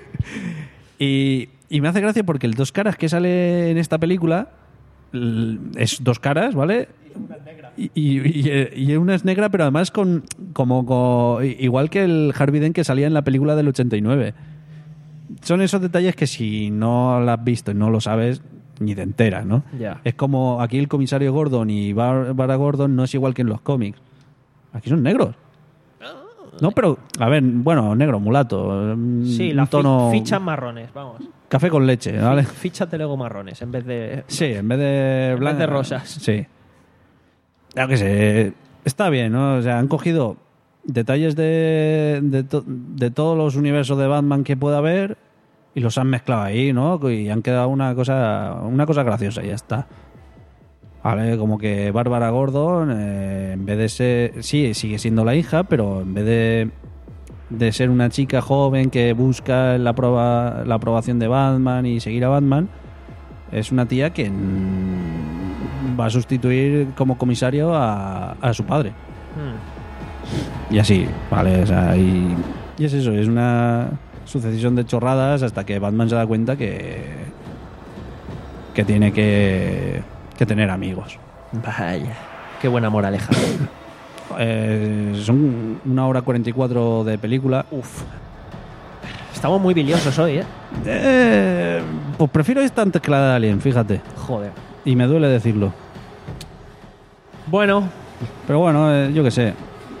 Y, y me hace gracia porque el dos caras que sale en esta película l- es dos caras, ¿vale? Y, y, y- y una es negra, pero además con como con- igual que el Harvey Dent que salía en la película del ochenta y nueve. Son esos detalles que si no lo has visto y no lo sabes, ni te enteras, ¿no? Ya. Es como aquí el comisario Gordon y Bárbara Gordon no es igual que en los cómics. Aquí son negros. No, pero, a ver, bueno, negro, mulato. Sí, un las tono... fichas marrones, vamos. Café con leche, ¿vale? Fichas de Lego marrones en vez de... Sí, en vez de... En vez de rosas. Sí. Claro que sé. Está bien, ¿no? O sea, han cogido detalles de, de, to- de todos los universos de Batman que pueda haber y los han mezclado ahí, ¿no? Y han quedado una cosa, una cosa graciosa y ya está. Vale, como que Bárbara Gordon, eh, en vez de ser... Sí, sigue siendo la hija, pero en vez de, de ser una chica joven que busca la, aproba, la aprobación de Batman y seguir a Batman, es una tía que mm, va a sustituir como comisario a, a su padre. Hmm. Y así, ¿vale? O sea, y, y es eso, es una sucesión de chorradas hasta que Batman se da cuenta que, que tiene que... que tener amigos. Vaya, qué buena moraleja. Eh, son una hora cuarenta y cuatro de película. Uf. Estamos muy biliosos hoy, ¿eh? Eh, pues prefiero esta antes que la de Alien, fíjate. Joder. Y me duele decirlo. Bueno, Pero bueno, eh, yo qué sé.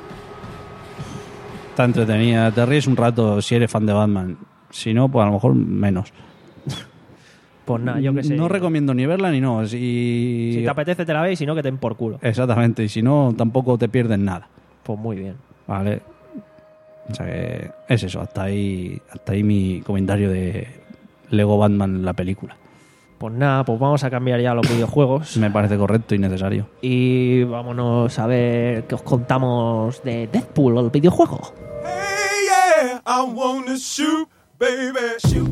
Está entretenida. Te ríes un rato si eres fan de Batman. Si no, pues a lo mejor menos. pues nada, yo qué sé. No recomiendo ni verla ni no. Si, Si te apetece te la ves y si no, que te den por culo. Exactamente. Y si no, tampoco te pierdes nada. Pues muy bien. Vale. O sea que es eso. Hasta ahí, hasta ahí mi comentario de Lego Batman, la película. Pues nada, pues vamos a cambiar ya los videojuegos. Me parece correcto y necesario. Y vámonos a ver qué os contamos de Deadpool, el videojuego. Hey, yeah, I wanna shoot, baby, shoot.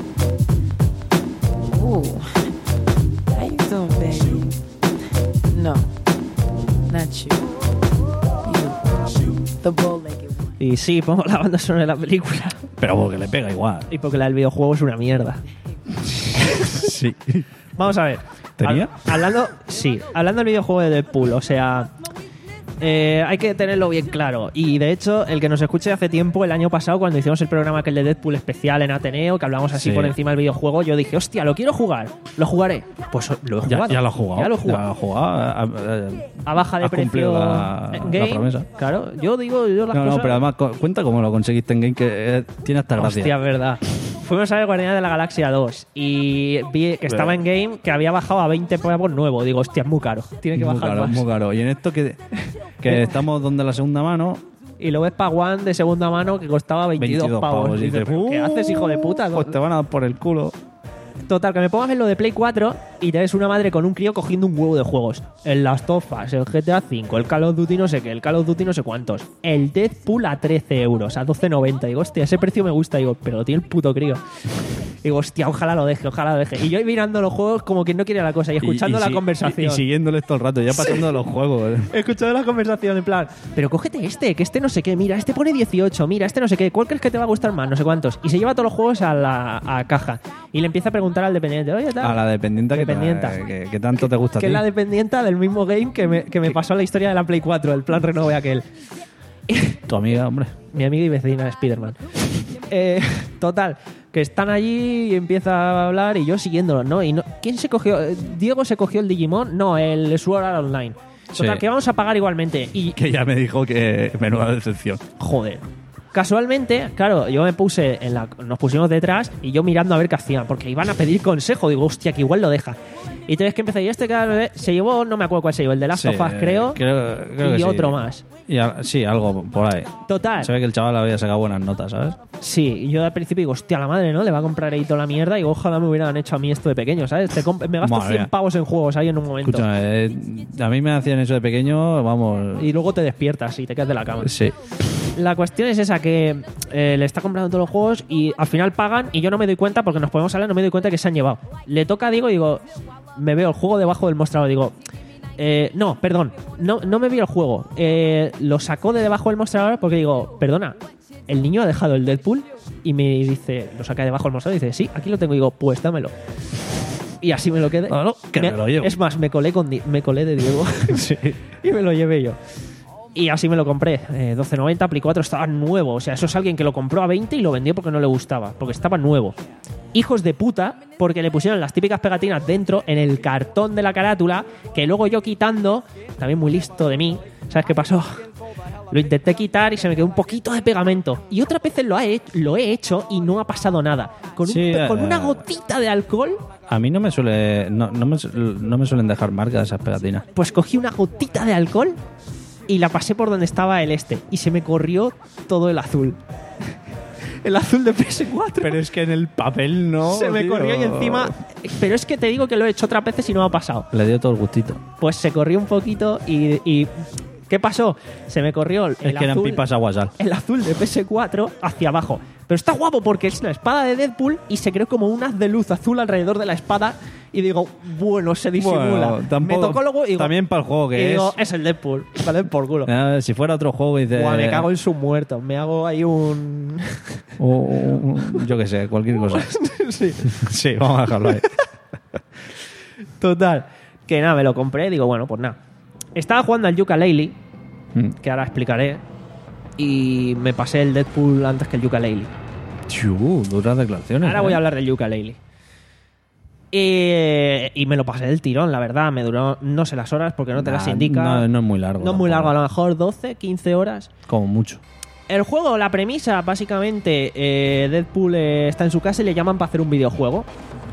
Ooh, how you doing, baby? No, not you. You, the bow-legged one. Y sí, pongo la banda sonora de la película. Pero porque le pega igual. Y porque la del videojuego es una mierda. Sí. Vamos a ver. ¿Tenía? Hab- hablando, sí, hablando del videojuego de Deadpool, o sea, eh, hay que tenerlo bien claro. Y de hecho, el que nos escuche hace tiempo, el año pasado, cuando hicimos el programa aquel de Deadpool especial en Ateneo, que hablamos así Sí. por encima del videojuego, yo dije, hostia, lo quiero jugar, lo jugaré. Pues lo he Ya, jugado. ya lo he jugado. Ya lo he jugado. Ya lo he jugado. A, a- A baja de has precio cumplido la, en la game. promesa. Claro, yo digo, yo las No, cosas... no, pero además cu- cuenta cómo lo conseguiste en game, que eh, tiene hasta gracia. Hostia, es verdad. Fuimos a ver Guardianes de la Galaxia dos y vi que estaba en game que había bajado a veinte pavos nuevo. Digo, hostia, es muy caro. Tiene que muy bajar caro, más. muy caro. Y en esto que, que estamos donde la segunda mano, Y lo ves para One de segunda mano que costaba veintidós, veintidós pavos. pavos. Y dices, ¿pero ¿qué haces, hijo de puta? Pues te van a dar por el culo. Total, que me pongo a ver lo de Play cuatro y te ves una madre con un crío cogiendo un huevo de juegos. El Last of Us, el G T A cinco, el Call of Duty no sé qué, el Call of Duty no sé cuántos. El Deadpool a trece euros, a doce noventa. Digo, hostia, ese precio me gusta. Digo, pero lo tiene el puto crío. Digo, hostia, ojalá lo deje, ojalá lo deje. Y yo ahí mirando los juegos como quien no quiere la cosa y escuchando Y- y la si- conversación. Y, y siguiéndoles todo el rato, ya pasando de los juegos. eh. Escuchando la conversación en plan, pero cógete este, que este no sé qué, mira, este pone dieciocho, mira, este no sé qué, ¿cuál crees que te va a gustar más? No sé cuántos. Y se lleva todos los juegos a la a caja. Y le empieza a preguntar al dependiente, oye, tal. A la dependienta, que, Dependienta. te- que, que tanto te gusta a que ti. es la dependienta del mismo game que me, que me pasó la historia de la Play cuatro, el plan renove aquel. Tu amiga, hombre. Mi amiga y vecina Spiderman. Eh, total, que están allí y empieza a hablar y yo siguiéndolo, ¿no? Y no, ¿quién se cogió? Eh, ¿Diego se cogió el Digimon? No, el Sword Art Online. Total, Sí. que vamos a pagar igualmente. Y Que ya me dijo que menuda decepción. joder. Casualmente, claro, yo me puse en la, nos pusimos detrás y yo mirando a ver qué hacían, porque iban a pedir consejo. Digo, hostia, que igual lo deja. Y te ves que empecé, y este claro, se llevó, no me acuerdo cuál se llevó, el de Last Sí, of Us, creo, creo, creo y que sí. otro más. Y a- sí, algo por ahí. Total. Se ve que el chaval había sacado buenas notas, ¿sabes? Sí, y yo al principio digo, hostia, la madre, ¿no? Le va a comprar ahí toda la mierda y ojalá me hubieran hecho a mí esto de pequeño, ¿sabes? Te comp- me gasto Madre cien mía. pavos en juegos ahí en un momento. Escúchame, eh, a mí me hacían eso de pequeño, vamos... Y luego te despiertas y te quedas de la cama. Sí. La cuestión es esa, que eh, le está comprando todos los juegos y al final pagan y yo no me doy cuenta, porque nos podemos hablar, no me doy cuenta que se han llevado. Le toca a Diego y digo, me veo el juego debajo del mostrador, digo... Eh, no, perdón, no, no me vi el juego. Eh, lo sacó de debajo del mostrador porque digo, perdona, el niño ha dejado el Deadpool y me dice, lo saca debajo del mostrador y dice, sí, aquí lo tengo. Y digo, pues dámelo. Y así me lo quedé. No, no, que me lo llevo. Es más, me colé, con Di- me colé de Diego Sí. y me lo llevé yo. Y así me lo compré. Eh, doce noventa, Play cuatro, estaba nuevo. O sea, eso es alguien que lo compró a veinte y lo vendió porque no le gustaba. Porque estaba nuevo. Hijos de puta, porque le pusieron las típicas pegatinas dentro, en el cartón de la carátula, que luego yo quitando, también muy listo de mí, ¿sabes qué pasó? Lo intenté quitar y se me quedó un poquito de pegamento. Y otras veces lo, he, lo he hecho y no ha pasado nada. Con, Sí, un, con eh, una gotita de alcohol, A mí no me suele no, no, me, su- no me suelen dejar marcas esas pegatinas. pues cogí una gotita de alcohol y la pasé por donde estaba el este. Y se me corrió todo el azul. El azul de P S cuatro. Pero es que en el papel no. se me tío. corrió y encima... Pero es que te digo que lo he hecho otras veces y no me ha pasado. Le dio todo el gustito. Pues se corrió un poquito y... y ¿qué pasó? Se me corrió el Es que eran azul, pipas aguasal. el azul de P S cuatro hacia abajo. Pero está guapo porque es la espada de Deadpool y se creó como un haz de luz azul alrededor de la espada. Y digo, bueno, se disimula. Bueno, tampoco- me tocó luego y digo, también para el juego que y digo, es. es el Deadpool. Vale, por culo. Ah, si fuera otro juego y dice. Buah, me cago en sus muertos. Me hago ahí un... o- o- yo qué sé, cualquier cosa. sí. Sí, vamos a dejarlo ahí. Total. Que nada, me lo compré. Digo, bueno, pues nada. Estaba jugando al Yooka-Laylee, Mm. que ahora explicaré. Y me pasé el Deadpool antes que el Yooka-Laylee. Chiu, duras declaraciones. Ahora ¿eh? voy a hablar del Yooka-Laylee. Eh, y me lo pasé del tirón, la verdad. Me duró, no sé las horas porque no te Nah, las indica. No, no es muy largo. No es muy tampoco. largo, a lo mejor doce, quince horas. Como mucho. El juego, la premisa, básicamente, eh, Deadpool eh, está en su casa y le llaman para hacer un videojuego.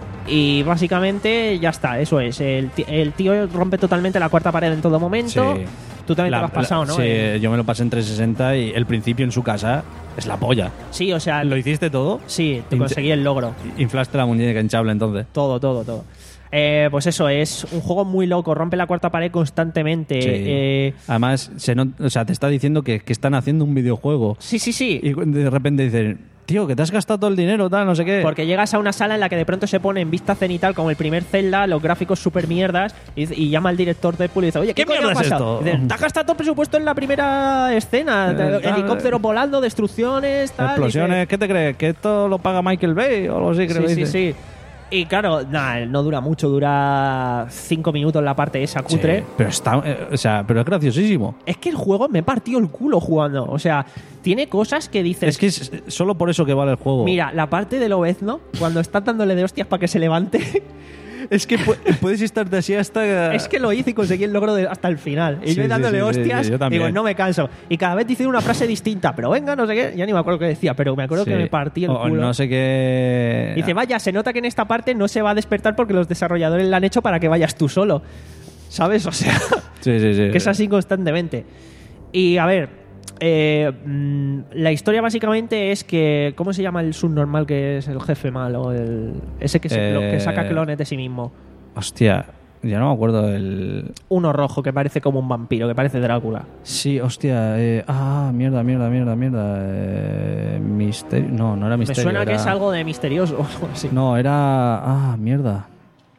Y básicamente ya está, eso es. El, ti- el tío rompe totalmente la cuarta pared en todo momento. Sí. Tú también La- te lo has pasado, la- ¿no? Sí, Eh, yo me lo pasé en trescientos sesenta y el principio en su casa es la polla. sí, o sea, ¿Lo hiciste todo? sí, te Int- conseguí el logro. Inflaste la muñeca hinchable entonces. Todo, todo, todo. Eh, pues eso, es un juego muy loco, rompe la cuarta pared constantemente. Sí. Eh, Además, se no- o sea, te está diciendo que, que están haciendo un videojuego. sí, sí, sí. Y de repente dicen, tío, que te has gastado todo el dinero, tal, no sé qué. Porque llegas a una sala en la que de pronto se pone en vista cenital como el primer Zelda, los gráficos super mierdas, y, dice- y llama al director Deadpool y dice, oye, ¿qué, ¿Qué coño mierda ha es pasado? esto? Y dice, te has gastado todo el presupuesto en la primera escena, Eh, tal, helicópteros volando, destrucciones, tal. Explosiones, Dice, ¿qué te crees? ¿Que esto lo paga Michael Bay o algo así? Creo sí, que sí, dice. sí. Y claro, nada, no dura mucho, dura cinco minutos la parte esa Sí, cutre. pero está, eh, o sea, pero es graciosísimo. Es que el juego me partió el culo jugando. O sea, tiene cosas que dices. Es que es solo por eso que vale el juego. Mira, la parte del Obezno, cuando estás dándole de hostias para que se levante, es que pu- puedes estarte así hasta. es que lo hice y conseguí el logro de- hasta el final. Y Sí, yo sí, dándole sí, sí, hostias, sí, yo también. digo, no me canso. Y cada vez dice una frase distinta, pero venga, no sé qué. Ya ni me acuerdo qué decía, pero me acuerdo Sí. que me partí el O culo. no sé qué. Dice, vaya, se nota que en esta parte no se va a despertar porque los desarrolladores la han hecho para que vayas tú solo. ¿Sabes? O sea, Sí, sí, sí. que es así constantemente. Y a ver, eh, mm, la historia básicamente es que. ¿Cómo se llama el subnormal que es el jefe malo? El, ese que, se- lo que Eh, saca clones de sí mismo. Hostia, ya no me acuerdo del. Uno rojo que parece como un vampiro, que parece Drácula. Sí, hostia. eh, Ah, mierda, mierda, mierda, mierda. Eh, misterio. No, no era misterio. Me suena que era- es algo de misterioso o algo así. No, era. Ah, mierda.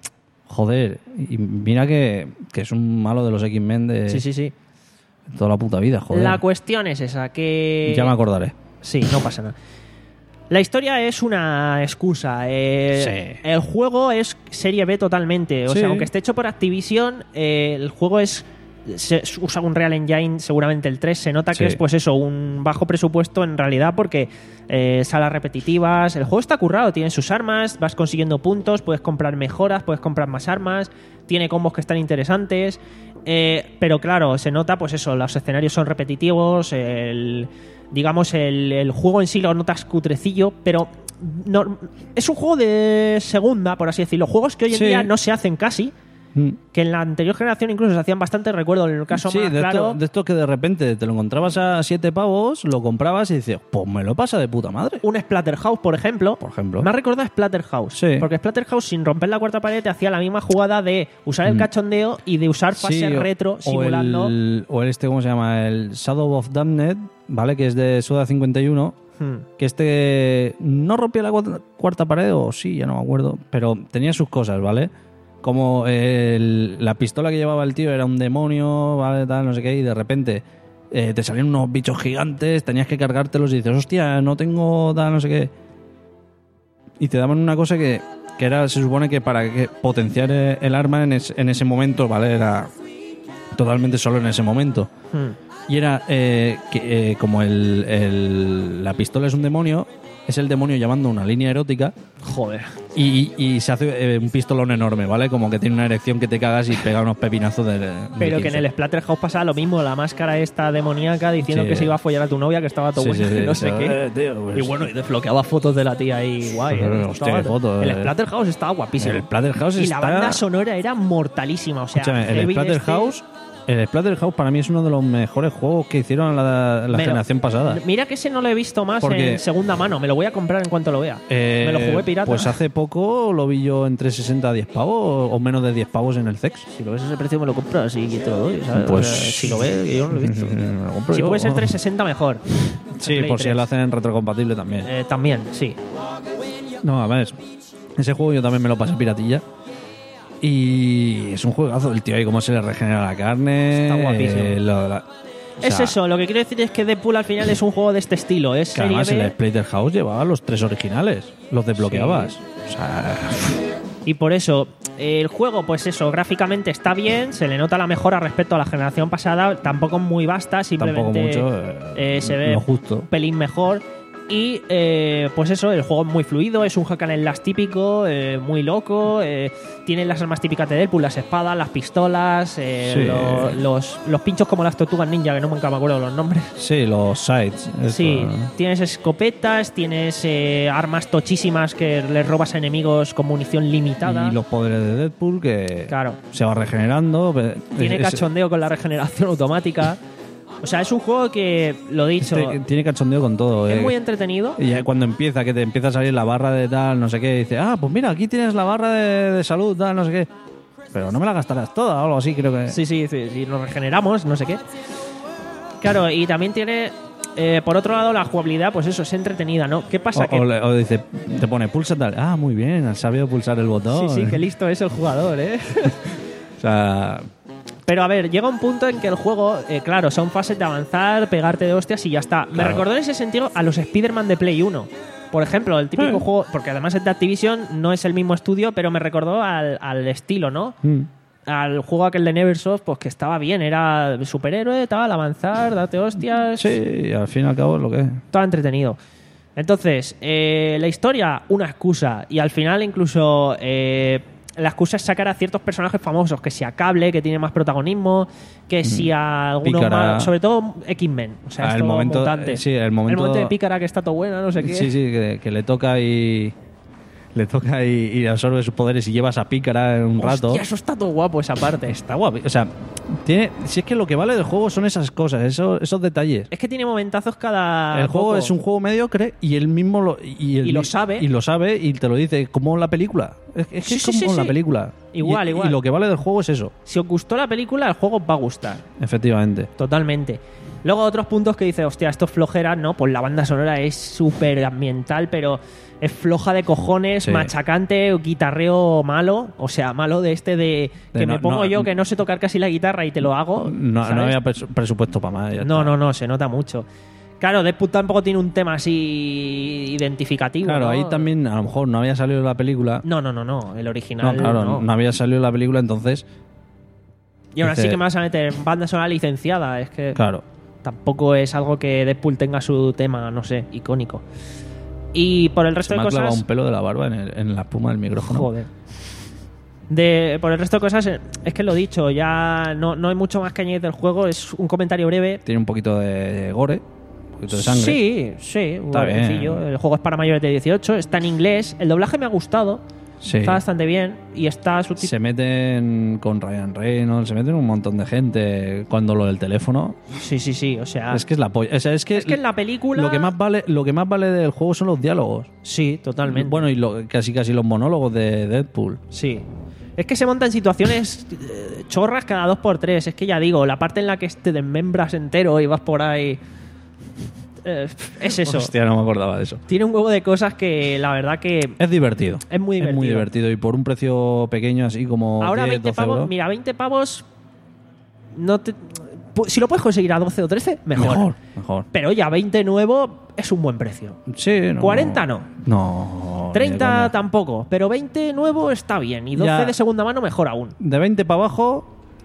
Joder. Y mira que, que es un malo de los X-Men de Sí, sí, sí. toda la puta vida, joder. La cuestión es esa, que... Ya me acordaré. Sí, no pasa nada. La historia es una excusa. eh, Sí. El juego es serie B totalmente. O Sí. sea, aunque esté hecho por Activision, eh, el juego es se usa un Real Engine, seguramente el tres. Se nota que Sí. es pues eso, un bajo presupuesto en realidad porque eh, salas repetitivas. El juego está currado, tiene sus armas, vas consiguiendo puntos, puedes comprar mejoras, puedes comprar más armas, tiene combos que están interesantes. eh, pero claro, se nota pues eso, los escenarios son repetitivos, el digamos, el, el juego en sí lo notas cutrecillo, pero no, es un juego de segunda, por así decirlo. Juegos que hoy en Sí. día no se hacen casi, Mm. que en la anterior generación incluso se hacían bastante, recuerdo, en el caso Sí, más de, claro... esto, de esto que de repente te lo encontrabas a siete pavos, lo comprabas y dices, pues me lo pasa de puta madre. Un Splatterhouse, por ejemplo. Por ejemplo. Me ha recordado a Splatterhouse. Sí. Porque Splatterhouse, sin romper la cuarta pared, te hacía la misma jugada de usar el Mm. cachondeo y de usar fases Sí, o- retro o simulando... el, o el este, ¿cómo se llama? El Shadow of Damned, ¿vale? Que es de Suda cincuenta y uno. Hmm. Que este no rompía la cuarta- cuarta pared, o sí, ya no me acuerdo. Pero tenía sus cosas, ¿vale? Como el- la pistola que llevaba el tío era un demonio, ¿vale? Tal, no sé qué, y de repente eh, te salían unos bichos gigantes, tenías que cargártelos y dices, hostia, no tengo tal, no sé qué. Y te daban una cosa que, que era, se supone que para que potenciar eh, el arma en, es- en ese momento, ¿vale? Era totalmente solo en ese momento. Hmm. Y era eh, que eh, como el, el- la pistola es un demonio, es el demonio llamando una línea erótica Joder. y, y se hace eh, un pistolón enorme, ¿vale? Como que tiene una erección que te cagas y pega unos pepinazos de... de Pero que en quince. el Splatterhouse pasaba lo mismo, la máscara esta demoníaca diciendo Sí. que se iba a follar a tu novia, que estaba todo Sí, bueno, sí, sí, no sé sí. qué. Eh, tío, pues- Y bueno, y desbloqueaba fotos de la tía ahí, guay. Pero, ¿eh? hostia, Estaba- qué foto, el eh. Splatterhouse estaba guapísimo. El Splatterhouse y está... la banda sonora era mortalísima, o sea, Escúchame, el Heavy Splatterhouse... El Splatterhouse para mí es uno de los mejores juegos que hicieron la, la Me lo- generación pasada. Mira que ese no lo he visto más Porque- en segunda mano, me lo voy a comprar en cuanto lo vea. Eh, me lo jugué pirata. Pues hace poco lo vi yo entre sesenta a diez pavos o menos de diez pavos en el C E X. Si lo ves a ese precio me lo compras y te lo doy, ¿sabes? Pues- O sea, si lo ves, yo no lo he visto. Me lo compro Si yo. puede ser trescientos sesenta mejor. Sí, Play por si tres. lo hacen retrocompatible también. Eh, también, sí. No, a ver, ese juego yo también me lo pasé piratilla. Y es un juegazo, el tío ahí cómo se le regenera la carne. Está guapísimo. eh, lo- la- o Es sea, eso, lo que quiero decir es que Deadpool al final es un juego de este estilo. Es Que serie además B, el Splatterhouse llevaba los tres originales, los desbloqueabas. O sea, y por eso el juego, pues eso, gráficamente está bien, se le nota la mejora respecto a la generación pasada, tampoco muy vasta, tampoco simplemente mucho. eh, eh, se ve lo justo. un pelín mejor. Y eh, pues eso, el juego es muy fluido, es un hack and slash típico, eh, muy loco, eh, tiene las armas típicas de Deadpool, las espadas, las pistolas, eh, Sí. lo- los, los pinchos como las tortugas ninja, que no nunca me acuerdo los nombres. Sí, los sides. esto, Sí, ¿no? tienes escopetas, tienes eh, armas tochísimas que les robas a enemigos con munición limitada. Y los poderes de Deadpool que Claro. se va regenerando. pe- Tiene es- es- cachondeo con la regeneración automática. O sea, es un juego que, lo dicho, este- tiene cachondeo con todo. es eh. muy entretenido. Y ya cuando empieza, que te empieza a salir la barra de tal, no sé qué, dice, ah, pues mira, aquí tienes la barra de, de salud, tal, no sé qué. Pero no me la gastarás toda o algo así, creo que. Sí, sí, sí, sí, nos regeneramos, no sé qué. Claro, y también tiene, eh, por otro lado, la jugabilidad, pues eso, es entretenida, ¿no? ¿Qué pasa? O, que o le- o dice, te pone pulsa tal. Ah, muy bien, has sabido pulsar el botón. Sí, sí, qué listo es el jugador, ¿eh? O sea, Pero a ver, llega un punto en que el juego, eh, claro, son fases de avanzar, pegarte de hostias y ya está. Me Claro. recordó en ese sentido a los Spider-Man de Play uno. Por ejemplo, el típico Sí. juego, porque además es de Activision, no es el mismo estudio, pero me recordó al, al estilo, ¿no? mm, Al juego aquel de Neversoft, pues que estaba bien, era superhéroe, tal, avanzar, darte hostias. sí, al fin y al cabo es lo que es. Estaba entretenido. Entonces, eh, la historia, una excusa. Y al final, incluso, eh, la excusa es sacar a ciertos personajes famosos. Que si a Cable, que tiene más protagonismo. Que si a algunos Pícara. más. Sobre todo X-Men. O sea, Ah, es el todo momento- mutante. eh, sí, el momento- de Pícara que está todo buena, no sé qué. Sí, sí, que, que le toca y. Le toca y, y absorbe sus poderes y llevas a Pícara en un rato. Hostia, eso está todo guapo, esa parte. Está guapo. O sea, tiene, si es que lo que vale del juego son esas cosas, esos, esos detalles. Es que tiene momentazos cada. El juego poco. es un juego mediocre y él mismo lo, y, el- Y lo sabe. Y lo sabe y te lo dice, como la película. Es, es que Sí, es sí, como sí, la sí. película. Igual, Y- igual. Y lo que vale del juego es eso, Si os gustó la película, el juego os va a gustar. efectivamente. Totalmente. Luego otros puntos que dice, hostia, esto es flojera, ¿no? Pues la banda sonora es súper ambiental, pero es floja de cojones, Sí. machacante, guitarreo malo. O sea, malo de este de que De me no- pongo no- yo que no sé tocar casi la guitarra y te lo hago. No, ¿sabes? no había pres- presupuesto para más. ya no, está. no, no, se nota mucho. Claro, Deadpool tampoco tiene un tema así identificativo. Claro, ¿no? ahí también a lo mejor no había salido la película. No, no, no, no. El original. No, claro, no. no. había salido la película, entonces, Y aún así dice- que me vas a meter banda sonora licenciada. Es que. claro. Tampoco es algo que Deadpool tenga su tema, no sé, icónico. Y por el resto Se me de ha clavado cosas. un pelo de la barba en, el- en la espuma del micrófono. Joder. De, por el resto de cosas, eh, es que lo dicho, ya no, no hay mucho más que añadir del juego, es un comentario breve. Tiene un poquito de gore, un poquito de sangre. Sí, sí, Está bien. sencillo. El juego es para mayores de dieciocho, está en inglés. El doblaje me ha gustado, Sí. está bastante bien y está subtitulado. Se meten con Ryan Reynolds, se meten un montón de gente cuando lo del teléfono. Sí, sí, sí, o sea. Es que es la polla. O sea, es que, es que en la película. lo que más vale, lo que más vale del juego son los diálogos. Sí, totalmente. Bueno, y lo- casi casi los monólogos de Deadpool. Sí. Es que se montan situaciones eh, chorras cada dos por tres. Es que ya digo, la parte en la que te desmembras entero y vas por ahí. eh, es eso. Hostia, no me acordaba de eso. Tiene un huevo de cosas que la verdad que. Es divertido. Es muy Es muy divertido. divertido. Y por un precio pequeño, así como Ahora diez, veinte doce pavos. euros. Mira, veinte pavos. No te. pu- Si lo puedes conseguir a doce o trece, mejor. Mejor, mejor. Pero ya veinte nuevo es un buen precio. Sí, no. cuarenta no. No. ni de treinta coña. tampoco. Pero veinte nuevo está bien. Y doce Ya. de segunda mano mejor aún. De veinte para abajo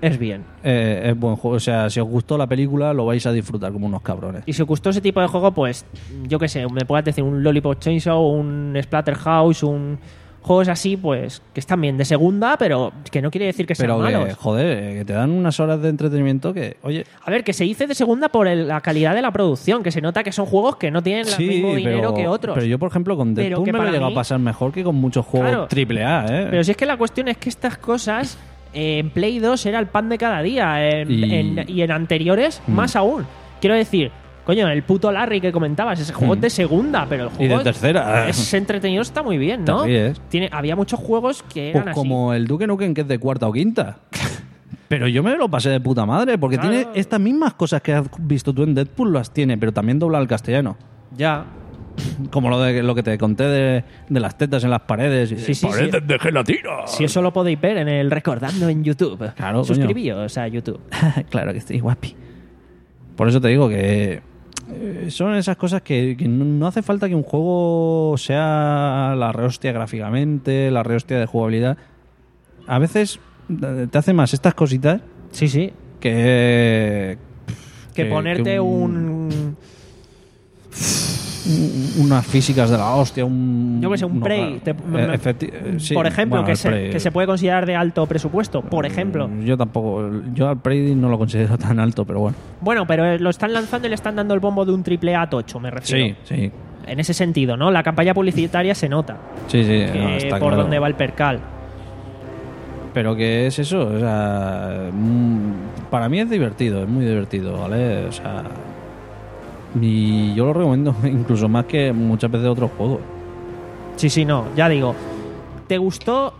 es bien. Eh, es buen juego. O sea, si os gustó la película, lo vais a disfrutar como unos cabrones. Y si os gustó ese tipo de juego, pues yo qué sé, me puedes decir un Lollipop Chainsaw, un Splatterhouse, un juegos así, pues que están bien de segunda, pero que no quiere decir que sean Pero que, malos. joder, que te dan unas horas de entretenimiento que, oye... A ver, que se dice de segunda por el- la calidad de la producción, que se nota que son juegos que no tienen el mismo dinero que otros. Pero yo, por ejemplo, con Pero Deadpool que me lo he para llegado mí- a pasar mejor que con muchos juegos Claro. triple A, ¿eh? Pero si es que la cuestión es que estas cosas eh, en Play dos era el pan de cada día en- Y- en- y en anteriores Mm. más aún. Quiero decir, coño, el puto Larry que comentabas, ese juego Mm. es de segunda, pero el Y juego de tercera. es entretenido, está muy bien, ¿no? Te ríes. Tiene, había muchos juegos que eran Pues como el Duke Nukem, que es de cuarta o quinta. Pero yo me lo pasé de puta madre, porque Claro. tiene estas mismas cosas que has visto tú en Deadpool, las tiene, pero también dobla al castellano. así. Ya. Como lo de lo que te conté de, de las tetas en las paredes. Y Sí, sí, paredes sí. de gelatina. Si eso lo podéis ver en el Recordando en YouTube. Claro, coño. Suscribíos a YouTube. Claro que estoy guapi. Por eso te digo que eh, son esas cosas que, que no, no hace falta que un juego sea la rehostia gráficamente, la rehostia de jugabilidad. A veces eh, te hace más estas cositas Sí, sí. que... Que, ponerte que un... un- unas físicas de la hostia, un... Yo que sé, un no, Prey. te- eh, me- efecti- eh, sí, por ejemplo, bueno, que, el se, Prey. que se puede considerar de alto presupuesto. Por ejemplo. Yo tampoco... Yo al Prey no lo considero tan alto, pero bueno. Bueno, pero eh, lo están lanzando y le están dando el bombo de un triple A tocho, me refiero. Sí, sí. En ese sentido, ¿no? La campaña publicitaria se nota. Sí, sí, que no, está por claro. donde va el percal. Pero que es eso, o sea, mm, para mí es divertido, es muy divertido, ¿vale? O sea, y yo lo recomiendo incluso más que muchas veces otros juegos. Sí, sí, no, ya digo. ¿Te gustó?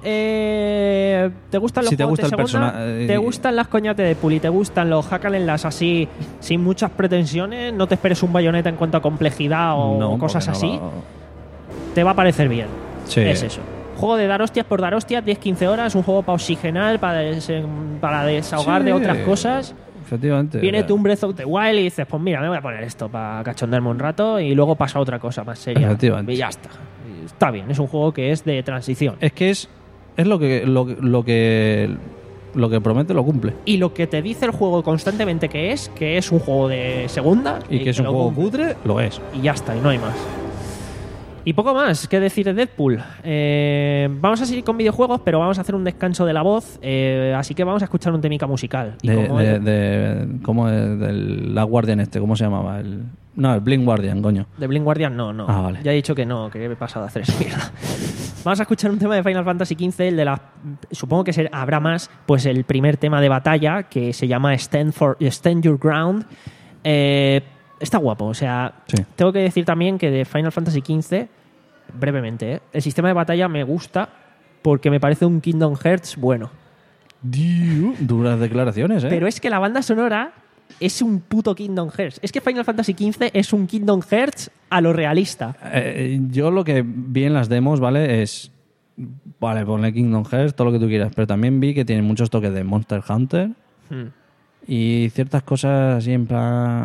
Eh, ¿Te gustan los Si te juegos gusta de el segunda? persona- eh, ¿Te gustan las coñas de Deadpool y te gustan los hack and slash así, sin muchas pretensiones? ¿No te esperes un Bayonetta en cuanto a complejidad o No, cosas porque no así? lo- Te va a parecer bien. Sí. Es eso. Juego de dar hostias por dar hostias, diez quince horas, un juego para oxigenar, para, des- para desahogar Sí. de otras cosas. Efectivamente. Viene tú un Breath of the Wild y dices, pues mira, me voy a poner esto para cachondarme un rato y luego pasa otra cosa más seria. Efectivamente. Y ya está. Y está bien, es un juego que es de transición. Es que es, es lo que lo, lo que lo que promete lo cumple. Y lo que te dice el juego constantemente que es, que es un juego de segunda. Y que es un lo juego cumple. cutre, lo es. Y ya está, y no hay más. Y poco más que decir de Deadpool. Eh, vamos a seguir con videojuegos, pero vamos a hacer un descanso de la voz. eh, así que vamos a escuchar un temica musical. Y De, como de, el- de- ¿cómo es? Del Last Guardian este, ¿cómo se llamaba? El, no, el Blind Guardian, coño. De Blind Guardian no, no. Ah, vale. Ya he dicho que no, que he pasado a hacer esa mierda. Vamos a escuchar un tema de Final Fantasy quince, el de la... Supongo que ser- habrá más, pues el primer tema de batalla, que se llama Stand, for, Stand Your Ground. Eh, está guapo, o sea... Sí. Tengo que decir también que de Final Fantasy quince, brevemente, ¿eh? El sistema de batalla me gusta porque me parece un Kingdom Hearts bueno. Diu, duras declaraciones, ¿eh? Pero es que la banda sonora es un puto Kingdom Hearts. Es que Final Fantasy quince es un Kingdom Hearts a lo realista. Eh, yo lo que vi en las demos, ¿vale? Es. Vale, ponle Kingdom Hearts, todo lo que tú quieras. Pero también vi que tiene muchos toques de Monster Hunter Hmm. y ciertas cosas así en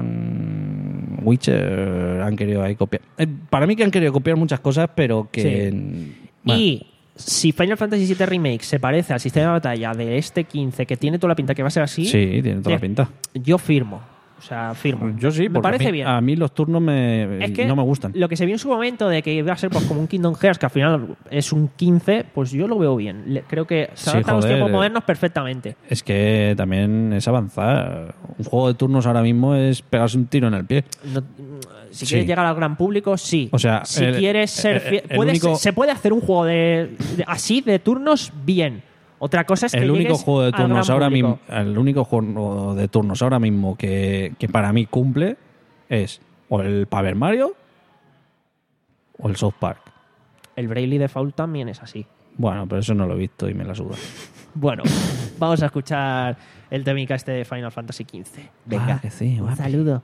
plan. Witcher han querido ahí copiar. Eh, para mí que han querido copiar muchas cosas, pero que. Bueno, Y si Final Fantasy siete Remake se parece al sistema de batalla de este quince, que tiene toda la pinta que va a ser así, sí, tiene toda la te- pinta. yo firmo. O sea, firmo. Yo sí, me porque parece a mí, bien. a mí los turnos me, Es que no me gustan. lo que se vio en su momento de que iba a ser pues como un Kingdom Hearts, que al final es un quince, pues yo lo veo bien. Le- creo que se Sí, adapta a los joder, tiempos eh. modernos perfectamente. Es que también es avanzar. Un juego de turnos ahora mismo es pegarse un tiro en el pie. No- si Sí. quieres llegar al gran público, sí. O sea, si el- quieres ser el- fiel- el puedes- único- se puede hacer un juego de, de- así de turnos bien. Otra cosa es que El único llegues juego de al gran turnos ahora público. mismo, el único juego de turnos ahora mismo que, que para mí cumple es o el Paper Mario o el South Park. El Bravely Default también es así. Bueno, pero eso no lo he visto y me la suda. Bueno, vamos a escuchar el temica este de Final Fantasy quince. Venga, Ah, que sí, un guapi. saludo.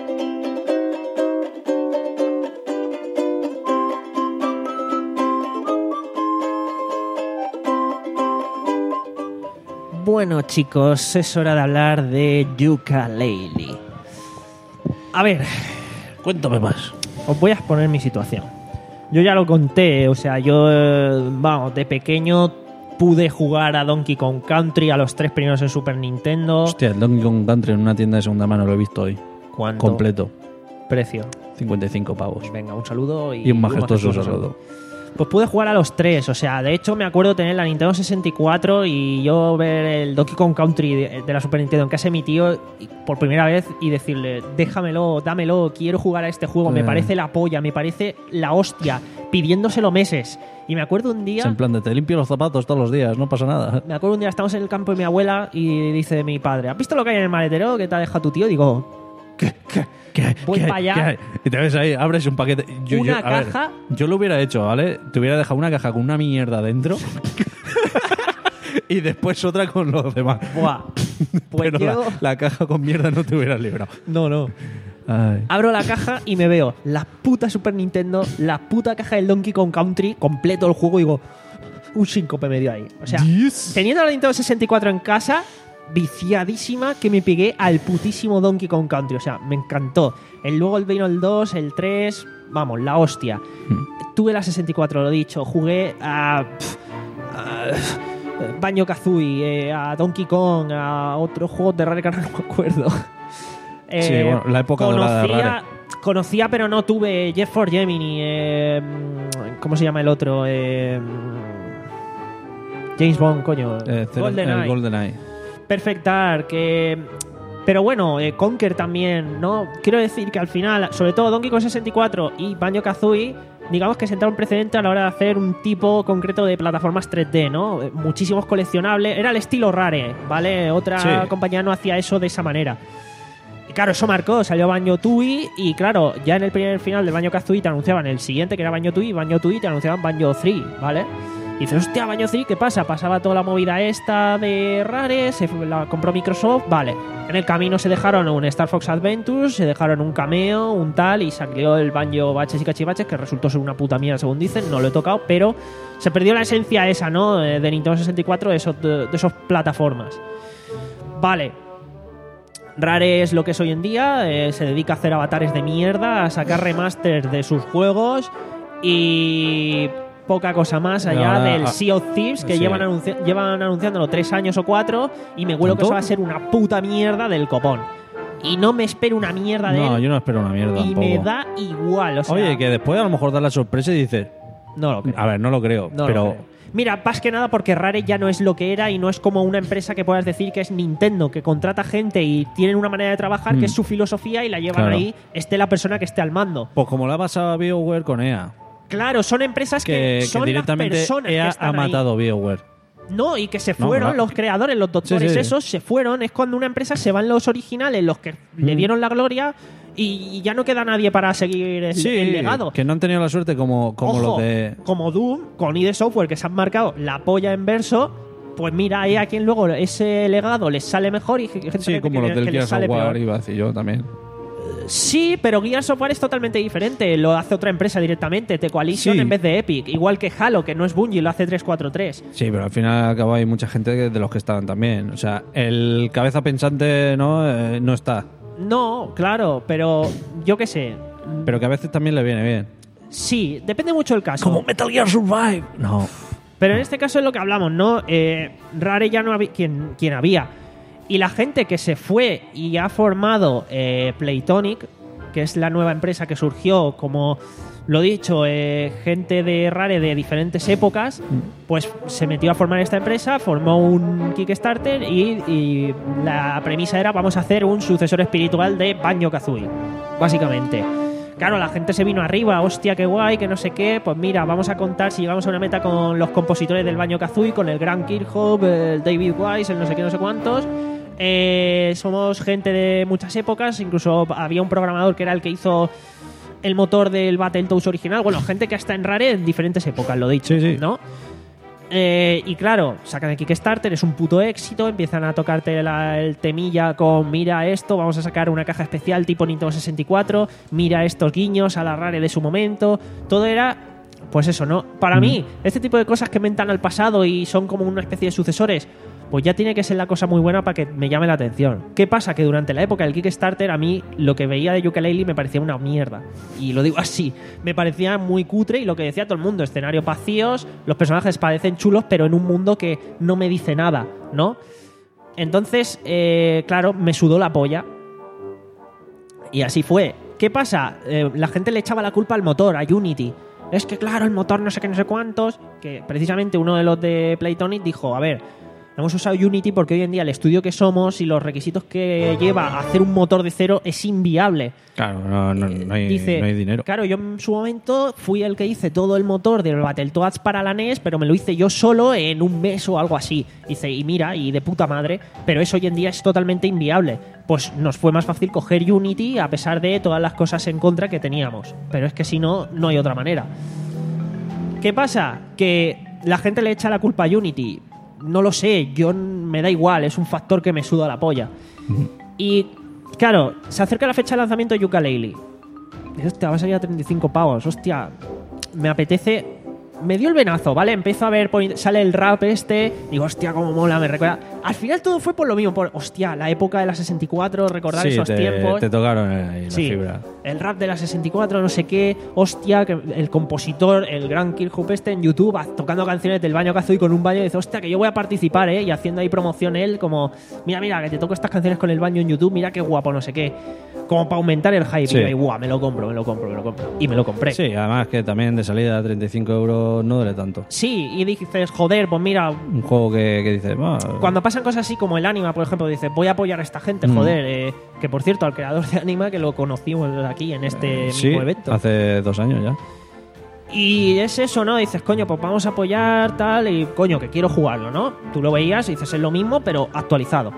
Bueno, chicos, es hora de hablar de Yooka-Laylee. A ver, Cuéntame más. os voy a exponer mi situación. Yo ya lo conté, o sea, yo, eh, vamos, de pequeño pude jugar a Donkey Kong Country, a los tres primeros en Super Nintendo. Hostia, el Donkey Kong Country en una tienda de segunda mano lo he visto hoy. ¿Cuánto? Completo. Precio. cincuenta y cinco pavos. Venga, un saludo y, Y un majestuoso saludo. Pues pude jugar a los tres, o sea, de hecho me acuerdo tener la Nintendo sesenta y cuatro y yo ver el Donkey Kong Country de, de la Super Nintendo en casa de mi tío y- por primera vez y decirle, déjamelo, dámelo, quiero jugar a este juego, me Eh. parece la polla, me parece la hostia, pidiéndoselo meses. Y me acuerdo un Es día... en plan de te limpio los zapatos todos los días, no pasa nada. Me acuerdo un día, estamos en el campo de mi abuela y dice mi padre, ¿has visto lo que hay en el maletero que te ha dejado tu tío? Digo, ¿qué? ¿Qué? ¿Qué? Voy ¿Qué? para allá. ¿Qué hay? Y te ves ahí, abres un paquete. Yo, yo- Una a ver, caja. yo lo hubiera hecho, ¿vale? Te hubiera dejado una caja con una mierda dentro y después otra con los demás. Buah. Pues Pero llego- la, la caja con mierda no te hubiera librado. No, no. Ay. Abro la caja y me veo la puta Super Nintendo, la puta caja del Donkey Kong Country, completo el juego y digo, un síncope me dio ahí. O sea, Dios. teniendo la Nintendo sesenta y cuatro en casa, viciadísima que me pegué al putísimo Donkey Kong Country. O sea, me encantó. El, luego el vino el dos, el tres, vamos, la hostia. Tuve la sesenta y cuatro, lo dicho. Jugué a... pf, a Banjo-Kazooie, eh, a Donkey Kong, a otros juegos de Rare que ahora no me acuerdo. Eh, Sí, bueno, la época dorada de conocía, Rare. conocía, pero no tuve Jet for Gemini. Eh, ¿Cómo se llama el otro? Eh, James Bond, coño. Eh, cero- GoldenEye. el GoldenEye. Perfect Dark. eh, pero bueno, eh, Conker también, ¿no? Quiero decir que al final, sobre todo Donkey Kong sesenta y cuatro y Banjo-Kazooie, digamos que sentaron un precedente a la hora de hacer un tipo concreto de plataformas tres D, ¿no? Eh, Muchísimos coleccionables. Era el estilo Rare, ¿vale? Otra Sí. compañía no hacía eso de esa manera. Y claro, eso marcó, salió Banjo-Tooie y claro, ya en el primer final de Banjo-Kazooie te anunciaban el siguiente que era Banjo-Tooie y Banjo-Tooie te anunciaban Banjo-Three, ¿vale? Y dices, hostia, Banjo-Three, ¿qué pasa? Pasaba toda la movida esta de Rare, se fue- la compró Microsoft, vale. En el camino se dejaron un Star Fox Adventures, se dejaron un cameo, un tal, y salió el Banjo Baches y Cachivaches, que resultó ser una puta mierda según dicen, no lo he tocado, pero se perdió la esencia esa, ¿no? De de Nintendo sesenta y cuatro, de esos, de, de esos plataformas. Vale. Rare es lo que es hoy en día, eh, se dedica a hacer avatares de mierda, a sacar remasters de sus juegos y poca cosa más allá Ahora, del ah, Sea of Thieves que sí. llevan, anunci- llevan anunciándolo tres años o cuatro y me huelo que ¿Tanto? eso va a ser una puta mierda del copón. Y no me espero una mierda de No, él yo no espero una mierda y tampoco. me da igual. O sea, Oye, que después a lo mejor da la sorpresa y dices, no lo creo. a ver, no lo creo, No lo pero creo. Mira, más que nada porque Rare ya no es lo que era y no es como una empresa que puedas decir que es Nintendo, que contrata gente y tienen una manera de trabajar que Mm. es su filosofía y la llevan Claro. ahí, esté la persona que esté al mando. pues como le ha pasado a BioWare con E A, Claro, son empresas que, que, que son las directamente personas E que A están ha ahí. matado a BioWare. No, y que se No, fueron claro. los creadores, los doctores Sí, sí. esos, se fueron. Es cuando una empresa se van los originales, los que le Mm. dieron la gloria y ya no queda nadie para seguir el, Sí, el legado. que no han tenido la suerte como, como Ojo, los de... como Doom, con I D Software, que se han marcado la polla en verso, pues mira, hay a quien luego ese legado les sale mejor y gente Sí, que, como que- los del que les Gears sale of War, peor. iba a decir yo también. Sí, pero Gears of War es totalmente diferente. Lo hace otra empresa directamente, The Coalition Sí. en vez de Epic. Igual que Halo, que no es Bungie, lo hace tres cuatro tres. Sí, pero al final acabó hay mucha gente de los que estaban también. O sea, el cabeza pensante no, Eh, no está. No, claro, pero yo qué sé. Pero que a veces también le viene bien. Sí, depende mucho del caso. Metal Gear Survive. No. Pero en este caso es lo que hablamos, ¿no? Eh, Rare ya no había quien, quien había. Y la gente que se fue y ha formado eh, Playtonic, que es la nueva empresa que surgió, como lo dicho, eh, gente de Rare de diferentes épocas, pues se metió a formar esta empresa, formó un Kickstarter y, y la premisa era vamos a hacer un sucesor espiritual de Banjo-Kazooie, básicamente. Claro, la gente se vino arriba, hostia, qué guay, que no sé qué. Pues mira, vamos a contar si llegamos a una meta con los compositores del Banjo-Kazooie, con el Gran Kirchhoff, el David Wise, el no sé qué, no sé cuántos. Eh, somos gente de muchas épocas, incluso había un programador que era el que hizo el motor del Battletoads original. Bueno, gente que está en Rare en diferentes épocas, lo dicho, Sí, sí. ¿no? Eh, y claro, sacan el Kickstarter, es un puto éxito, empiezan a tocarte la, el temilla con mira esto, vamos a sacar una caja especial tipo Nintendo sesenta y cuatro, mira estos guiños a la Rare de su momento, todo era, pues eso, ¿no? Para mm. mí, este tipo de cosas que mentan al pasado y son como una especie de sucesores, pues ya tiene que ser la cosa muy buena para que me llame la atención. ¿Qué pasa? Que durante la época del Kickstarter a mí lo que veía de Yooka-Laylee me parecía una mierda. Y lo digo así, me parecía muy cutre y lo que decía todo el mundo, escenarios vacíos, los personajes parecen chulos, pero en un mundo que no me dice nada, ¿no? Entonces, eh, claro, me sudó la polla. Y así fue. ¿Qué pasa? Eh, la gente le echaba la culpa al motor, a Unity. Es que claro, el motor no sé qué, no sé cuántos, que precisamente uno de los de Playtonic dijo, a ver, hemos usado Unity porque hoy en día el estudio que somos y los requisitos que lleva a hacer un motor de cero es inviable. Claro, no, no, no, hay, Dice, no hay dinero. Claro, yo en su momento fui el que hice todo el motor del Battletoads para la N E S, pero me lo hice yo solo en un mes o algo así. Dice, y mira, y de puta madre, pero eso hoy en día es totalmente inviable. Pues nos fue más fácil coger Unity a pesar de todas las cosas en contra que teníamos. Pero es que si no, no hay otra manera. ¿Qué pasa? Que la gente le echa la culpa a Unity. No lo sé, yo me da igual, es un factor que me suda la polla. Uh-huh. Y claro, se acerca la fecha de lanzamiento de Yooka-Laylee. Hostia, va a salir a treinta y cinco pavos. Hostia, me apetece. Me dio el venazo, ¿vale? Empiezo a ver, sale el rap este, digo, hostia, cómo mola, me recuerda. Al final todo fue por lo mismo, por, hostia, la época de la sesenta y cuatro, recordar sí, esos te, tiempos. te tocaron ahí la sí, fibra. El rap de la sesenta y cuatro, no sé qué, hostia, que el compositor, el gran Kirkhoop este en YouTube, tocando canciones del baño que hace hoy con un baño, y dice, hostia, que yo voy a participar, ¿eh? Y haciendo ahí promoción él, como, mira, mira, que te toco estas canciones con el baño en YouTube, mira qué guapo, no sé qué. Como para aumentar el hype. Sí. Y yo, guau, me lo compro, me lo compro, me lo compro. Y me lo compré. Sí, además que también de salida a treinta y cinco euros no duele tanto. Sí, y dices, joder, pues mira... Un juego que, que dices... Oh. Cuando pasan cosas así como el Anima, por ejemplo, dices, voy a apoyar a esta gente, mm. joder. Eh, que por cierto, al creador de Anima, que lo conocimos aquí en este eh, sí, mismo evento. hace dos años ya. Y es eso, ¿no? Dices, coño, pues vamos a apoyar tal y, coño, que quiero jugarlo, ¿no? Tú lo veías y dices, es lo mismo, pero actualizado.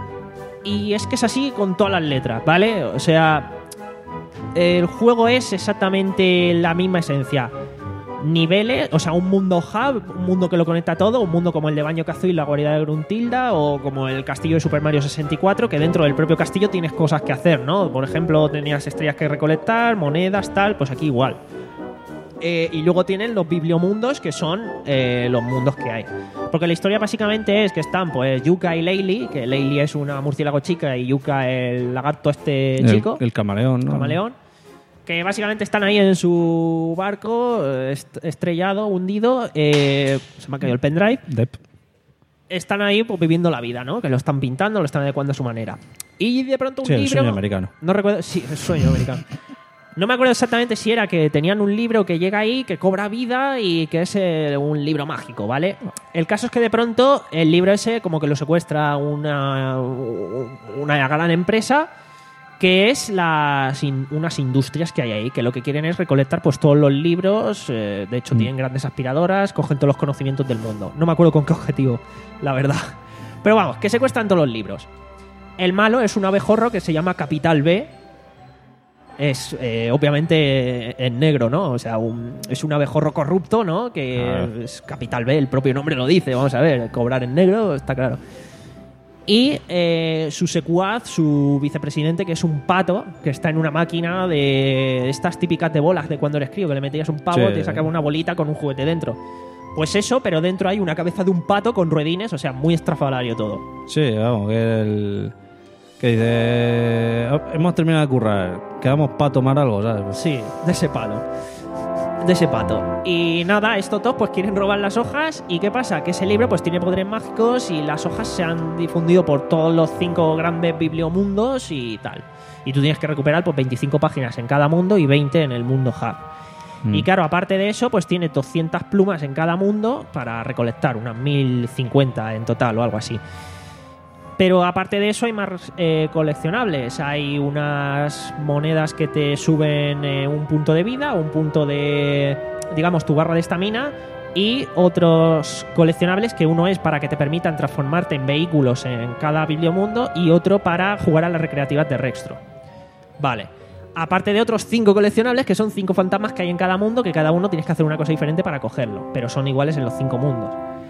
Y es que es así con todas las letras, ¿vale? O sea, el juego es exactamente la misma esencia. Niveles, o sea, un mundo hub, un mundo que lo conecta todo, un mundo como el de Banjo-Kazooie y la guarida de Gruntilda, o como el castillo de Super Mario sesenta y cuatro, que dentro del propio castillo tienes cosas que hacer, ¿no? Por ejemplo, tenías estrellas que recolectar, monedas, tal, pues aquí igual. Eh, y luego tienen los bibliomundos, que son eh, los mundos que hay. Porque la historia básicamente es que están pues Yooka y Laylee, que Laylee es una murciélago chica y Yooka el lagarto este chico. El, el camaleón, ¿no? Camaleón. Que básicamente están ahí en su barco est- estrellado, hundido. Eh, se me ha caído el pendrive. Dep. Están ahí pues, viviendo la vida, ¿no? Que lo están pintando, lo están adecuando a su manera. Y de pronto un sí, libro... el sueño americano. No recuerdo... Sí, el sueño americano. No me acuerdo exactamente si era que tenían un libro que llega ahí, que cobra vida y que es eh, un libro mágico, ¿vale? El caso es que de pronto el libro ese como que lo secuestra una, una gran empresa, que es las in, unas industrias que hay ahí, que lo que quieren es recolectar pues todos los libros, eh, de hecho mm. tienen grandes aspiradoras, cogen todos los conocimientos del mundo. No me acuerdo con qué objetivo, la verdad. Pero vamos, que secuestran todos los libros. El malo es un abejorro que se llama Capital B. Es eh, obviamente en negro, ¿no? O sea, un, es un abejorro corrupto, ¿no? Que ah. es Capital B, el propio nombre lo dice, vamos a ver, cobrar en negro, está claro. Y eh, su secuaz, su vicepresidente, que es un pato, que está en una máquina de estas típicas de bolas de cuando eres crío, que le metías un pavo, sí. te sacaba una bolita con un juguete dentro. Pues eso, pero dentro hay una cabeza de un pato con ruedines, o sea, muy estrafalario todo. Sí, vamos, que el... que dice, hemos terminado de currar, quedamos para tomar algo, ¿sabes? Sí, de ese palo. De ese pato. Y nada, estos dos pues quieren robar las hojas. ¿Y qué pasa? Que ese libro pues tiene poderes mágicos y las hojas se han difundido por todos los cinco grandes bibliomundos y tal. Y tú tienes que recuperar pues veinticinco páginas en cada mundo y veinte en el mundo hub. Mm. Y claro, aparte de eso, pues tiene doscientas plumas en cada mundo para recolectar, unas mil cincuenta en total o algo así. Pero aparte de eso hay más eh, coleccionables. Hay unas monedas que te suben eh, un punto de vida, un punto de, digamos, tu barra de estamina, y otros coleccionables que uno es para que te permitan transformarte en vehículos en cada bibliomundo y otro para jugar a las recreativas de Rextro. Vale. Aparte de otros cinco coleccionables que son cinco fantasmas que hay en cada mundo, que cada uno tienes que hacer una cosa diferente para cogerlo, pero son iguales en los cinco mundos.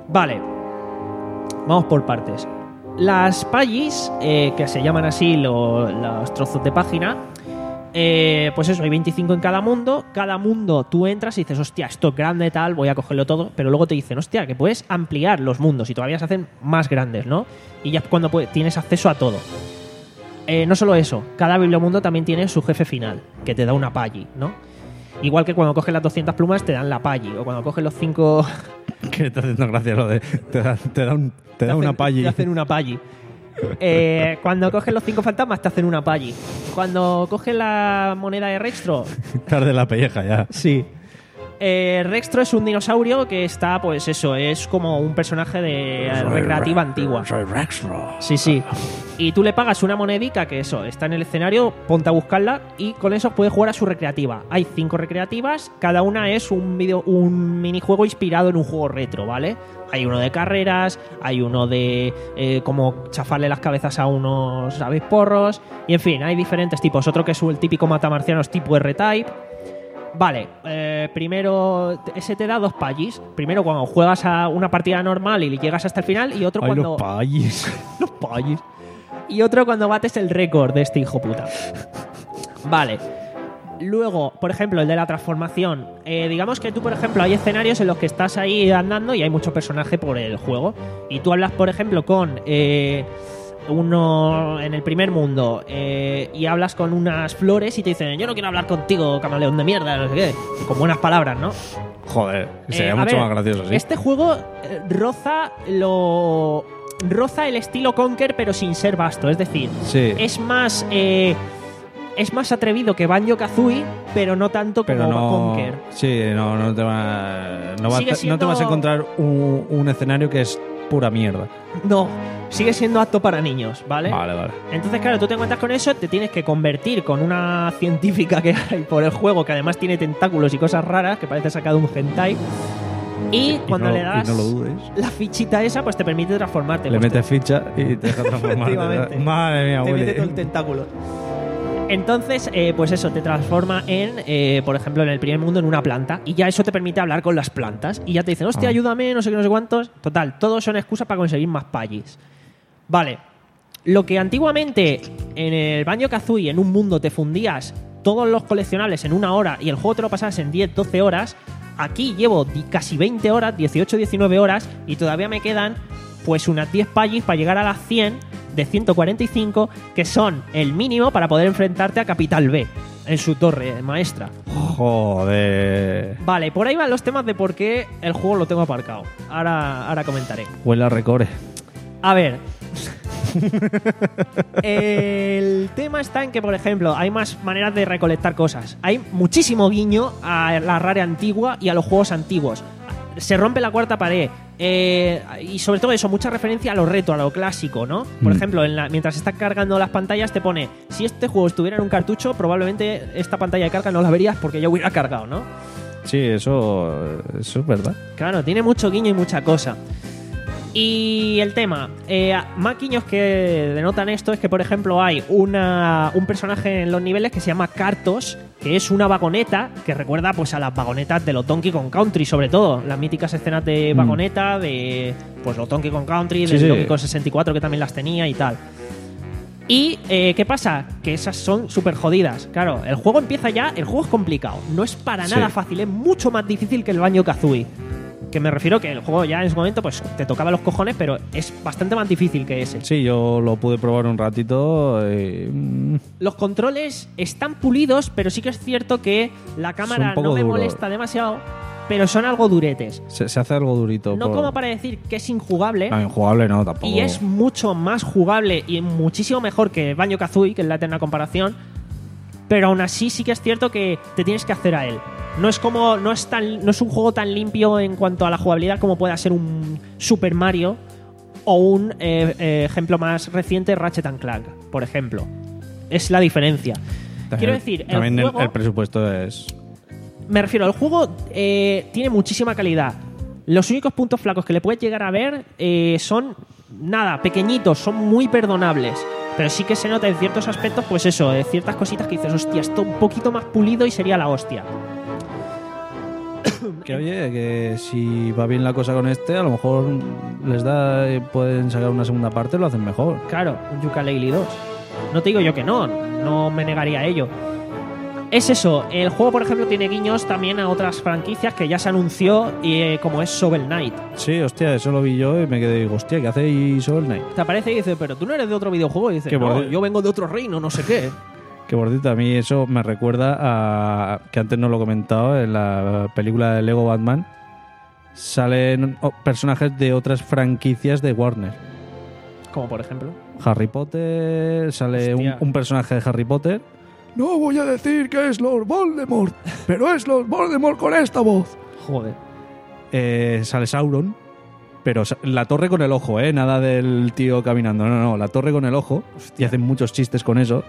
Vale. Vamos por partes. Las pagis, eh, que se llaman así lo, los trozos de página, eh, pues eso, hay veinticinco en cada mundo. Cada mundo tú entras y dices, hostia, esto es grande, tal, voy a cogerlo todo. Pero luego te dicen, hostia, que puedes ampliar los mundos y todavía se hacen más grandes, ¿no? Y ya cuando puedes, tienes acceso a todo. Eh, no solo eso, cada bibliomundo también tiene su jefe final, que te da una pagi, ¿no? Igual que cuando coges las doscientas plumas te dan la pagi, o cuando coges los cinco... ¿Qué está haciendo gracia lo de te da, te da, un, te da hacen, una pagi? Te hacen una pagi. Eh, cuando coges los cinco fantasmas te hacen una pagi. Cuando coges la moneda de Rextro... Tarde la pelleja ya. Sí. Eh, Rextro es un dinosaurio que está, pues eso, es como un personaje de Soy recreativa Re- antigua. Soy Rextro. Sí, sí. Y tú le pagas una monedica que eso, está en el escenario, ponte a buscarla y con eso puedes jugar a su recreativa. Hay cinco recreativas, cada una es un video, un minijuego inspirado en un juego retro, ¿vale? Hay uno de carreras, hay uno de eh, como chafarle las cabezas a unos, ¿sabéis? Porros. Y en fin, hay diferentes tipos. Otro que es el típico matamarcianos tipo R-Type. Vale, eh, primero ese te da dos pagis. Primero cuando juegas a una partida normal y llegas hasta el final, y otro Ay, cuando... los pagis. Los pagis. Y otro cuando bates el récord de este hijo puta. Vale. Luego, por ejemplo, el de la transformación. Eh, digamos que tú, por ejemplo, hay escenarios en los que estás ahí andando y hay mucho personaje por el juego. Y tú hablas, por ejemplo, con... Eh, uno en el primer mundo eh, y hablas con unas flores y te dicen, yo no quiero hablar contigo, camaleón de mierda, no sé qué, con buenas palabras, ¿no? Joder, sería Eh, a mucho ver, más gracioso, ¿sí? Este juego eh, roza lo roza el estilo Conker, pero sin ser vasto, es decir, Sí. es más eh, es más atrevido que Banjo-Kazooie, pero no tanto Pero como no, Conker. sí, no, no te va, no, va- Sigue no te siendo- vas a encontrar un, un escenario que es pura mierda. No, sigue siendo apto para niños, ¿vale? Vale, vale. Entonces, claro, tú te encuentras con eso, te tienes que convertir con una científica que hay por el juego, que además tiene tentáculos y cosas raras, que parece sacado de un hentai. Y cuando no- le y das no lo dudes. la fichita esa, pues te permite transformarte. Le Pues metes ficha y te deja transformar. Efectivamente. Madre mía, te Willy. mete todo el tentáculo. Entonces, eh, pues eso, te transforma en, eh, por ejemplo, en el primer mundo en una planta. Y ya eso te permite hablar con las plantas. Y ya te dicen, hostia, Ah. ayúdame, no sé qué, no sé cuántos. Total, todos son excusas para conseguir más pagis. Vale. Lo que antiguamente en el Banjo-Kazooie, en un mundo, te fundías todos los coleccionables en una hora y el juego te lo pasabas en diez, doce horas, aquí llevo di- casi veinte horas, dieciocho, diecinueve horas, y todavía me quedan pues unas diez pagis para llegar a las cien de ciento cuarenta y cinco, que son el mínimo para poder enfrentarte a Capital B en su torre maestra. Joder. Vale, por ahí van los temas de por qué el juego lo tengo aparcado. Ahora, ahora comentaré. Huele a recore. A ver. El tema está en que, por ejemplo, hay más maneras de recolectar cosas. Hay muchísimo guiño a la Rare antigua y a los juegos antiguos. Se rompe la cuarta pared. Eh, y sobre todo eso, mucha referencia a lo retro, a lo clásico, ¿no? Por Mm. ejemplo, en la, mientras estás cargando las pantallas te pone, si este juego estuviera en un cartucho, probablemente esta pantalla de carga no la verías porque ya hubiera cargado, ¿no? Sí, eso, eso es verdad. Claro, tiene mucho guiño y mucha cosa. Y el tema, eh, más guiños que denotan esto es que, por ejemplo, hay una, un personaje en los niveles que se llama Kartos, que es una vagoneta que recuerda pues a las vagonetas de los Donkey Kong Country, sobre todo, las míticas escenas de Mm. vagoneta, de pues los Donkey Kong Country, Sí, del sí. Donkey Kong sesenta y cuatro que también las tenía y tal. Y, eh, ¿qué pasa? Que esas son súper jodidas. Claro, el juego empieza ya, el juego es complicado, no es para Sí. nada fácil, es mucho más difícil que el Banjo-Kazooie. Que me refiero que el juego ya en su momento pues te tocaba los cojones, pero es bastante más difícil que ese. Sí, yo lo pude probar un ratito. Y, mm, Los controles están pulidos, pero sí que es cierto que la cámara un poco no me duro. molesta demasiado, pero son algo duretes. se, se hace algo durito. No por- como para decir que es injugable, No, injugable no, tampoco. y es mucho más jugable y muchísimo mejor que Banjo-Kazooie, que es la eterna comparación, pero aún así sí que es cierto que te tienes que hacer a él. No es como no es tan no es un juego tan limpio en cuanto a la jugabilidad como pueda ser un Super Mario o un eh, eh, ejemplo más reciente, Ratchet and Clank, por ejemplo. Es la diferencia. También- Quiero decir, el también el, juego- el presupuesto es. Me refiero, el juego eh, tiene muchísima calidad. Los únicos puntos flacos que le puedes llegar a ver eh, son, nada, pequeñitos, son muy perdonables. Pero sí que se nota en ciertos aspectos, pues eso, eh, ciertas cositas que dices, hostia, esto un poquito más pulido y sería la hostia. Que oye, que si va bien la cosa con este, a lo mejor les da y pueden sacar una segunda parte, lo hacen mejor. Claro, un Yooka-Laylee dos. No te digo yo que no, no me negaría a ello. Es eso, el juego, por ejemplo, tiene guiños también a otras franquicias que ya se anunció, eh, como es Shovel Knight. Sí, hostia, eso lo vi yo y me quedé, digo, hostia, ¿qué hace ahí Shovel Knight? Te aparece y dice, pero tú no eres de otro videojuego. Y dice, Que no, por- yo vengo de otro reino, no sé qué. Que por cierto, a mí eso me recuerda a... que antes no lo he comentado, en la película de Lego Batman salen oh, personajes de otras franquicias de Warner. Como por ejemplo. Harry Potter, sale un, Hostia. un personaje de Harry Potter. No voy a decir que es Lord Voldemort, pero es Lord Voldemort con esta voz. Joder. Eh, sale Sauron, pero sa- la torre con el ojo, ¿eh? Nada del tío caminando, no, no, la torre con el ojo. Y hacen muchos chistes con eso.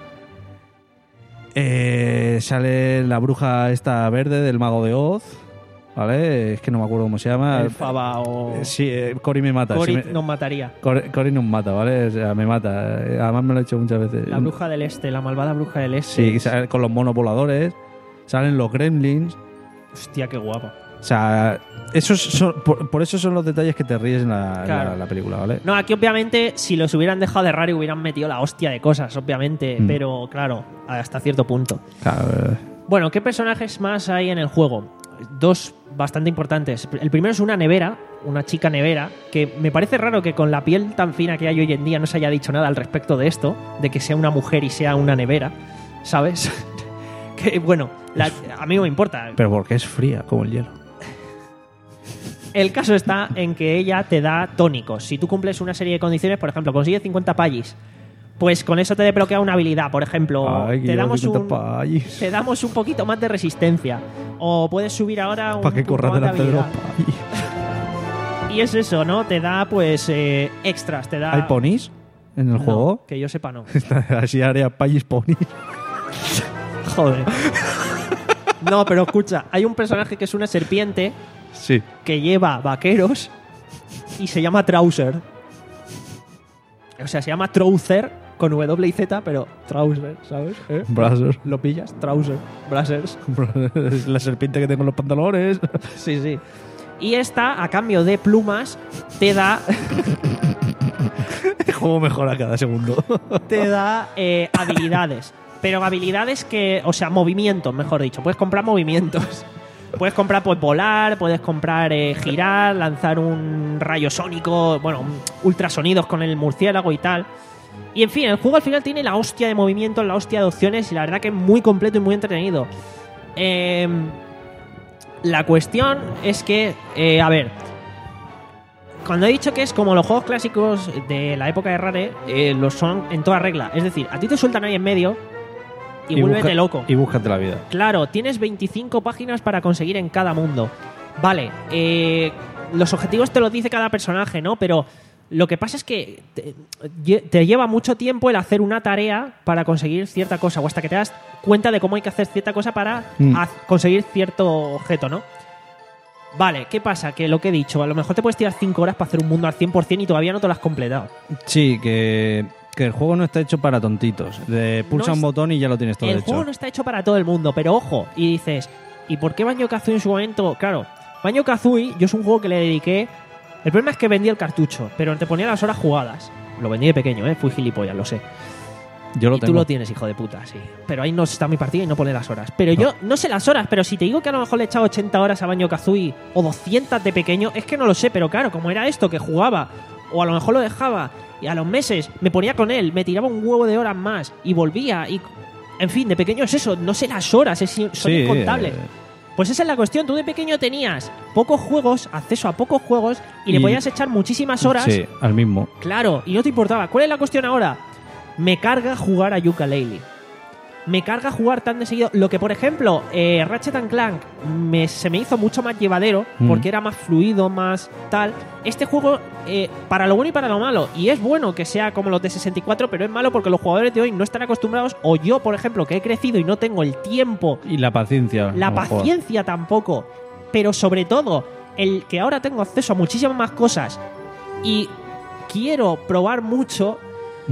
Eh, sale la bruja esta verde del mago de Oz, ¿vale? Es que no me acuerdo cómo se llama. El Faba o... Eh, Sí, eh, Cory me mata. Cory sí me- nos mataría. Cory, Cory nos mata, ¿vale? O sea, me mata. Eh, Además me lo he hecho muchas veces. La bruja del este, la malvada bruja del este. Sí, sale con los monos voladores, salen los gremlins. Hostia, qué guapo. O sea, esos son, por, por eso son los detalles que te ríes en la, en Claro. la- la película, ¿vale? No, aquí obviamente, si los hubieran dejado de raro, hubieran metido la hostia de cosas, obviamente. Mm. Pero claro, hasta cierto punto. Claro, eh, Bueno, ¿qué personajes más hay en el juego? Dos bastante importantes. El primero es una nevera, una chica nevera, que me parece raro que con la piel tan fina que hay hoy en día no se haya dicho nada al respecto de esto, de que sea una mujer y sea una nevera, ¿sabes? Que bueno, la- a mí no me importa. pero porque es fría, como el hielo. El caso está en que ella te da tónicos. Si tú cumples una serie de condiciones, por ejemplo, consigues cincuenta payis, pues con eso te desbloquea una habilidad. Por ejemplo, Ay, que te, llevo damos cincuenta un, payis. te damos un poquito más de resistencia. O puedes subir ahora un Para que punto corras más de delante de los habilidad. payis. Y es eso, ¿no? Te da, pues, eh, extras. Te da... ¿Hay ponis en el No, juego? que yo sepa, no. Así haría payis ponis. Joder. No, pero escucha, hay un personaje que es una serpiente Sí. que lleva vaqueros y se llama Trouser. O sea, se llama Trouser con W y Z, pero Trouser, ¿sabes? ¿Eh? Brazos. ¿Lo pillas? Trouser, Brazzers. Es la serpiente que tengo en los pantalones. Sí, sí. Y esta, a cambio de plumas, te da, El juego mejora cada segundo. te da eh, habilidades. Pero habilidades que, o sea, movimientos, mejor dicho. Puedes comprar movimientos. Puedes comprar, pues, volar, puedes comprar eh, girar, lanzar un rayo sónico, bueno, un- ultrasonidos con el murciélago y tal. Y en fin, el juego al final tiene la hostia de movimientos, la hostia de opciones y la verdad que es muy completo y muy entretenido. Eh, la cuestión es que, eh, a ver, cuando he dicho que es como los juegos clásicos de la época de Rare, eh, los son en toda regla. Es decir, a ti te sueltan ahí en medio y, vuélvete busca- loco. Y búscate la vida. Claro, tienes veinticinco páginas para conseguir en cada mundo. Vale, eh, los objetivos te los dice cada personaje, ¿no? Pero lo que pasa es que te, lle- te lleva mucho tiempo el hacer una tarea para conseguir cierta cosa, o hasta que te das cuenta de cómo hay que hacer cierta cosa para Mm. haz- conseguir cierto objeto, ¿no? Vale, ¿qué pasa? Que lo que he dicho, a lo mejor te puedes tirar cinco horas para hacer un mundo al cien por ciento y todavía no te lo has completado. Sí, que, que el juego no está hecho para tontitos. De pulsa No un es- botón y ya lo tienes todo El hecho. juego no está hecho para todo el mundo, pero ojo, y dices, ¿y por qué Banjo-Kazooie en su momento? Claro, Banjo-Kazooie, yo es un juego que le dediqué. El problema es que vendí el cartucho, pero te ponía las horas jugadas. Lo vendí de pequeño, ¿eh? Fui gilipollas, lo sé. Yo lo Y tengo. tú lo tienes, hijo de puta, sí. Pero ahí no está mi partida y no pone las horas. Pero yo no sé las horas, pero si te digo que a lo mejor le he echado ochenta horas a Banjo-Kazooie o doscientas de pequeño, es que no lo sé, pero claro, como era esto que jugaba, o a lo mejor lo dejaba, y a los meses me ponía con él, me tiraba un huevo de horas más y volvía, y. En fin, de pequeño es eso, no sé las horas, es, son Sí, incontables. eh, Pues esa es la cuestión, tú de pequeño tenías pocos juegos, acceso a pocos juegos, y, le Y- podías echar muchísimas horas. Sí, al mismo. Claro, y no te importaba. ¿Cuál es la cuestión ahora? Me carga jugar a Yooka-Laylee. Me carga jugar tan de seguido. Lo que, por ejemplo, eh, Ratchet and Clank me, se me hizo mucho más llevadero Mm. porque era más fluido, más tal. Este juego, eh, para lo bueno y para lo malo, y es bueno que sea como los de sesenta y cuatro, pero es malo porque los jugadores de hoy no están acostumbrados, o yo, por ejemplo, que he crecido y no tengo el tiempo, Y la paciencia. la a lo mejor. paciencia tampoco, pero sobre todo el que ahora tengo acceso a muchísimas más cosas y quiero probar mucho. Mm.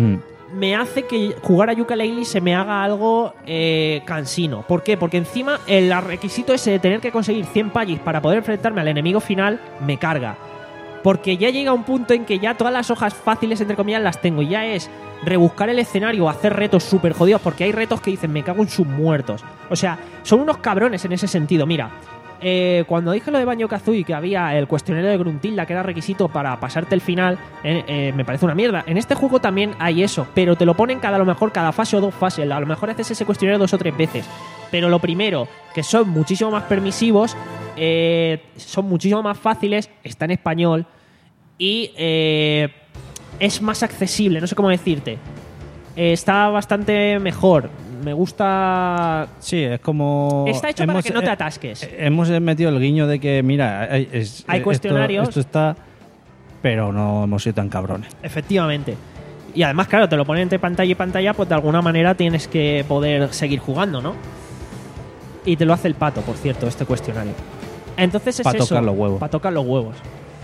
me hace que jugar a Yooka-Laylee se me haga algo eh, cansino. ¿Por qué? Porque encima el requisito ese de tener que conseguir cien pagis para poder enfrentarme al enemigo final me carga. Porque ya llega un punto en que ya todas las hojas fáciles, entre comillas, las tengo. Ya es rebuscar el escenario o hacer retos súper jodidos, porque hay retos que dicen, me cago en sus muertos. O sea, son unos cabrones en ese sentido. Mira, eh, cuando dije lo de Banjo-Kazooie, que había el cuestionario de Gruntilda, que era requisito para pasarte el final, eh, eh, me parece una mierda. En este juego también hay eso, pero te lo ponen cada, a lo mejor cada fase o dos fases. A lo mejor haces ese cuestionario dos o tres veces. Pero lo primero, que son muchísimo más permisivos, eh, son muchísimo más fáciles, está en español y eh, es más accesible, no sé cómo decirte. Eh, está bastante mejor. Me gusta... Sí, es como... Está hecho hemos, para que no te eh, atasques. Hemos metido el guiño de que, mira, hay, es, Hay esto, cuestionarios. Esto está... Pero no hemos sido tan cabrones. Efectivamente. Y además, claro, te lo ponen entre pantalla y pantalla, pues de alguna manera tienes que poder seguir jugando, ¿no? Y te lo hace el pato, por cierto, este cuestionario. Entonces es Pa' eso. tocar los huevos. Para tocar los huevos.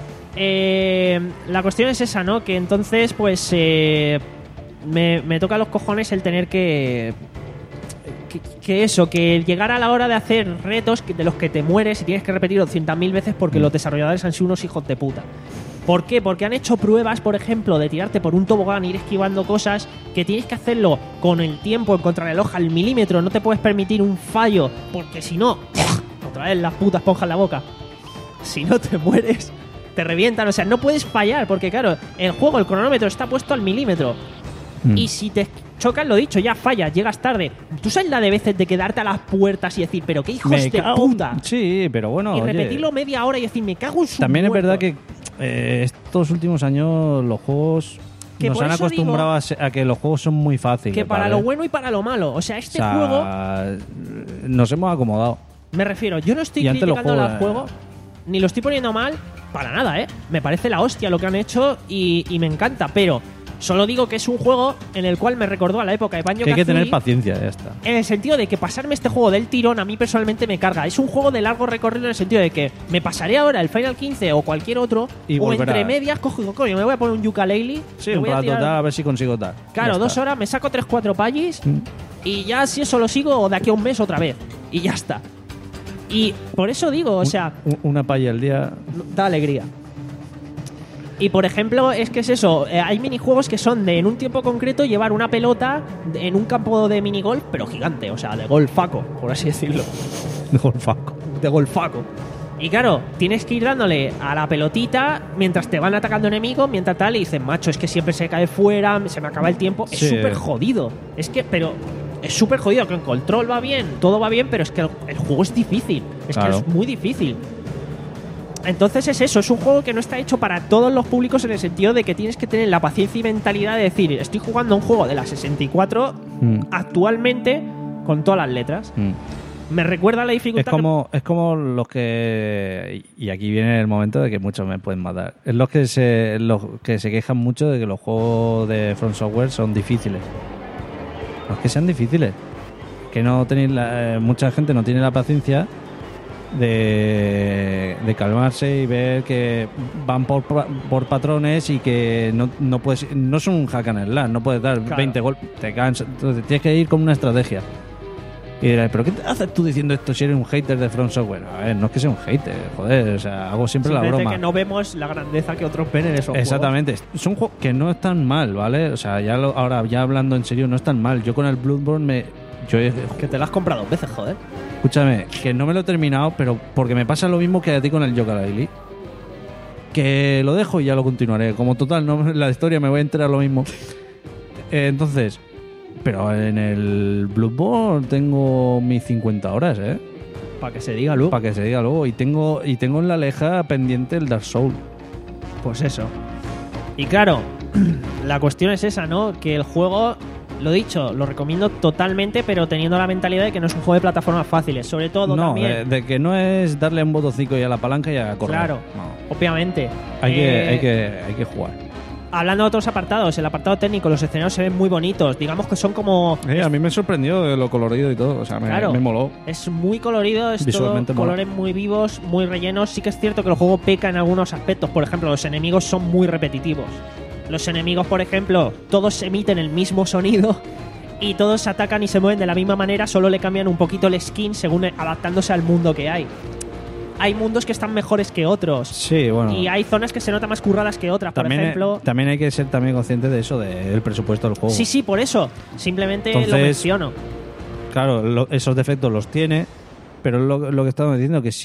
Eh, la cuestión es esa, ¿no? Que entonces, pues... Eh, me, me toca los cojones el tener que... Que, que eso, que llegar a la hora de hacer retos de los que te mueres y tienes que repetir doscientas mil veces porque Mm. los desarrolladores han sido unos hijos de puta. ¿Por qué? Porque han hecho pruebas, por ejemplo, de tirarte por un tobogán e ir esquivando cosas que tienes que hacerlo con el tiempo en contrarreloj al milímetro. No te puedes permitir un fallo, porque si no, otra vez la puta esponja en la boca. Si no te mueres, te revientan. O sea, no puedes fallar, porque claro, el juego, el cronómetro está puesto al milímetro. Mm. Y si te chocas, lo dicho, ya fallas, llegas tarde. ¿Tú sabes la de veces de quedarte a las puertas y decir, pero qué hijos Me de cago en- puta? Sí, pero bueno, Y oye, repetirlo media hora y decir, me cago en su también es muerto. verdad que eh, estos últimos años los juegos Que nos por han eso acostumbrado digo a, se- a que los juegos son muy fáciles. Que para ¿vale? lo bueno y para lo malo. O sea, O este sea, juego, nos hemos acomodado. me refiero, yo no estoy Y antes los criticando al juegos, juego, ni lo estoy poniendo mal, para nada, ¿eh? Me parece la hostia lo que han hecho y, y me encanta, pero solo digo que es un juego en el cual me recordó a la época de Banjo-Kazooie. Que hay que tener paciencia, ya está. En el sentido de que pasarme este juego del tirón a mí personalmente me carga. Es un juego de largo recorrido en el sentido de que me pasaré ahora el Final quince o cualquier otro, Y o volverás. entre medias cojo, coño, me voy a poner un Yooka-Laylee. Sí, me un voy a rato, tirar- tal, a ver si consigo tal. Claro, Ya dos está. horas, me saco tres cuatro pagis Mm. y ya si eso lo sigo de aquí a un mes otra vez. Y ya está. Y por eso digo, o sea, Un- una palla al día. da alegría. Y por ejemplo, es que es eso, eh, hay minijuegos que son de en un tiempo concreto llevar una pelota de- en un campo de minigolf, pero gigante, o sea, de golfaco, por así decirlo. De golfaco. De golfaco. Y claro, tienes que ir dándole a la pelotita mientras te van atacando enemigos, mientras tal, y dices, macho, es que siempre se cae fuera, se me acaba el tiempo. Es Sí. súper jodido. Es que, pero es súper jodido, que el control va bien, todo va bien, pero es que el, el juego es difícil. Es Claro. que es muy difícil. Entonces es eso, es un juego que no está hecho para todos los públicos en el sentido de que tienes que tener la paciencia y mentalidad de decir, estoy jugando a un juego de la sesenta y cuatro Mm. actualmente con todas las letras. Mm. Me recuerda a la Es dificultad que- como, es como los que. Y aquí viene el momento de que muchos me pueden matar. Es los que se, los que se quejan mucho de que los juegos de From Software son difíciles. No es que sean difíciles. Que no tenéis la- eh, mucha gente no tiene la paciencia de, de calmarse y ver que van por, por patrones y que no, no puedes no son un hack and slash, no puedes dar Claro. veinte golpes, te cansas. Entonces tienes que ir con una estrategia. Y dirás, ¿pero qué te haces tú diciendo esto si eres un hater de From Software? A ver, no es que sea un hater, joder, o sea, hago siempre la Simplemente broma. que no vemos la grandeza que otros ven en esos Exactamente, son juegos que no están mal, ¿vale? O sea, ya lo- ahora ya hablando en serio, no están mal. Yo con el Bloodborne me... Yo he- juegos. Que te la has comprado dos veces, joder. Escúchame, que no me lo he terminado, pero porque me pasa lo mismo que a ti con el Yooka-Laylee. Que lo dejo y ya lo continuaré. Como total, no la historia me voy a enterar lo mismo. Eh, entonces, pero en el Bloodborne tengo mis cincuenta horas, ¿eh? Para que se diga luego. Para que se diga luego. Y tengo, y tengo en la leja pendiente el Dark Souls. Pues eso. Y claro, la cuestión es esa, ¿no? Que el juego, lo dicho, lo recomiendo totalmente, pero teniendo la mentalidad de que no es un juego de plataformas fáciles. Sobre todo No, también. de, de que no es darle un botoncito y a la palanca y a correr. Claro, No. obviamente. Hay, que, Eh, hay, que, hay que jugar. Hablando de otros apartados, el apartado técnico, los escenarios se ven muy bonitos. Digamos que son como. Eh, a mí me sorprendió lo colorido y todo. O sea, me, Claro. me moló. Es muy colorido, es todo Visualmente mola. colores muy vivos, muy rellenos. Sí que es cierto que el juego peca en algunos aspectos. Por ejemplo, los enemigos son muy repetitivos. Los enemigos, por ejemplo, todos emiten el mismo sonido y todos atacan y se mueven de la misma manera, solo le cambian un poquito el skin según adaptándose al mundo que hay. Hay mundos que están mejores que otros. Sí, bueno. Y hay zonas que se notan más curradas que otras, por también, ejemplo. También hay que ser también consciente de eso, del presupuesto del juego. Sí, sí, por eso. Simplemente Entonces, lo menciono. Claro, lo, esos defectos los tiene, pero lo, lo que estamos diciendo, que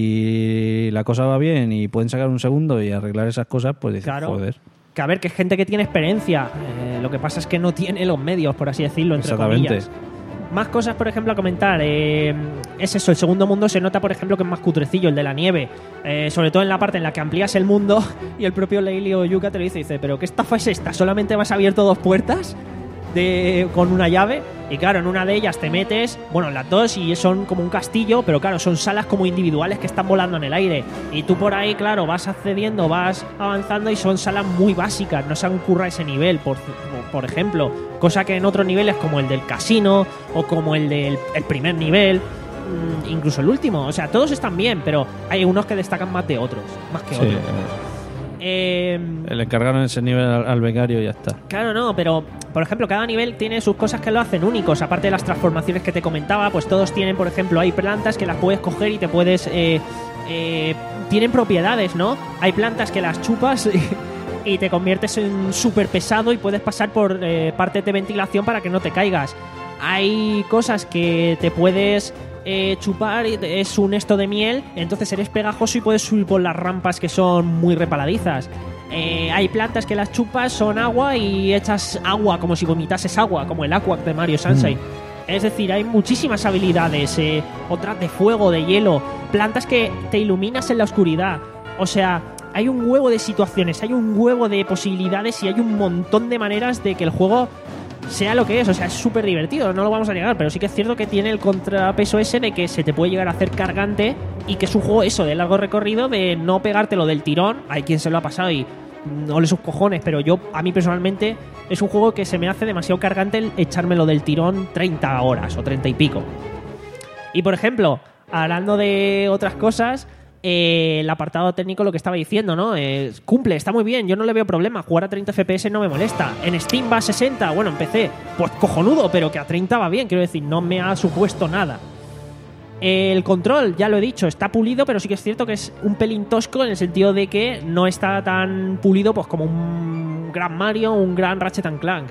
si la cosa va bien y pueden sacar un segundo y arreglar esas cosas, pues dices, Claro. joder. Que a ver, que es gente que tiene experiencia. Eh, lo que pasa es que no tiene los medios, por así decirlo, entre Exactamente. comillas. Más cosas, por ejemplo, a comentar. Eh, es eso, el segundo mundo se nota, por ejemplo, que es más cutrecillo, el de la nieve. Eh, sobre todo en la parte en la que amplías el mundo y el propio Leili o Yuka te lo dice. Dice, ¿pero qué estafa es esta? ¿Solamente vas abierto dos puertas de, con una llave? Y claro, en una de ellas te metes, bueno, en las dos, y son como un castillo, pero claro, son salas como individuales que están volando en el aire. Y tú por ahí, claro, vas accediendo, vas avanzando y son salas muy básicas, no se han currado ese nivel, por, por ejemplo. Cosa que en otros niveles, como el del casino o como el del el primer nivel, incluso el último, o sea, todos están bien, pero hay unos que destacan más de otros, más que Sí, otros. eh, Eh, le encargaron ese nivel al, al becario y ya está. Claro, no, pero por ejemplo, cada nivel tiene sus cosas que lo hacen únicos. Aparte de las transformaciones que te comentaba, pues todos tienen, por ejemplo, hay plantas que las puedes coger y te puedes. Eh, eh, tienen propiedades, ¿no? Hay plantas que las chupas y, y te conviertes en súper pesado y puedes pasar por eh, partes de ventilación para que no te caigas. Hay cosas que te puedes. Eh, chupar, es un esto de miel, entonces eres pegajoso y puedes subir por las rampas que son muy repaladizas. Eh, hay plantas que las chupas, son agua y echas agua como si vomitases agua, como el Aquac de Mario Sunshine. Mm. Es decir, hay muchísimas habilidades, eh, otras de fuego, de hielo, plantas que te iluminas en la oscuridad. O sea, hay un huevo de situaciones, hay un huevo de posibilidades y hay un montón de maneras de que el juego sea lo que es. O sea, es súper divertido, no lo vamos a negar, pero sí que es cierto que tiene el contrapeso ese de que se te puede llegar a hacer cargante y que es un juego eso, de largo recorrido, de no pegártelo del tirón. Hay quien se lo ha pasado y no le sus cojones, pero yo, a mí personalmente, es un juego que se me hace demasiado cargante el echármelo del tirón treinta horas o treinta y pico. Y por ejemplo, hablando de otras cosas, Eh, el apartado técnico, lo que estaba diciendo, ¿no? Eh, cumple, está muy bien, yo no le veo problema. Jugar a treinta F P S no me molesta. En Steam va a sesenta, bueno, en P C, pues cojonudo, pero que a treinta va bien, quiero decir, no me ha supuesto nada. El control, ya lo he dicho, está pulido, pero sí que es cierto que es un pelín tosco en el sentido de que no está tan pulido pues como un gran Mario o un gran Ratchet and Clank.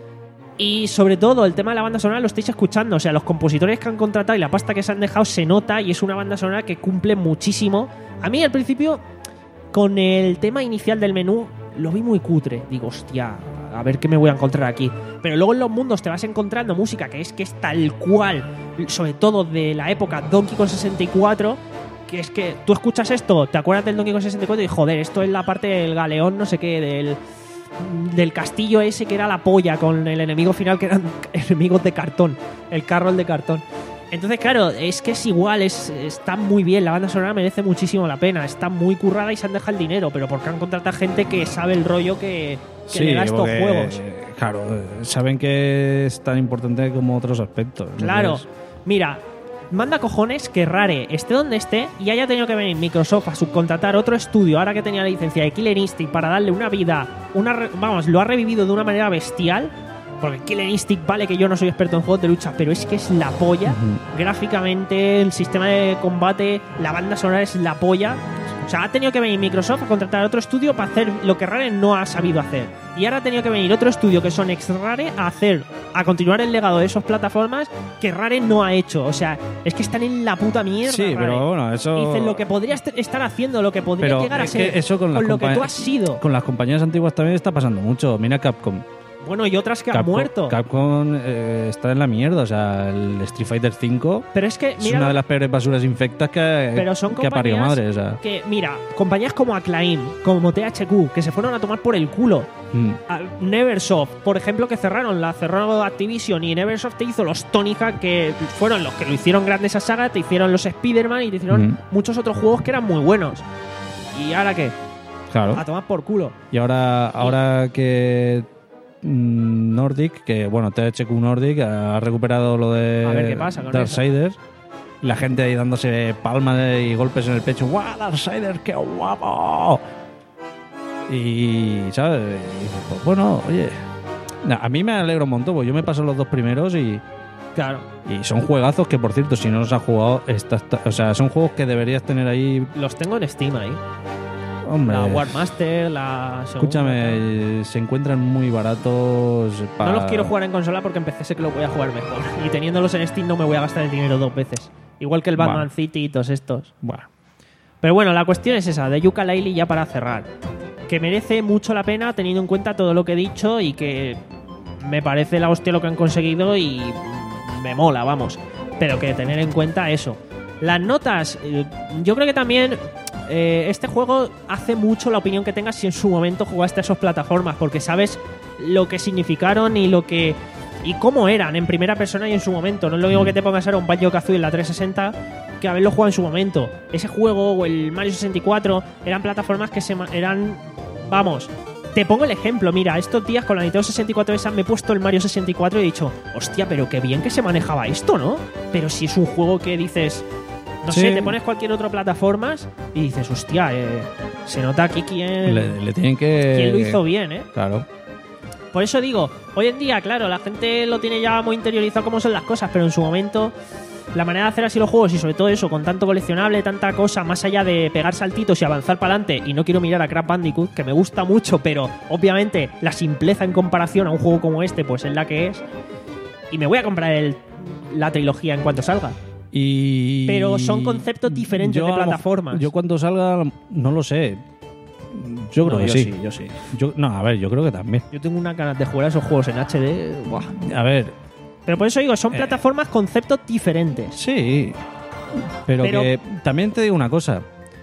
Y sobre todo el tema de la banda sonora lo estáis escuchando, o sea, los compositores que han contratado y la pasta que se han dejado se nota y es una banda sonora que cumple muchísimo. A mí al principio, con el tema inicial del menú, lo vi muy cutre. Digo, hostia, a ver qué me voy a encontrar aquí. Pero luego en los mundos te vas encontrando música que es que es tal cual, sobre todo de la época Donkey Kong sesenta y cuatro, que es que tú escuchas esto, te acuerdas del Donkey Kong sesenta y cuatro y joder, esto es la parte del galeón, no sé qué, del... del castillo ese que era la polla, con el enemigo final que eran enemigos de cartón, el carrol de cartón. Entonces, claro, es que es igual, es, está muy bien, la banda sonora merece muchísimo la pena, está muy currada y se han dejado el dinero, pero porque han contratado gente que sabe el rollo que, que sí, le da a estos porque, juegos. Claro, saben que es tan importante como otros aspectos. Claro, Entonces, mira, manda cojones que Rare esté donde esté y haya tenido que venir Microsoft a subcontratar otro estudio ahora que tenía la licencia de Killer Instinct para darle una vida, una re- vamos, lo ha revivido de una manera bestial, porque Killer Instinct, vale que yo no soy experto en juegos de lucha, pero es que es la polla. Uh-huh. Gráficamente, el sistema de combate, la banda sonora es la polla. O sea, ha tenido que venir Microsoft a contratar otro estudio para hacer lo que Rare no ha sabido hacer. Y ahora ha tenido que venir otro estudio que son ex Rare a hacer, a continuar el legado de esas plataformas que Rare no ha hecho. O sea, es que están en la puta mierda. Sí, Rare. pero bueno, eso. Y dicen lo que podría est- estar haciendo, lo que podría pero llegar a es ser, que eso con, con lo compa- que tú has sido. Con las compañías antiguas también está pasando mucho. Mira Capcom. Bueno, y otras que Capcom, han muerto. Capcom eh, está en la mierda. O sea, el Street Fighter cinco pero es que, es mira, una de las peores basuras infectas que, pero son que ha parido compañías madre. O sea. que, mira, compañías como Acclaim, como T H Q, que se fueron a tomar por el culo. Mm. A Neversoft, por ejemplo, que cerraron, la cerró Activision, y Neversoft te hizo los Tony Hawk, que fueron los que lo hicieron grande esa saga, te hicieron los Spider-Man y te hicieron Mm. muchos otros juegos que eran muy buenos. ¿Y ahora qué? Claro. A tomar por culo. Y ahora, ahora que mm, Nordic, que bueno, T H Q Nordic ha recuperado lo de A ver qué pasa con Darksiders. La gente ahí dándose palmas y golpes en el pecho. ¡Guau, Darksiders, qué guapo! Y, ¿sabes? Y dices, pues bueno, oye, nah, a mí me alegra un montón, porque yo me paso los dos primeros y... Claro. Y son juegazos que, por cierto, si no los has jugado, está, está- o sea, son juegos que deberías tener ahí. Los tengo en Steam ahí. Hombre, La War Master, la segunda. escúchame, se encuentran muy baratos. pa- No los quiero jugar en consola porque en P C sé que los voy a jugar mejor. Y teniéndolos en Steam no me voy a gastar el dinero dos veces. Igual que el Batman Bueno. City y todos estos. Bueno, Pero bueno, la cuestión es esa, de Yooka-Laylee ya para cerrar. Que merece mucho la pena teniendo en cuenta todo lo que he dicho y que me parece la hostia lo que han conseguido y me mola, vamos. Pero que tener en cuenta eso. Las notas, eh, yo creo que también eh, este juego hace mucho la opinión que tengas si en su momento jugaste a esas plataformas, porque sabes lo que significaron y lo que y cómo eran en primera persona y en su momento. No es lo mismo que te pongas ahora un Banjo-Kazooie en la trescientos sesenta que haberlo jugado en su momento. Ese juego o el Mario sesenta y cuatro eran plataformas que se ma- eran, vamos, te pongo el ejemplo. Mira, estos días con la Nintendo sesenta y cuatro esa me he puesto el Mario sesenta y cuatro y he dicho, hostia, pero qué bien que se manejaba esto, ¿no? Pero si es un juego que dices, no Sí. sé, te pones cualquier otra plataforma y dices, hostia, eh, se nota aquí quién, le, le tienen que. quién lo hizo bien, ¿eh? Claro. Por eso digo, hoy en día, claro, la gente lo tiene ya muy interiorizado cómo son las cosas, pero en su momento la manera de hacer así los juegos y sobre todo eso, con tanto coleccionable, tanta cosa, más allá de pegar saltitos y avanzar para adelante, y no quiero mirar a Crash Bandicoot, que me gusta mucho, pero obviamente la simpleza en comparación a un juego como este, pues es la que es, y me voy a comprar el, la trilogía en cuanto salga. Y... Pero son conceptos diferentes Yo de a lo- plataformas. Yo cuando salga, no lo sé. Yo creo No, que yo sí. sí, yo sí. Yo, no, a ver, yo creo que también. Yo tengo unas ganas de jugar a esos juegos en H D. Buah. A ver, Pero por eso digo, son Eh. plataformas, conceptos diferentes. sí. Pero, Pero- que también te digo una cosa.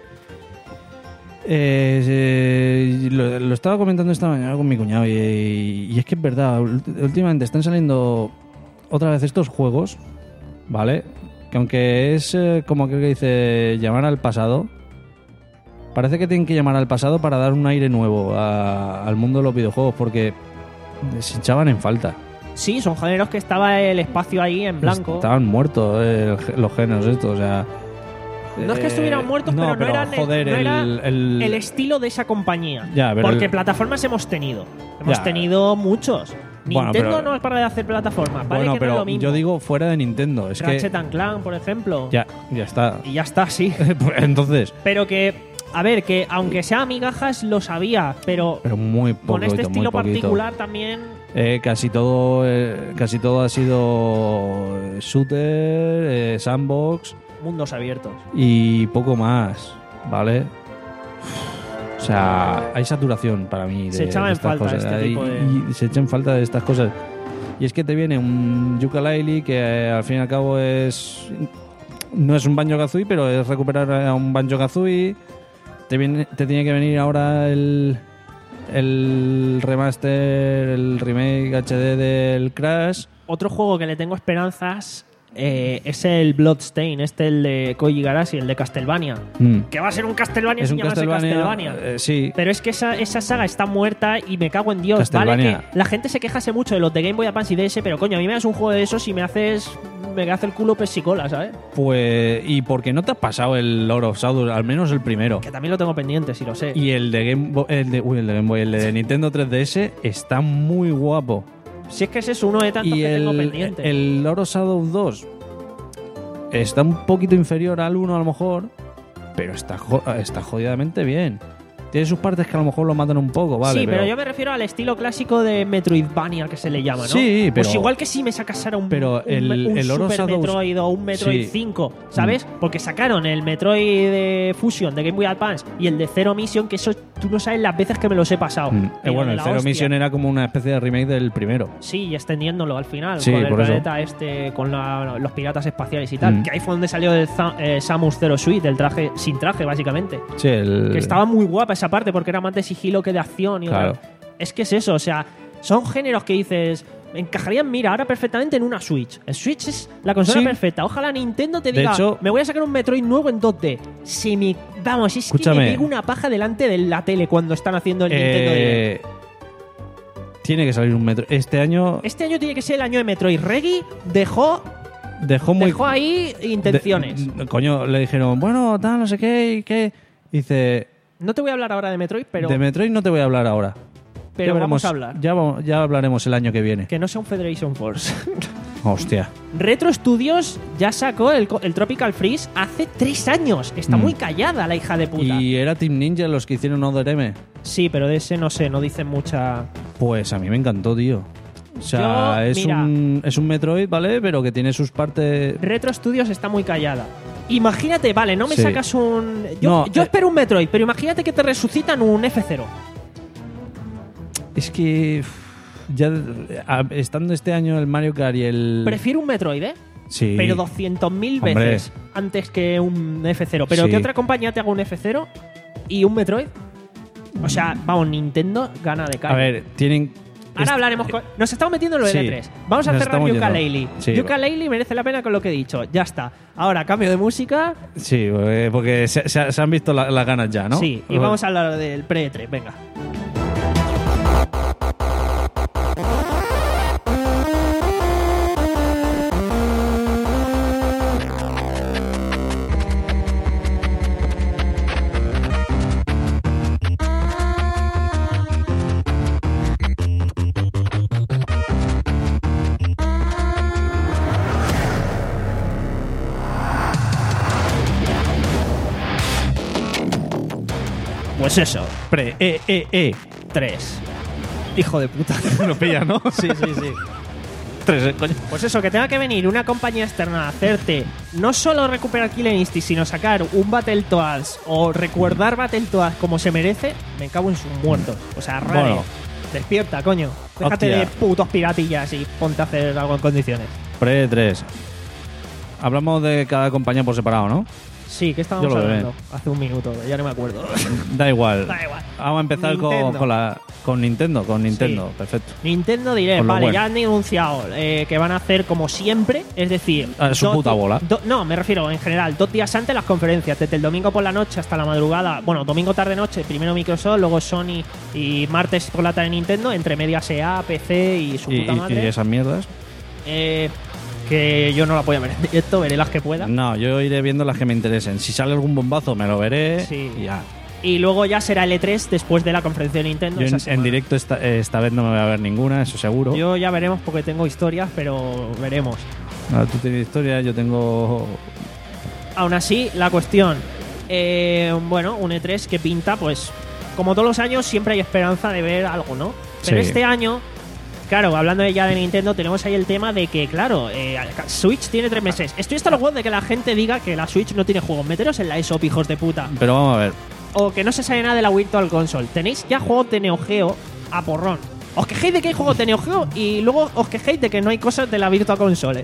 Eh, eh, lo, lo estaba comentando esta mañana con mi cuñado y, y es que es verdad, ult- últimamente están saliendo otra vez estos juegos, ¿vale? Que aunque es eh, como aquel que dice llamar al pasado, parece que tienen que llamar al pasado para dar un aire nuevo a- al mundo de los videojuegos porque se echaban en falta. Sí, son géneros que estaba el espacio ahí en blanco. Estaban muertos eh, el- los géneros estos, o sea... No es que estuvieran muertos, pero no eran el- joder, no era el, el- El estilo de esa compañía. Ya, pero Porque el- plataformas hemos tenido. Hemos Ya. tenido muchos. Bueno, Nintendo pero- no es para de hacer plataformas, ¿vale? Bueno, que no es pero lo mismo. yo digo fuera de Nintendo, es Ratchet que... and Clank, por ejemplo. Ya, ya está. Y ya está, sí. Pues entonces, Pero que, a ver, que aunque sea migajas, lo sabía. Pero pero muy poco, con este muy estilo poquito. particular también. Eh, casi todo eh, casi todo ha sido eh, shooter, eh, sandbox Mundos abiertos. y poco más, ¿vale? O sea, hay saturación para mí de, Se echaba de en estas falta cosas. este Hay- tipo de- y se echa en falta de estas cosas. Y es que te viene un Yooka-Laylee que eh, al fin y al cabo es no es un Banjo-Kazooie, pero es recuperar a un Banjo-Kazooie. Te viene te tiene que venir ahora el el remaster, el remake H D del Crash. Otro juego que le tengo esperanzas eh, es el Bloodstain, este el de Koji Igarashi, el de Castlevania. Mm. Que va a ser un Castlevania Es sin un llamarse Castlevania, Castlevania. eh, sí. Pero es que esa, esa saga está muerta y me cago en Dios. Vale Castlevania. que la gente se quejase mucho de los de Game Boy Advance y D S, pero coño, a mí me das un juego de esos y me haces me hace el culo pesicola, ¿sabes? Pues, ¿y por qué no te has pasado el Lord of Shadows? Al menos el primero. Que también lo tengo pendiente, si lo sé. Y el de Game Boy, el de, uy, el de Game Boy, el de Nintendo tres D S está muy guapo. Si es que ese es uno de tantos Y que tengo el, pendiente. el Lord of Shadows dos está un poquito inferior al uno a lo mejor, pero está, jo- está jodidamente bien. Tiene sus partes que a lo mejor lo matan un poco, ¿vale? sí, pero, yo me refiero al estilo clásico de Metroidvania que se le llama, ¿no? Sí, pero- Pues igual que si me sacasara un, pero un, el- un el Lord of Super Shadows- Metroid o un Metroid Sí. cinco, ¿sabes? Porque sacaron el Metroid de Fusion de Game Boy Advance y el de Zero Mission, que eso tú no sabes las veces que me los he pasado. Mm. Eh, Pero bueno, de el la Zero hostia. Mission era como una especie de remake del primero. Sí, y extendiéndolo al final, Sí, con el por eso. planeta este, con la- los piratas espaciales y tal. Mm. Que ahí fue donde salió el Za- eh, Samus Zero Suite, el traje sin traje, básicamente. Sí, el... Que estaba muy guapa esa parte porque era más de sigilo que de acción. Y Claro. otra- Es que es eso, o sea, son géneros que dices. Encajarían, mira, ahora perfectamente en una Switch. El Switch es la consola Sí. perfecta. Ojalá Nintendo te De diga, hecho- me voy a sacar un Metroid nuevo en dos D. Se me, vamos, es que Escúchame. me pego una paja delante de la tele cuando están haciendo el Nintendo Direct. Eh, tiene que salir un metro. Este año Este año tiene que ser el año de Metroid. Reggie dejó, dejó muy... dejó ahí intenciones. de- coño, le dijeron, bueno, tal, no sé qué, y qué. Dice, No te voy a hablar ahora de Metroid, pero, De Metroid no te voy a hablar ahora. pero Ya vamos veremos- a hablar. Ya, vamos- ya hablaremos el año que viene. Que no sea un Federation Force. Hostia. Retro Studios ya sacó el, co- el Tropical Freeze hace tres años. Está Mm. muy callada la hija de puta. ¿Y era Team Ninja los que hicieron Other M? Sí, pero de ese no sé, no dicen mucha... Pues a mí me encantó, tío. O sea, Yo, es, mira. un, es un Metroid, ¿vale? Pero que tiene sus partes... Retro Studios está muy callada. Imagínate, vale, no me Sí. sacas un... Yo, No, yo eh. espero un Metroid, pero imagínate que te resucitan un F cero. Es que... uf, ya a- estando este año el Mario Kart y el... Prefiero un Metroid, ¿eh? Sí. Pero doscientos mil Hombre. veces antes que un F cero. Pero Sí. que otra compañía te haga un F cero y un Metroid. O sea, vamos, Nintendo gana de cara. A ver, tienen... Ahora est- hablaremos con... Nos estamos metiendo en lo del Sí, E tres. Vamos a nos cerrar estamos Yooka-Laylee. yendo. Sí. Yooka-Laylee merece la pena con lo que he dicho. Ya está. Ahora, cambio de música. Sí, eh, porque se, se- se han visto la- las ganas ya, ¿no? Sí, y vamos a hablar del pre-E tres. Venga. Pues eso. Pre, E, E, E. tres. Hijo de puta. Lo pilla, ¿no? Sí, sí, sí. Tres, eh, coño. Pues eso, que tenga que venir una compañía externa a hacerte no solo recuperar Killer Instinct, sino sacar un Battletoads o recuerdar Battletoads como se merece, me cago en sus muertos. O sea, Rare, Bueno. despierta, coño. Déjate Hostia. de putos piratillas y ponte a hacer algo en condiciones. Pre tres. Hablamos de cada compañía por separado, ¿no? Sí, ¿qué estábamos Yo lo veré. hablando? Hace un minuto, ya no me acuerdo. Da igual. Da igual. Vamos a empezar con, Nintendo. con la con Nintendo, con Nintendo, Sí. perfecto. Nintendo diré, Con lo vale, bueno. ya han anunciado eh, que van a hacer como siempre, es decir... A su dos puta di- bola. do- no, me refiero en general, dos días antes las conferencias, desde el domingo por la noche hasta la madrugada, bueno, domingo tarde-noche, primero Microsoft, luego Sony y martes por la tarde Nintendo, entre medias E A, P C y su Y, puta y- madre. y esas mierdas. Eh, que yo no la voy a ver en directo, veré las que pueda. No, yo iré viendo las que me interesen. Si sale algún bombazo, me lo veré. Sí. Y ya. Y luego ya será el E tres después de la conferencia de Nintendo. Yo esa en, en semana. directo esta, esta vez no me voy a ver ninguna, eso seguro. Yo ya veremos porque tengo historias, pero veremos. Ah, tú tienes historia, yo tengo. Aún así, la cuestión, eh, bueno, un E tres que pinta, pues, como todos los años, siempre hay esperanza de ver algo, ¿no? Pero Sí. este año, claro, hablando ya de Nintendo, tenemos ahí el tema de que, claro, eh, Switch tiene tres meses. Estoy hasta los huevos de que la gente diga que la Switch no tiene juegos. Meteros en la E S O P, hijos de puta. Pero vamos a ver. O que no se sabe nada de la Virtual Console. Tenéis ya juegos de Neo Geo a porrón. Os quejéis de que hay juegos de Neo Geo y luego os quejéis de que no hay cosas de la Virtual Console.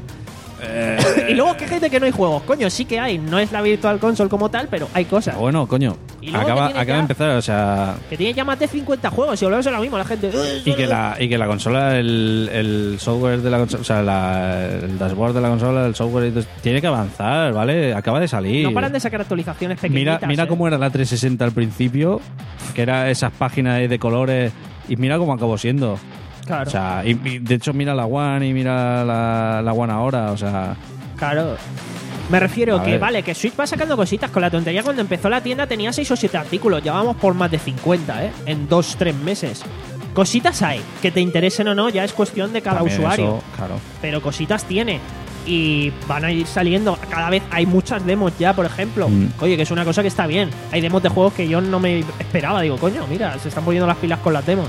y luego os quejéis de que no hay juegos. Coño, sí que hay. No es la Virtual Console como tal, pero hay cosas. Bueno, coño. Y luego Acaba, que tiene acaba de ya- empezar, o sea. Que tiene ya más de cincuenta juegos y volvemos a lo mismo. La gente... Y que la, y que la consola, el, el software de la consola, o sea, la- el dashboard de la consola, el software, y todo- tiene que avanzar, ¿vale? Acaba de salir. No paran de sacar actualizaciones Mira, pequeñitas. mira ¿eh? cómo era la trescientos sesenta al principio, que era esas páginas ahí de colores, y mira cómo acabó siendo. Claro, O sea, y, y de hecho mira la One y mira la, la One ahora, o sea, claro. Me refiero A que, ver. vale, que Switch va sacando cositas. Con la tontería, cuando empezó la tienda tenía seis o siete artículos. Ya vamos por más de cincuenta, ¿eh? En dos tres meses. Cositas hay. Que te interesen o no, ya es cuestión de cada también usuario. eso, claro. Pero cositas tiene. Y van a ir saliendo. Cada vez hay muchas demos ya, por ejemplo. Mm. Oye, que es una cosa que está bien. Hay demos de juegos que yo no me esperaba. Digo, coño, mira, se están poniendo las pilas con las demos.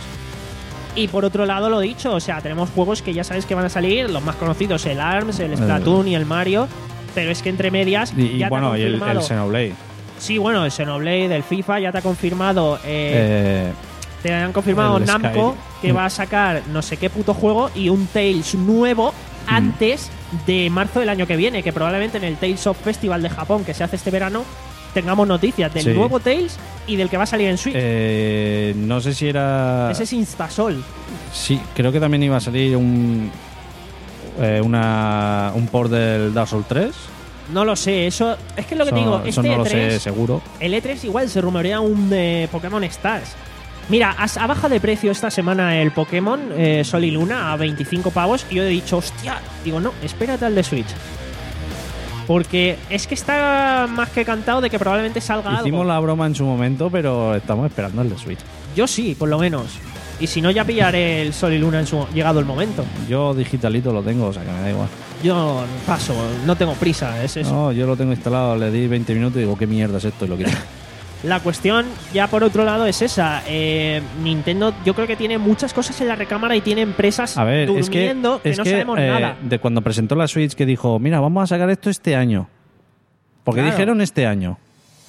Y por otro lado, lo dicho, o sea, tenemos juegos que ya sabes que van a salir, los más conocidos, el ARMS, el Splatoon y el Mario. Pero es que entre medias. Y, y ya te ha bueno, y el, el confirmado- Xenoblade. Sí, bueno, el Xenoblade, el FIFA, ya te ha confirmado. Eh, Eh, te han confirmado el Namco Sky. que Mm. va a sacar no sé qué puto juego y un Tales nuevo Mm. antes de marzo del año que viene. Que probablemente en el Tales of Festival de Japón que se hace este verano tengamos noticias del Sí. nuevo Tales y del que va a salir en Switch. eh, no sé si era. Ese es Instasol. Sí, creo que también iba a salir un. eh, una, un port del Dark Souls tres. No lo sé, eso. Es que es lo que te Eso- digo. eso Este no lo E tres, sé seguro. el E tres igual se rumorea un de Pokémon Stars. Mira, a, a baja de precio esta semana el Pokémon eh, Sol y Luna a veinticinco pavos. Y yo he dicho, hostia, digo, no, espérate al de Switch. Porque es que está más que cantado de que probablemente salga Hicimos algo. la broma en su momento, pero estamos esperando el de Switch. Yo sí, por lo menos. Y si no, ya pillaré el Sol y Luna en su llegado el momento. Yo digitalito lo tengo, o sea que me da igual. Yo paso, no tengo prisa, es eso. No, yo lo tengo instalado, le di veinte minutos y digo, ¿qué mierda es esto? Y lo quito. La cuestión, ya por otro lado, es esa. Eh, Nintendo, yo creo que tiene muchas cosas en la recámara y tiene empresas A ver, es que, durmiendo que, es no que, sabemos eh, nada. de cuando presentó la Switch que dijo, mira, vamos a sacar esto este año. Porque Claro. dijeron este año.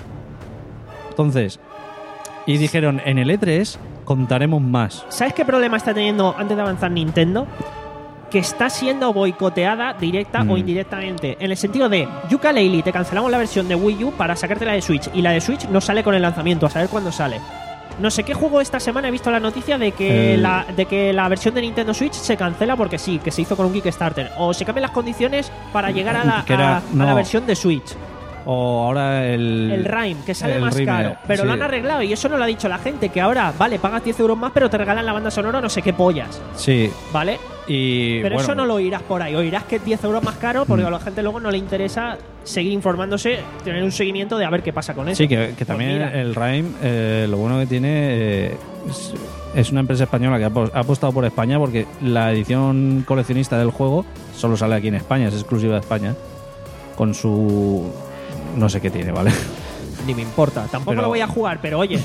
Entonces, y dijeron, en el E tres contaremos más. ¿Sabes qué problema está teniendo antes de avanzar Nintendo? Que está siendo boicoteada directa Mm. o indirectamente. En el sentido de, Yooka-Laylee, te cancelamos la versión de Wii U para sacarte la de Switch. Y la de Switch no sale con el lanzamiento, a saber cuándo sale. No sé qué juego esta semana he visto la noticia de que, El- la, de que la versión de Nintendo Switch se cancela porque sí, que se hizo con un Kickstarter. O se cambian las condiciones para llegar a la, Que era- a- a no. la versión de Switch. O ahora el... El Rime, que sale el más Rime, caro. Pero sí. lo han arreglado y eso no lo ha dicho la gente. Que ahora, vale, pagas diez euros más, pero te regalan la banda sonora no sé qué pollas. Sí, ¿Vale? y Pero bueno, eso no lo oirás por ahí. Oirás que es diez euros más caro porque Mm. a la gente luego no le interesa seguir informándose, tener un seguimiento de a ver qué pasa con eso. Sí, que, que Pues también mira, el Rime, eh, lo bueno que tiene eh, es, es una empresa española que ha, apos- ha apostado por España porque la edición coleccionista del juego solo sale aquí en España, es exclusiva de España, con su... no sé qué tiene, ¿vale? ni me importa. Tampoco Pero- lo voy a jugar, pero oye,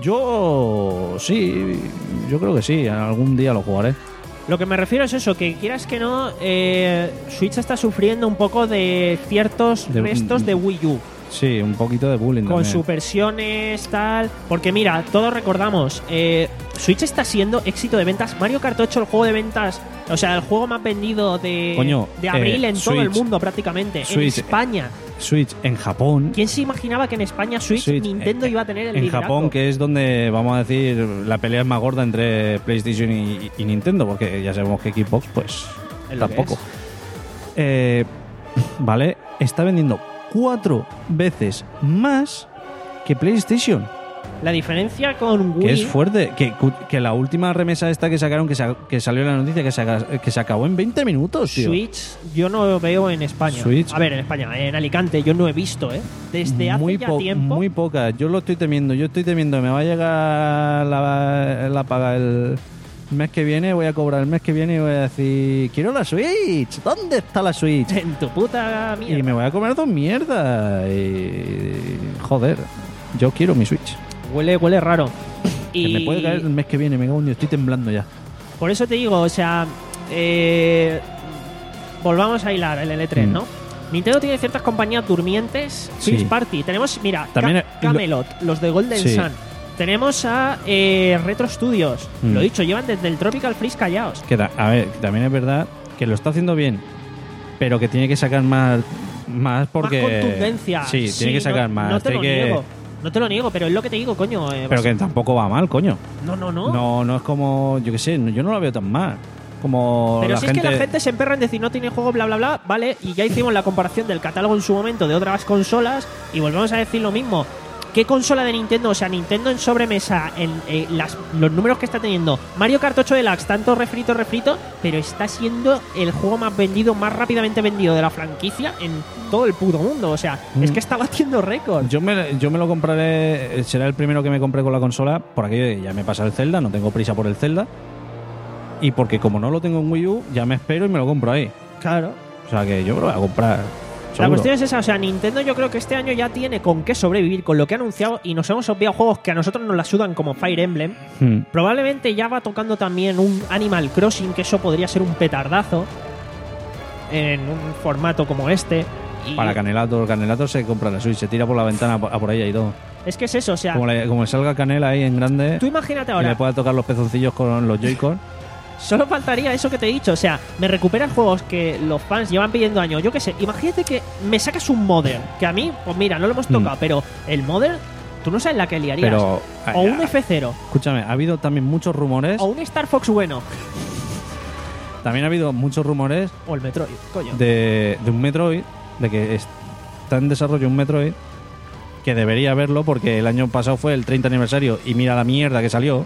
Yo sí, yo creo que sí, algún día lo jugaré. lo que me refiero es eso, que quieras que no, eh, Switch está sufriendo un poco de ciertos De- restos de Wii U. Sí, un poquito de bullying Con también. sus versiones, tal. Porque mira, todos recordamos, eh, Switch está siendo éxito de ventas. Mario Kart ocho, el juego de ventas, o sea, el juego más vendido de, Coño, de abril eh, en todo el Switch. mundo prácticamente. Switch. En España. Switch en Japón. ¿Quién se imaginaba que en España Switch, Switch, Nintendo eh, iba a tener el En liderato? Japón, que es donde, vamos a decir, la pelea es más gorda entre PlayStation y, y Nintendo, porque ya sabemos que Xbox, pues, Es lo que tampoco. es. Eh, vale, está vendiendo cuatro veces más que PlayStation, La diferencia con Wii que es fuerte. Que, que la última remesa esta que sacaron, que, sa- que salió en la noticia, que se, haga- que se acabó en veinte minutos, tío. Switch, yo no lo veo en España. Switch. A ver, en España, en Alicante, yo no he visto, ¿eh? Desde hace muy ya po- tiempo. Muy pocas. Yo lo estoy temiendo. Yo estoy temiendo. Me va a llegar la, la paga el mes que viene. Voy a cobrar el mes que viene y voy a decir: quiero la Switch. ¿Dónde está la Switch? En tu puta mierda. Y me voy a comer dos mierdas. Y joder, yo quiero mi Switch. Huele, huele raro. Que Y me puede caer el mes que viene. Me cago en Dios, estoy temblando ya. por eso te digo, o sea, eh, volvamos a hilar el L tres, Mm. ¿no? Nintendo tiene ciertas compañías durmientes. Sí. First Party. Tenemos, mira, También, Ca- eh, Camelot, los de Golden Sí. Sun. Tenemos a eh, Retro Studios. Mm. Lo dicho, llevan desde el Tropical Freeze callados. Que ta- a ver, que también es verdad que lo está haciendo bien, pero que tiene que sacar más, más porque Más contundencia. Sí, tiene que sacar no, más. No te Tiene lo que- niego. No te lo niego, pero es lo que te digo, coño. eh, Pero vas- que tampoco va mal, coño. No, no, no. No, no es como, yo qué sé, no- yo no lo veo tan mal. Como Pero la si gente... es que la gente se emperra en decir no tiene juego, bla, bla, bla, vale, y ya hicimos la comparación del catálogo en su momento de otras consolas y volvemos a decir lo mismo. ¿Qué consola de Nintendo? O sea, Nintendo en sobremesa, en eh, las, los números que está teniendo. Mario Kart ocho Deluxe, tanto refrito, refrito, pero está siendo el juego más vendido, más rápidamente vendido de la franquicia en todo el puto mundo. O sea, Mm. es que está batiendo récord. Yo me, yo me lo compraré, eh, será el primero que me compré con la consola, por aquello de que ya me pasa el Zelda, no tengo prisa por el Zelda. Y porque como no lo tengo en Wii U, ya me espero y me lo compro ahí. Claro. O sea que yo me lo voy a comprar. La seguro. cuestión es esa, o sea, Nintendo yo creo que este año ya tiene con qué sobrevivir con lo que ha anunciado y nos hemos obviado juegos que a nosotros nos la sudan como Fire Emblem. Hmm. Probablemente ya va tocando también un Animal Crossing, que eso podría ser un petardazo en un formato como este. Y Para Canelator, Canelator se compra la Switch, se tira por la ventana a por a por ella y todo. es que es eso, o sea, Como le, como le salga Canela ahí en grande tú imagínate y le ahora, pueda tocar los pezoncillos con los Joy-Con. solo faltaría eso que te he dicho, o sea, me recuperas juegos que los fans llevan pidiendo años, yo qué sé, imagínate que me sacas un Modern, que a mí, pues mira, no lo hemos tocado, Mm. pero el Modern, tú no sabes la que liarías. Pero, o un F cero, escúchame, ha habido también muchos rumores. o un Star Fox bueno, También ha habido muchos rumores o el Metroid, coño. de, de un Metroid, de que está en desarrollo un Metroid, que debería haberlo porque el año pasado fue el treinta aniversario y mira la mierda que salió.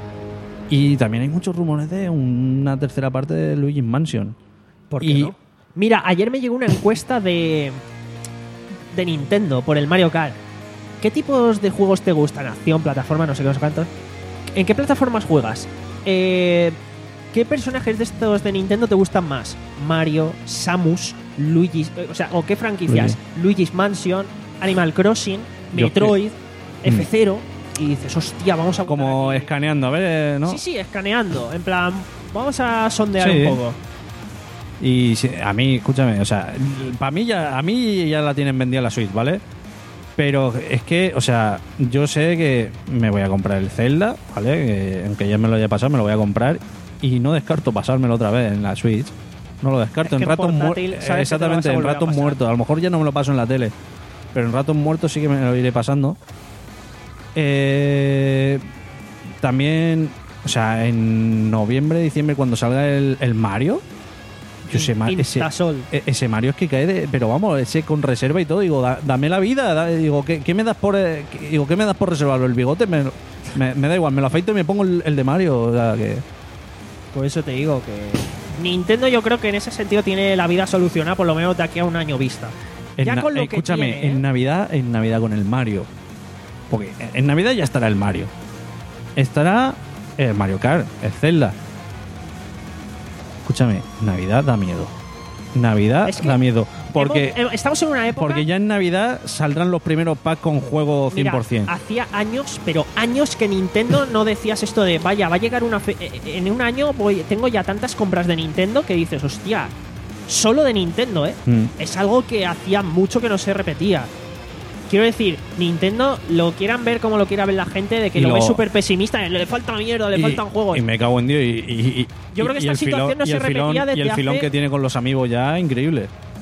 Y también hay muchos rumores de una tercera parte de Luigi's Mansion. ¿Por qué y no? Mira, ayer me llegó una encuesta de de Nintendo por el Mario Kart. ¿Qué tipos de juegos te gustan? Acción, plataforma, no sé qué, no sé cuántos. ¿En qué plataformas juegas? Eh, ¿Qué personajes de estos de Nintendo te gustan más? Mario, Samus, Luigi, o sea, o qué franquicias? Luigi. Luigi's Mansion, Animal Crossing, Yo Metroid, que- F cero. Y dices, hostia, vamos a Como buscar aquí. escaneando, a ver, ¿no? Sí, sí, escaneando. En plan, vamos a sondear Sí. un poco. Y si- a mí, escúchame, o sea, para mí ya, a mí ya la tienen vendida la Switch, ¿vale? Pero es que, o sea, yo sé que me voy a comprar el Zelda, ¿vale? Que, aunque ya me lo haya pasado, me lo voy a comprar. Y no descarto pasármelo otra vez en la Switch. No lo descarto. Es que En en ratos portátil muertos. sabes que te lo vas Exactamente, a en volver a ratos pasar. muertos. A lo mejor ya no me lo paso en la tele. Pero en ratos muertos sí que me lo iré pasando. Eh, también, o sea, en noviembre, diciembre, cuando salga el, el Mario. Yo sé, ma- ese, Instasol. e- ese Mario es que cae de. Pero vamos, ese con reserva y todo. Digo, da- dame la vida. da- digo, ¿qué, qué me das por eh, qué- digo, ¿qué me das por reservarlo? El bigote me, me, me da igual, me lo afeito y me pongo el, el de Mario. O sea, que. Por eso te digo que Nintendo yo creo que en ese sentido tiene la vida solucionada por lo menos de aquí a un año vista. En Ya na- con lo que escúchame, tiene, ¿eh? en Navidad, en Navidad con el Mario. Porque en Navidad ya estará el Mario. Estará el Mario Kart, el Zelda. Escúchame, Navidad da miedo. Navidad Es que da miedo. Porque, Hemos- eh, estamos en una época. porque ya en Navidad saldrán los primeros packs con juego cien Mira, por ciento. hacía años, pero años que Nintendo no decías esto de vaya, va a llegar una fe- eh, en un año voy, tengo ya tantas compras de Nintendo que dices, hostia, solo de Nintendo, ¿eh? Mm. Es algo que hacía mucho que no se repetía. Quiero decir, Nintendo lo quieran ver como lo quiera ver la gente, de que Y lo, lo- ve súper pesimista, le falta mierda, le Y- faltan juegos. Y me cago en Dios. Y, y- y- Yo creo que y esta el situación filón- no y se el filón- repetía desde Y el filón hace- que tiene con los amigos ya, increíble.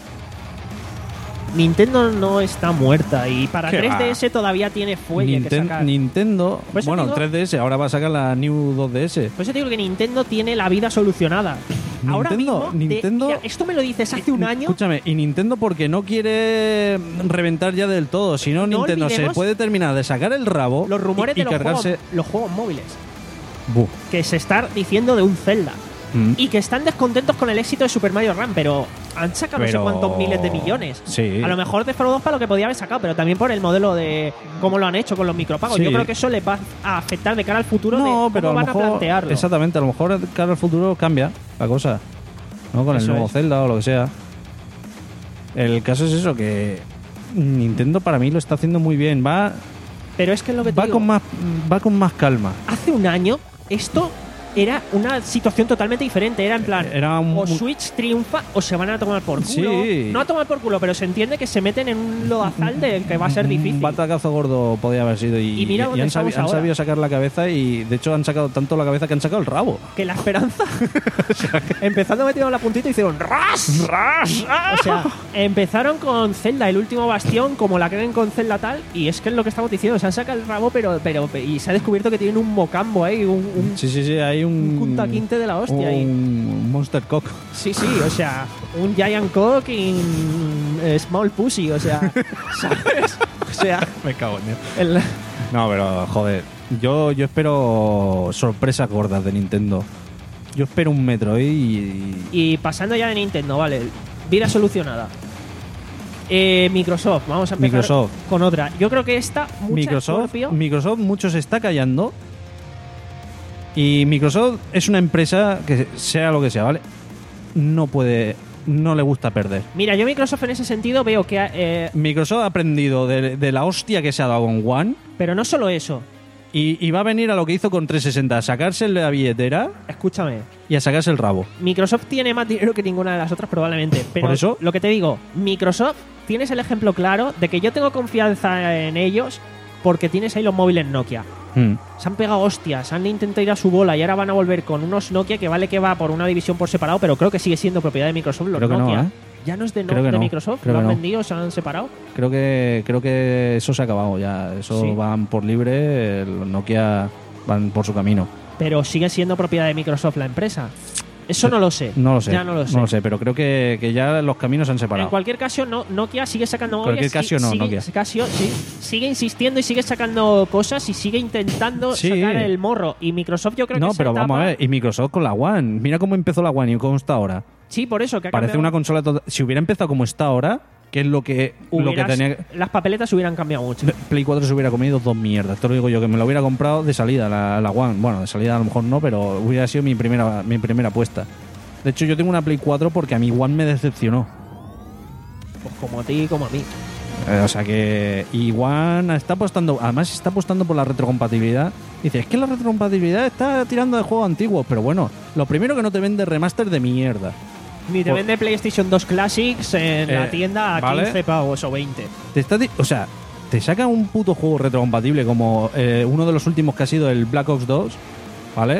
Nintendo no está muerta y para ¿Qué tres D va? S todavía tiene fuelle que Ninten- sacar. Nintendo. Por eso Bueno, digo- tres D S, ahora va a sacar la New dos D S. Por eso te digo que Nintendo tiene la vida solucionada. Ahora Nintendo- mismo, de- Nintendo- mira, esto me lo dices hace un año. Escúchame, y Nintendo porque no quiere reventar ya del todo. Si no, No Nintendo se olvidemos puede terminar de sacar el rabo Los rumores y, y de los cargarse. juegos, los juegos móviles Buh. que se están diciendo de un Zelda Mm. y que están descontentos con el éxito de Super Mario Run, pero han sacado Pero- no sé cuántos miles de millones. Sí. A lo mejor defraudó para lo que podía haber sacado, pero también por el modelo de cómo lo han hecho con los micropagos. Sí. Yo creo que eso les va a afectar de cara al futuro No, de pero a cómo lo van mejor. a plantearlo. Exactamente, a lo mejor de cara al futuro cambia la cosa. ¿No? Con Eso el nuevo es. Zelda o lo que sea. El caso es eso, que Nintendo para mí lo está haciendo muy bien. Va, Pero es que es lo que te va, digo. con, más, va con más calma. Hace un año esto era una situación totalmente diferente. Era en plan, Era un- o Switch triunfa o se van a tomar por culo. Sí. No a tomar por culo, pero se entiende que se meten en un lodazal de que va a ser difícil. Un batacazo gordo podía haber sido. Y, Y mira dónde han, sabi- estamos han ahora. sabido sacar la cabeza y de hecho han sacado tanto la cabeza que han sacado el rabo. Que la esperanza. Empezando metiendo la puntita y hicieron ¡ras! ¡ras! O sea, empezaron con Zelda, el último bastión, como la creen con Zelda tal, y es que es lo que estamos diciendo. Se han sacado el rabo, pero, pero y se ha descubierto que tienen un mocambo ahí, un, un, Sí, sí, sí, hay un. un Kunta Kinte de la hostia ahí. Un Monster Cock. Sí, sí, o sea, un Giant Cock in eh, Small Pussy, o sea, ¿sabes? O sea, Me cago en Dios. el- No, pero joder. Yo, yo espero sorpresas gordas de Nintendo. Yo espero un Metroid y. y pasando ya de Nintendo, vale, vida solucionada. Eh, Microsoft, vamos a empezar Microsoft. con otra. Yo creo que esta, mucha Microsoft, Scorpio, Microsoft mucho se está callando. Y Microsoft es una empresa que, sea lo que sea, ¿vale? No puede. No le gusta perder. Mira, yo Microsoft en ese sentido veo que... eh, Microsoft ha aprendido de, de la hostia que se ha dado con One. pero no solo eso, Y, y va a venir a lo que hizo con trescientos sesenta, a sacarse la billetera escúchame. y a sacarse el rabo. Microsoft tiene más dinero que ninguna de las otras probablemente. Pero Por eso- lo que te digo, Microsoft, tienes el ejemplo claro de que yo tengo confianza en ellos porque tienes ahí los móviles Nokia. Hmm. Se han pegado hostias, han intentado ir a su bola y ahora van a volver con unos Nokia que vale que va por una división por separado, pero creo que sigue siendo propiedad de Microsoft los Creo que no, Nokia. ¿eh? Ya no es de, no- Creo que de no, Microsoft, creo lo que han no. vendido, se han separado. Creo que creo que eso se ha acabado ya. Eso Sí. van por libre, los Nokia van por su camino. Pero sigue siendo propiedad de Microsoft la empresa. Eso no lo sé. No lo sé. Ya no lo sé. pero creo que, que ya los caminos se han separado. En cualquier caso, no, Nokia sigue sacando En cualquier móviles. caso, no, sigue, Nokia. Casio, sí, sigue insistiendo y sigue sacando cosas y sigue intentando Sí. sacar el morro. Y Microsoft yo creo no, que esa pero vamos a etapa- ver. Y Microsoft con la One. Mira cómo empezó la One y cómo está ahora. Sí, por eso que ha Parece cambiado. una consola total. Si hubiera empezado como está ahora, que es lo que, lo que Hubieras- tenía. Las papeletas hubieran cambiado mucho. Play cuatro se hubiera comido dos mierdas. Te lo digo yo, que me lo hubiera comprado de salida, la, la One. Bueno, de salida a lo mejor no, pero hubiera sido mi primera, mi primera apuesta. De hecho, yo tengo una Play cuatro porque a mi One me decepcionó. Pues como a ti, como a mí. Eh, o sea que. Y One está apostando. Además, está apostando por la retrocompatibilidad. Dice, es que la retrocompatibilidad está tirando de juegos antiguos. Pero bueno, lo primero que no te vende remaster de mierda. Ni te Por- vende PlayStation dos Classics en la Eh, tienda a ¿vale? quince pavos o veinte. Te está di- o sea, te saca un puto juego retrocompatible como eh, uno de los últimos que ha sido el Black Ops dos, ¿vale?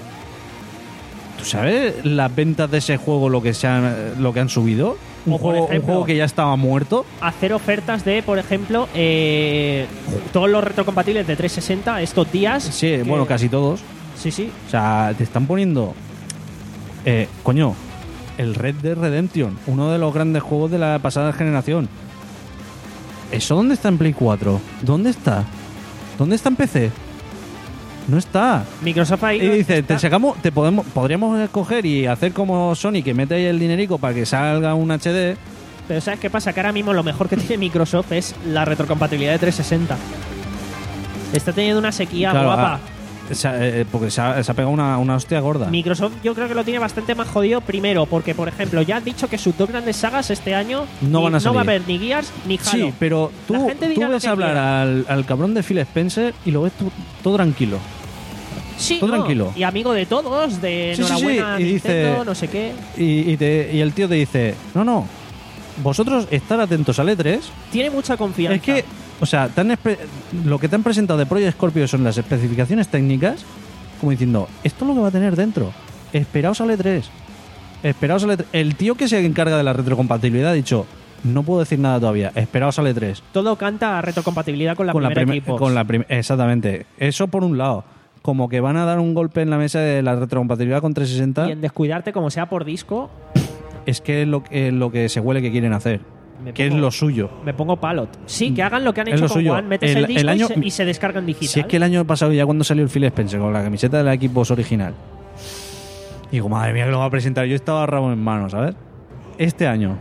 ¿Tú sabes las ventas de ese juego lo que se han, lo que han subido? Un, O por juego, un ejemplo- juego que ya estaba muerto. Hacer ofertas de, por ejemplo, eh, todos los retrocompatibles de trescientos sesenta estos días. Sí, que- bueno, casi todos. Sí, sí. O sea, te están poniendo... Eh, coño, el Red Dead Redemption, uno de los grandes juegos de la pasada generación. ¿Eso dónde está en Play cuatro? ¿Dónde está? ¿Dónde está en P C? No está. Microsoft ahí. Y dice, está- te sacamos, te podemos, podríamos escoger y hacer como Sony, que mete ahí el dinerico para que salga un H D. Pero ¿sabes qué pasa? Que ahora mismo lo mejor que tiene Microsoft es la retrocompatibilidad de trescientos sesenta. Está teniendo una sequía Claro, guapa. ah, se ha- eh, porque se ha, se ha pegado una, una hostia gorda. Microsoft yo creo que lo tiene bastante más jodido primero, porque por ejemplo ya han dicho que sus dos grandes sagas este año No ni- van a no va a salir. haber ni Gears ni Halo. Sí, pero tú, La gente tú dirá lo ves que hablar quiera. al, al cabrón de Phil Spencer y lo ves tú- todo tranquilo. Sí, todo no, tranquilo. Y amigo de todos, de Sí, sí, sí, enhorabuena y Nintendo, dice- no sé qué. Y, y, te- y el tío te dice, no, no, vosotros estar atentos al E tres. Tiene mucha confianza. Es que, o sea, te han espe- lo que te han presentado de Project Scorpio son las especificaciones técnicas, como diciendo, esto es lo que va a tener dentro. Esperaos al E tres. Esperaos al E tres. El tío que se encarga de la retrocompatibilidad ha dicho, no puedo decir nada todavía, esperaos al E tres. todo canta a retrocompatibilidad con la primera prime- equipo. con la prim- exactamente. Eso por un lado. Como que van a dar un golpe en la mesa de la retrocompatibilidad con trescientos sesenta. Y en descuidarte, como sea por disco, Es que es lo, que- lo que se huele que quieren hacer. Me Que es pongo- lo suyo. me pongo palot. Sí, que hagan lo que han Es hecho lo con suyo. One, metes el, El- disco el año- y, se, y se descarga en digital. Si es que el año pasado, ya cuando salió el Phil Spencer con la camiseta de la Xbox original, digo, madre mía, que lo va a presentar. Yo estaba rabo en mano, ¿sabes? Este año.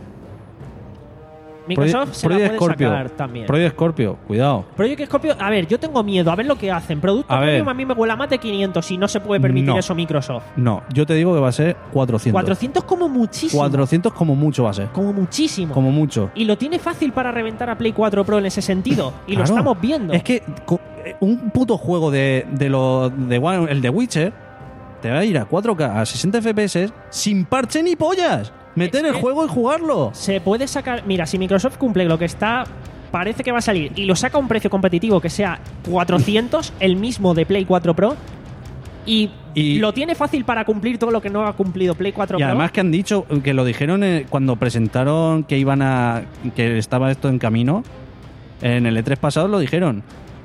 Microsoft Project- se la Project puede Scorpio. sacar también. Project Scorpio, cuidado. Project Scorpio, a ver, yo tengo miedo, a ver lo que hacen. Producto A ver. premium a mí me huele a mate quinientos y no se puede permitir No. eso Microsoft. No, yo te digo que va a ser cuatrocientos. cuatrocientos como muchísimo. cuatrocientos como mucho va a ser. Como muchísimo. Como mucho. Y lo tiene fácil para reventar a Play cuatro Pro en ese sentido. Y lo Claro. estamos viendo. Es que co- eh, un puto juego de, de lo de One- el de Witcher te va a ir a cuatro K a sesenta F P S sin parche ni pollas. Meter Es el que- juego y jugarlo. Se puede sacar. Mira, si Microsoft cumple lo que está. Parece que va a salir y lo saca a un precio competitivo que sea cuatrocientos, el mismo de Play cuatro Pro. Y, Y- lo tiene fácil para cumplir todo lo que no ha cumplido Play cuatro Y Pro. además que han dicho, que lo dijeron eh, cuando presentaron que iban a. que estaba esto en camino. En el E tres pasado lo dijeron.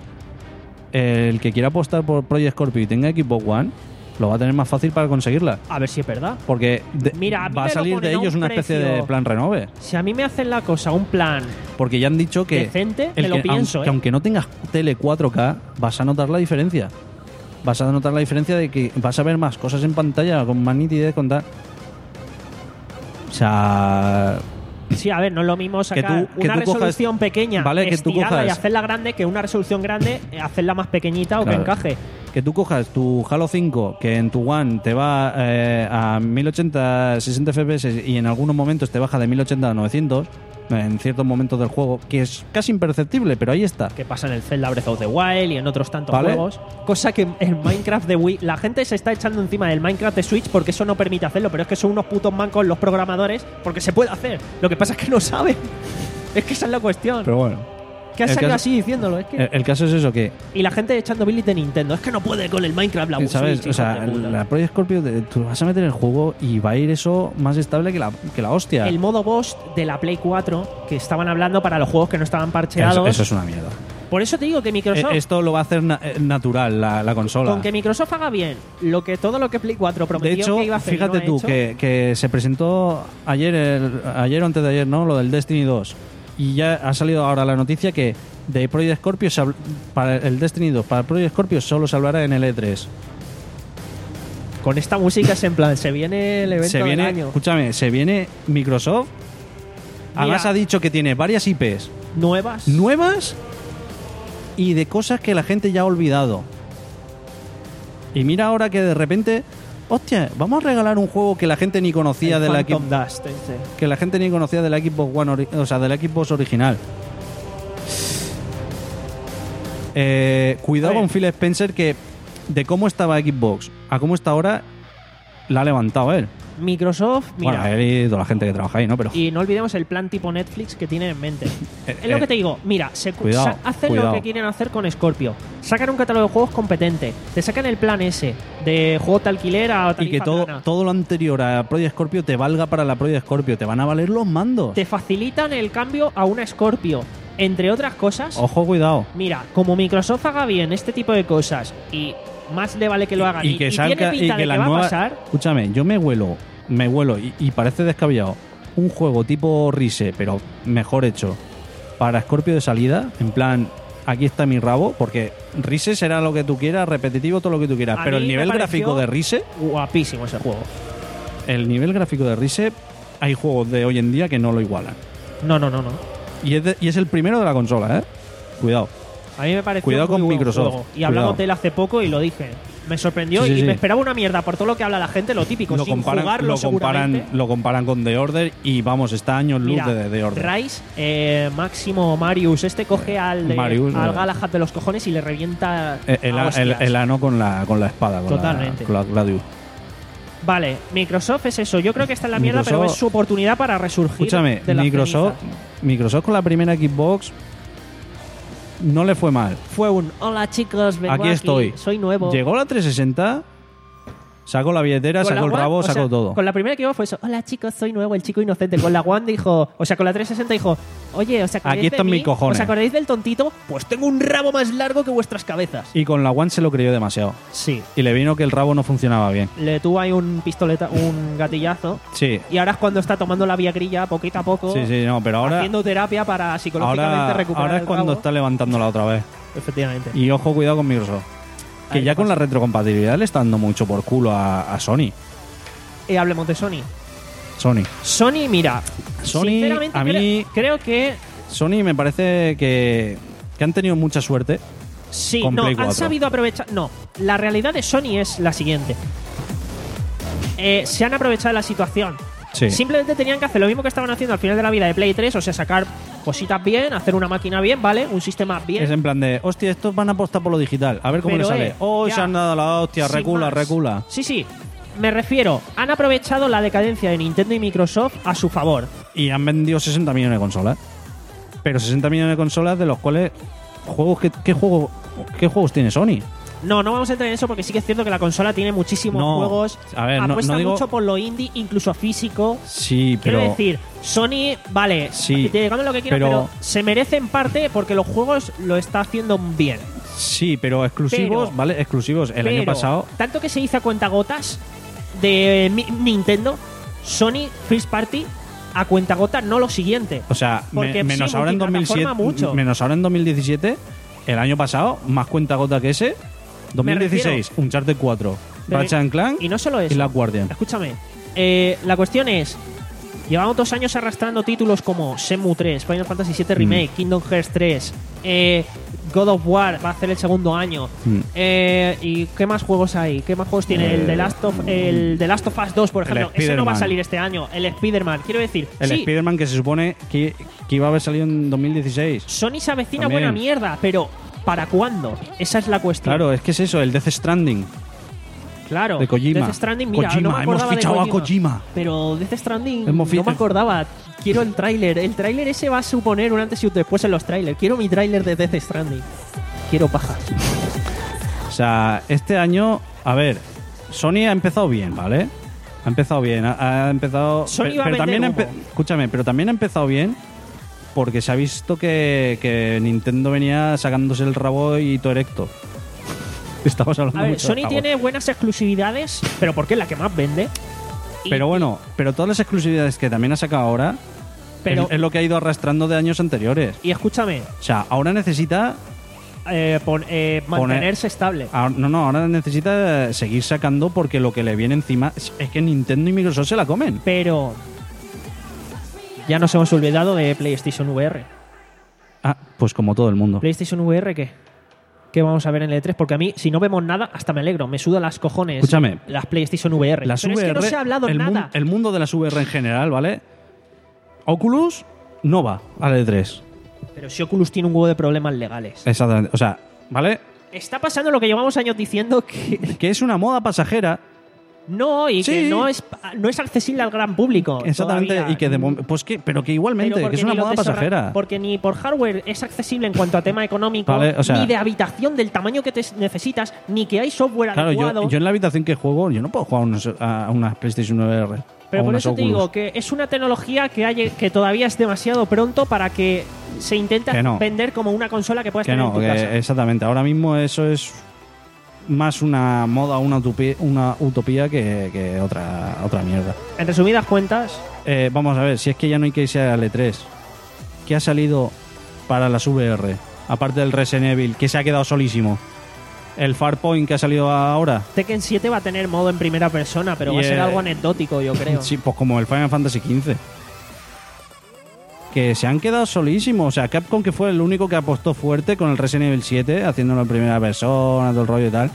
El que quiera apostar por Project Scorpio y tenga Xbox One, lo va a tener más fácil para conseguirla. A ver si es verdad. Porque de- Mira, a mí va a me lo salir ponen de a un ellos una especie precio- de plan renove. Si a mí me hacen la cosa, un plan Porque ya han dicho que. decente, el me lo que, pienso, aun- ¿eh? que aunque no tengas tele cuatro K, vas a notar la diferencia. Vas a notar la diferencia de que vas a ver más cosas en pantalla, con más nitidez, con tal. O sea. Sí, a ver, no es lo mismo sacar tú- que una tú cojas- resolución pequeña, Vale, que tú estirarla y cojas- hacerla grande, que una resolución grande, eh, hacerla más pequeñita o Claro. que encaje. Que tú cojas tu Halo cinco, que en tu One te va eh, a mil ochenta, sesenta F P S y en algunos momentos te baja de mil ochenta a novecientos, en ciertos momentos del juego, que es casi imperceptible, pero ahí está. Que pasa en el Zelda Breath of the Wild y en otros tantos Vale. juegos. Cosa que en Minecraft de Wii, la gente se está echando encima del Minecraft de Switch porque eso no permite hacerlo, pero es que son unos putos mancos los programadores porque se puede hacer. Lo que pasa es que no saben. Es que esa es la cuestión. Pero bueno. que has el salido caso- así diciéndolo. Es que... El, el caso es eso, que Y la gente echando billy de Nintendo. Es que no puede con el Minecraft la ¿sabes? Switch, O sea, hijos de puta. la Project Scorpio, te- tú vas a meter el juego y va a ir eso más estable que la, que la hostia. El modo Ghost de la Play cuatro que estaban hablando para los juegos que no estaban parcheados. eso, eso es una mierda. Por eso te digo que Microsoft, Eh, Esto lo va a hacer na- eh, natural la, la consola. con que Microsoft haga bien lo que todo lo que Play cuatro De prometió hecho, que iba a hacer y fíjate no ha tú hecho, que, que se presentó ayer, el- ayer o antes de ayer, ¿no? Lo del Destiny dos. Y ya ha salido ahora la noticia que de Project Scorpio, se habl- para el Destiny dos, para Project Scorpio solo se hablará en el E tres. Con esta música es en plan, se viene el evento Se viene, del año. escúchame, se viene Microsoft. Además Mira. ha dicho que tiene varias I Pes Nuevas. nuevas y de cosas que la gente ya ha olvidado. Y mira ahora que de repente, hostia, vamos a regalar un juego que la gente ni conocía El de la Phantom Xbox, Dust, este. que la gente ni conocía de la Xbox One, ori- o sea, de la Xbox original. Eh, cuidado A ver. con Phil Spencer, que de cómo estaba Xbox a cómo está ahora la ha levantado él. Microsoft, mira. Bueno, él y toda la gente que trabaja ahí, ¿no? Pero Y no olvidemos el plan tipo Netflix que tienen en mente. Eh, Es lo eh, que te digo, mira, se cu- cuidado, sa- hacen cuidado. lo que quieren hacer con Scorpio. Sacan un catálogo de juegos competente. Te sacan el plan ese de juego de alquiler a y tarifa que todo, plana. todo lo anterior a Project Scorpio te valga para la Project Scorpio. Te van a valer los mandos. Te facilitan el cambio a una Scorpio. Entre otras cosas, Ojo, cuidado. mira, como Microsoft haga bien este tipo de cosas y más le vale que lo hagan Y que tiene salga y pinta que de la que va a nueva. pasar, Escúchame, yo me huelo, me huelo y, y parece descabellado. Un juego tipo Rise, pero mejor hecho. Para Scorpio de salida, en plan, aquí está mi rabo, porque Rise será lo que tú quieras, repetitivo, todo lo que tú quieras. A Pero mí el me nivel pareció- gráfico de Rise, guapísimo ese juego. el nivel gráfico de Rise, hay juegos de hoy en día que no lo igualan. No, no, no, no. Y es, de- y es el primero de la consola, ¿eh? Cuidado. A mí me pareció Cuidado muy con buen Microsoft. juego. Y hablamos Cuidado. de él hace poco y lo dije. Me sorprendió Sí, sí, y sí. me esperaba una mierda por todo lo que habla la gente, lo típico, Lo sin comparan, jugarlo lo, comparan, seguramente. lo comparan con The Order y vamos, está años luz Mira, de The Order. Rice, eh, Máximo Marius, este coge al, de, Marius, al eh. Galahad de los cojones y le revienta El, el- a el- hostias. el ano con la, con la espada, con Totalmente. la, con la Gladius. Vale, Microsoft es eso. Yo creo que está en la mierda, pero Microsoft- es su oportunidad para resurgir. Escúchame, de la Microsoft, ceniza. Microsoft con la primera Xbox no le fue mal. Fue un hola chicos, vengo Aquí estoy. soy nuevo. Llegó la trescientos sesenta, sacó la billetera, Con sacó la el One, rabo, o sacó sea, todo. Con la primera que iba fue eso. Hola chicos, soy nuevo, el chico inocente. Con la One dijo, o sea, con la trescientos sesenta dijo, oye, ¿os acordáis Aquí están de mí? mis cojones. ¿Os acordáis del tontito? Pues tengo un rabo más largo que vuestras cabezas. Y con la One se lo creyó demasiado. Sí. Y le vino que el rabo no funcionaba bien. Le tuvo ahí un pistoleta, un gatillazo. Sí, Y ahora es cuando está tomando la viagrilla poquito a poco. sí, sí, no, pero ahora, haciendo terapia para psicológicamente ahora, recuperar ahora es el cuando rabo. está levantándola otra vez. Efectivamente. Y ojo, cuidado con Microsoft. Que Ahí ya con pasa. la retrocompatibilidad le está dando mucho por culo a, a Sony. Y hablemos de Sony. Sony. Sony, mira. Sony, sinceramente, a mí- creo, creo que Sony me parece que, que han tenido mucha suerte. sí, Con no, Play han cuatro. sabido aprovechar. No, la realidad de Sony es la siguiente. Eh, se han aprovechado de la situación. Sí. Simplemente tenían que hacer lo mismo que estaban haciendo al final de la vida de Play tres, o sea, sacar cositas bien, hacer una máquina bien, ¿vale? Un sistema bien. Es en plan de, hostia, estos van a apostar por lo digital. A ver cómo Pero, le sale. eh, oh, ya. se han dado la hostia, Sin recula, más. recula. Sí, sí. Me refiero, han aprovechado la decadencia de Nintendo y Microsoft a su favor. Y han vendido sesenta millones de consolas. Pero sesenta millones de consolas de los cuales juegos que, ¿qué, juego, ¿qué juegos tiene Sony? No, no vamos a entrar en eso porque sí que es cierto que la consola tiene muchísimos No, juegos. a ver, no- apuesta no digo- mucho por lo indie, incluso físico. Sí, pero Quiero decir, Sony, vale, Sí, digamos lo que quiera, pero- pero, se merece en parte porque los juegos lo está haciendo bien. sí, pero exclusivos, Pero- ¿vale? Exclusivos. El año Pero, pasado, tanto que se hizo a cuentagotas de Mi- Nintendo, Sony First Party a cuentagotas, no lo siguiente. o sea, me- Porque menos sí, ahora en dos mil siete, multiplataforma mucho. menos ahora en dos mil diecisiete, el año pasado, más cuenta gota que ese. dos mil dieciséis, Uncharted cuatro, Pero- Ratchet and Clank Y no solo eso. y Last Guardian. Escúchame, eh, la cuestión es, llevamos dos años arrastrando títulos como Shenmue tres, Final Fantasy siete Remake, Mm. Kingdom Hearts tres, eh, God of War va a hacer el segundo año. Mm. Eh, ¿Y qué más juegos hay? ¿Qué más juegos tiene? El The Last of, el The Last of Us dos, por El ejemplo. Ese no va a Spider-Man. salir este año. El Spider-Man. Quiero decir, El sí, Spider-Man que se supone que, que iba a haber salido en dos mil dieciséis. Sony se avecina También. buena mierda, pero ¿para cuándo? Esa es la cuestión. Claro, es que es eso, el Death Stranding Claro, de Kojima. Death Stranding, mira, Kojima, no me hemos acordaba de fichado a Kojima. Pero Death Stranding Hemos no fichado- me acordaba. Quiero el tráiler. El tráiler ese va a suponer un antes y un después en los trailers. Quiero mi tráiler de Death Stranding. Quiero paja. O sea, este año, a ver, Sony ha empezado bien, ¿vale? Ha empezado bien, ha, ha empezado... Sony pe- va a pero también vender ha empe- humo. escúchame, pero también ha empezado bien porque se ha visto que, que Nintendo venía sacándose el rabo y todo erecto. Estamos hablando A ver, mucho de Sony rabo. tiene buenas exclusividades, pero porque es la que más vende. Y- Pero bueno, pero todas las exclusividades que también ha sacado ahora Pero- es, es lo que ha ido arrastrando de años anteriores. Y escúchame, O sea, ahora necesita eh, pon- eh, mantenerse estable. Ahora- no, no, ahora necesita seguir sacando porque lo que le viene encima es es que Nintendo y Microsoft se la comen. Pero ya nos hemos olvidado de PlayStation V R. Ah, pues como todo el mundo. ¿PlayStation V R qué? ¿Qué vamos a ver en el E tres? Porque a mí, si no vemos nada, hasta me alegro. Me suda las cojones Escúchame. las PlayStation V R. Las Pero V R, es que no se ha hablado el, mun- nada. el mundo de las V R en general, ¿vale? Oculus no va al E tres. Pero si Oculus tiene un huevo de problemas legales. Exactamente. O sea, ¿vale? Está pasando lo que llevamos años diciendo que Que es una moda pasajera. no y Sí. que no es, no es accesible al gran público. Exactamente. todavía. Y que de mom- pues que, pero que igualmente, Pero que es porque una ni los moda desarra- pasajera. Porque ni por hardware es accesible en cuanto a tema económico, Vale, o sea- ni de habitación del tamaño que te necesitas, ni que hay software Claro, adecuado. yo, yo en la habitación que juego, yo no puedo jugar a unas- a una PlayStation V R. Pero o por unas eso te Oculus. digo que es una tecnología que, hay, que todavía es demasiado pronto para que se intente Que no. vender como una consola que puedas Que tener no, en tu que casa. exactamente. Ahora mismo eso es más una moda, una utopía, una utopía que, que otra, otra mierda. En resumidas cuentas, Eh, vamos a ver, si es que ya no hay que irse al E tres. ¿Qué ha salido para las V R? Aparte del Resident Evil, que se ha quedado solísimo. El Farpoint que ha salido ahora. Tekken siete va a tener modo en primera persona, pero Y, va a ser eh, algo anecdótico, yo creo. Sí, pues como el Final Fantasy quince. Que se han quedado solísimos. O sea, Capcom, que fue el único que apostó fuerte con el Resident Evil siete, haciéndolo en primera persona, todo el rollo y tal.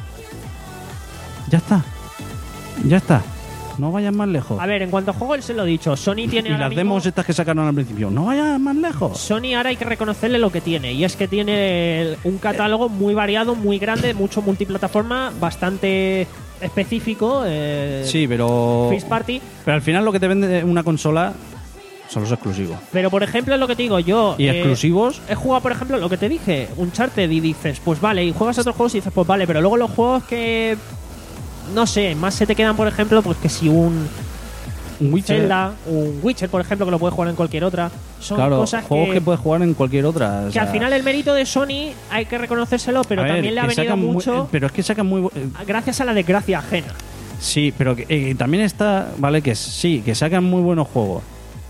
Ya está. Ya está. No vayan más lejos. A ver, en cuanto a juegos, se lo he dicho. Sony tiene Y ahora las mismo- demos estas que sacaron al principio. No vayan más lejos. Sony ahora hay que reconocerle lo que tiene, y es que tiene un catálogo muy variado, muy grande, mucho multiplataforma, bastante específico. Eh, Sí, pero... First Party. Pero al final lo que te vende una consola son los exclusivos. Pero por ejemplo, es lo que te digo yo. ¿Y eh, exclusivos? He jugado, por ejemplo, lo que te dije, Uncharted, y dices, pues vale, y juegas otros juegos y dices, pues vale, pero luego los juegos que. No sé, más se te quedan, por ejemplo, pues que si un. Un Witcher. Zelda, un Witcher, por ejemplo, que lo puedes jugar en cualquier otra. Son Claro, cosas juegos que... que. puedes jugar en cualquier otra. o que sea, al final el mérito de Sony hay que reconocérselo, pero a ver, también le ha que venido sacan muy- mucho pero es que sacan muy... bu- eh, gracias a la desgracia ajena. Sí, pero que, eh, también está... Vale, que sí, que sacan muy buenos juegos.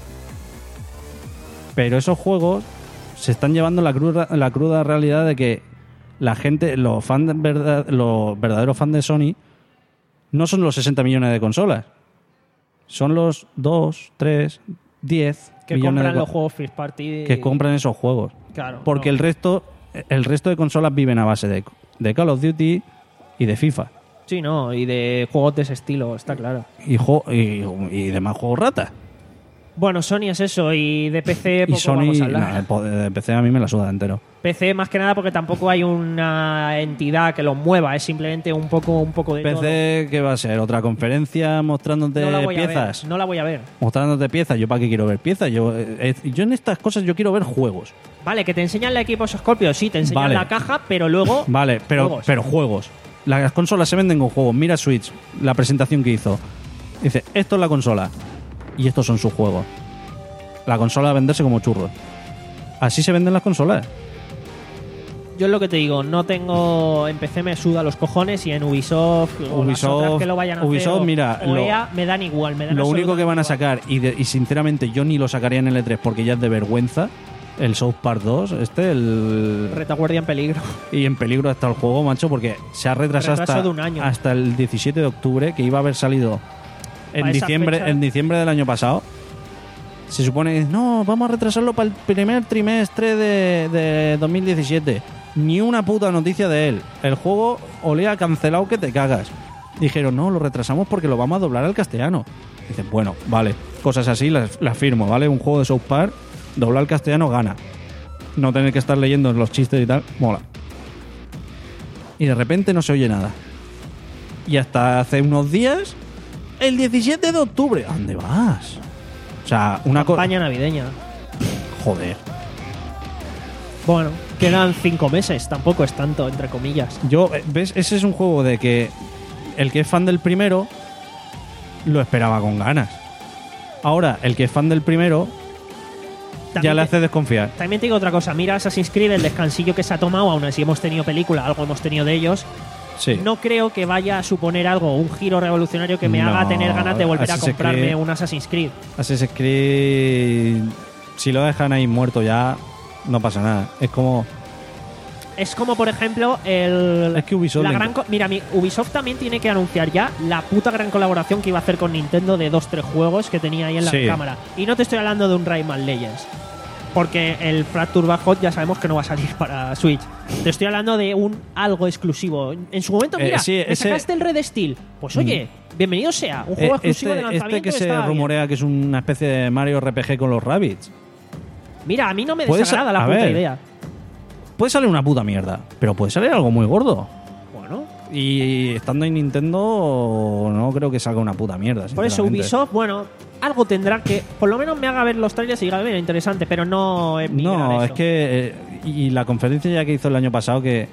Pero esos juegos se están llevando la cruda, la cruda realidad de que la gente, los fans de verdad, los verdaderos fans de Sony, no son los sesenta millones de consolas. Son los dos, tres, diez Que millones compran de los co- juegos First Party. que compran esos juegos. Claro. Porque no. el resto el resto de consolas viven a base de, de Call of Duty y de FIFA. Sí, no, y de juegos de ese estilo, está claro. Y, jo- y, y demás juegos rata. Bueno, Sony es eso, y de P C Y poco Sony, vamos a hablar. nah, el po- de P C a mí me la suda entero. P C más que nada porque tampoco hay una entidad que los mueva, es simplemente un poco, un poco de P C, ¿qué va a ser? ¿Otra conferencia mostrándote todo. No la voy piezas? a ver, no la voy a ver. Mostrándote piezas. ¿Yo para qué quiero ver piezas? Yo, eh, yo en estas cosas yo quiero ver juegos. Vale, que te enseñan la equipo Scorpio, sí, te enseñan Vale. la caja, pero luego Vale, pero juegos. pero juegos. Las consolas se venden con juegos. Mira Switch, la presentación que hizo. Dice, esto es la consola y estos son sus juegos. La consola a venderse como churros. Así se venden las consolas. Yo es lo que te digo, no tengo. En P C me suda los cojones, y en Ubisoft, o las Ubisoft- otras que lo vayan a Ubisoft, hacer, o- mira, o lo- E A, me dan igual. Me dan Lo único que van a absolutamente sacar, y, de- y sinceramente yo ni lo sacaría en el E tres porque ya es de vergüenza, el South Park dos, este, el... igual. Retaguardia en peligro. Y en peligro está el juego, macho, porque se ha retrasado Retraso hasta, de un año. hasta el diecisiete de octubre, que iba a haber salido en Para esa diciembre, fecha. en diciembre del año pasado. Se supone que no, vamos a retrasarlo para el primer trimestre de, de dos mil diecisiete. Ni una puta noticia de él. El juego olía cancelado que te cagas. Dijeron, no, lo retrasamos porque lo vamos a doblar al castellano. Dicen, bueno, vale, cosas así las, las firmo, ¿vale? Un juego de South Park, doblar al castellano gana. No tener que estar leyendo los chistes y tal, mola. Y de repente no se oye nada. Y hasta hace unos días, el diecisiete de octubre. ¿A dónde vas? O sea, una cosa... Campaña navideña. Joder. Bueno, quedan cinco meses, tampoco es tanto, entre comillas. Yo, eh, ¿ves? Ese es un juego de que el que es fan del primero lo esperaba con ganas. Ahora, el que es fan del primero ya También le te- hace desconfiar. También te digo otra cosa, mira Assassin's Creed, el descansillo que se ha tomado, aún así hemos tenido película, algo hemos tenido de ellos. Sí. No creo que vaya a suponer algo, un giro revolucionario que me No, haga tener ganas de volver a Assassin's comprarme Creed- un Assassin's Creed. Assassin's Creed, si lo dejan ahí muerto ya, no pasa nada. Es como... es como, por ejemplo, el. Es que Ubisoft La le- gran co- Mira, mi- Ubisoft también tiene que anunciar ya la puta gran colaboración que iba a hacer con Nintendo de dos tres juegos que tenía ahí en la Sí. cámara. Y no te estoy hablando de un Rayman Legends. Porque el Fracture Bad Hot ya sabemos que no va a salir para Switch. Te estoy hablando de un algo exclusivo. En su momento, Eh, mira, sí, me ese- sacaste el Red Steel. Pues oye, bienvenido sea. Un juego Eh, exclusivo este, de lanzamiento. este que se está bien. rumorea que es una especie de Mario R P G con los Rabbids. Mira, a mí no me Puede desagrada ser- la a puta ver. idea. Puede salir una puta mierda, pero puede salir algo muy gordo. Bueno, Y estando en Nintendo, no creo que salga una puta mierda. por eso sinceramente. Ubisoft, bueno, algo tendrá que por lo menos me haga ver los trailers y diga, mira, interesante, pero no emigrar No, eso. es que. eh, y la conferencia ya que hizo el año pasado, que.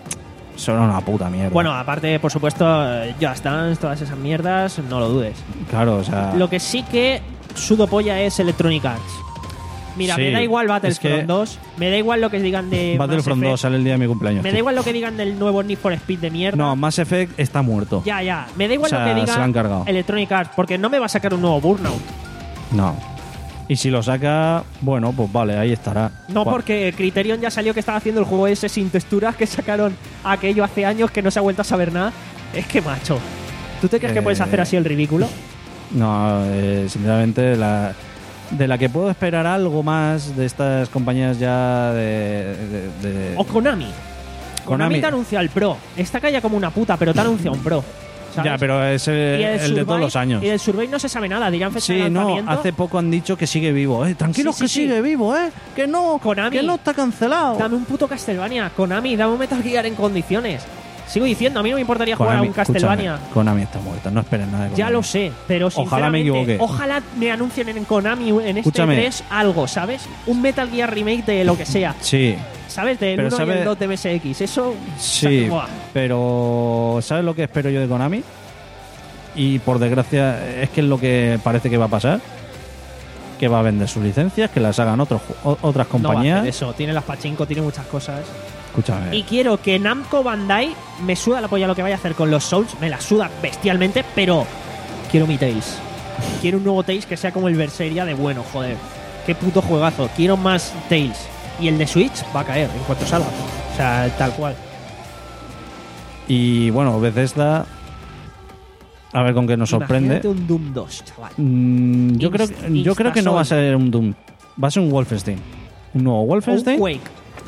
Son una puta mierda. Bueno, aparte, por supuesto, eh, Just Dance, todas esas mierdas, no lo dudes. claro, o sea. Lo que sí que sudo polla es Electronic Arts. Mira, Sí, me da igual Battlefront es que- dos, me da igual lo que digan de Battlefront Mass dos Effect, sale el día de mi cumpleaños. me da tío. igual lo que digan del nuevo Need for Speed de mierda. No, Mass Effect está muerto. Ya, ya. Me da igual O sea, lo que se diga lo han cargado. Electronic Arts, porque no me va a sacar un nuevo Burnout. No. Y si lo saca, bueno, pues vale, ahí estará. No, Gua- porque Criterion ya salió que estaba haciendo el juego ese sin texturas que sacaron aquello hace años que no se ha vuelto a saber nada. Es que, macho, ¿tú te crees que Eh, puedes hacer así el ridículo? No, eh, sinceramente, la, de la que puedo esperar algo más de estas compañías ya de. de- de- O Konami. Konami. Konami. te anuncia el Pro. Está calla como una puta, pero te anuncia un Pro. ¿sabes? Ya, pero es el, Y el de Survive- todos los años. Y del Survey no se sabe nada, dirán fecha de Sí, no, lanzamiento. hace poco han dicho que sigue vivo. Eh, tranquilos Sí, sí, que sí. sigue vivo, ¿eh? Que no, Konami. que no está cancelado. Dame un puto Castlevania. Konami, dame un Metal Gear en condiciones. Sigo diciendo, a mí no me importaría jugar a un Castlevania. escúchame, Konami está muerta, no esperes nada de Konami. Ya lo sé, pero Ojalá me sinceramente, equivoque. ojalá me anuncien en Konami en este Escúchame. tres algo, ¿sabes? Un Metal Gear remake de lo que sea, Sí, ¿sabes? Del Pero uno y sabe- el dos de M S X. Eso. sí, Buah. pero ¿sabes lo que espero yo de Konami? Y por desgracia es que es lo que parece que va a pasar. Que va a vender sus licencias, que las hagan otros, ju- o- otras No va a compañías. hacer eso. Tiene las pachinko, tiene muchas cosas. Escúchame. Y quiero que Namco Bandai me suda la polla lo que vaya a hacer con los Souls. Me la suda bestialmente, pero quiero mi Tales. Quiero un nuevo Tales que sea como el Berseria de bueno, joder. Qué puto juegazo. Quiero más Tales. Y el de Switch va a caer en cuanto salga. O sea, tal cual. Y bueno, Bethesda, a ver con qué nos sorprende. Imagínate un Doom dos, chaval. Mm, yo, creo, Inst- que- yo creo que no va a Instasol. ser un Doom. Va a ser un Wolfenstein. Un nuevo O un Wolfenstein. Quake.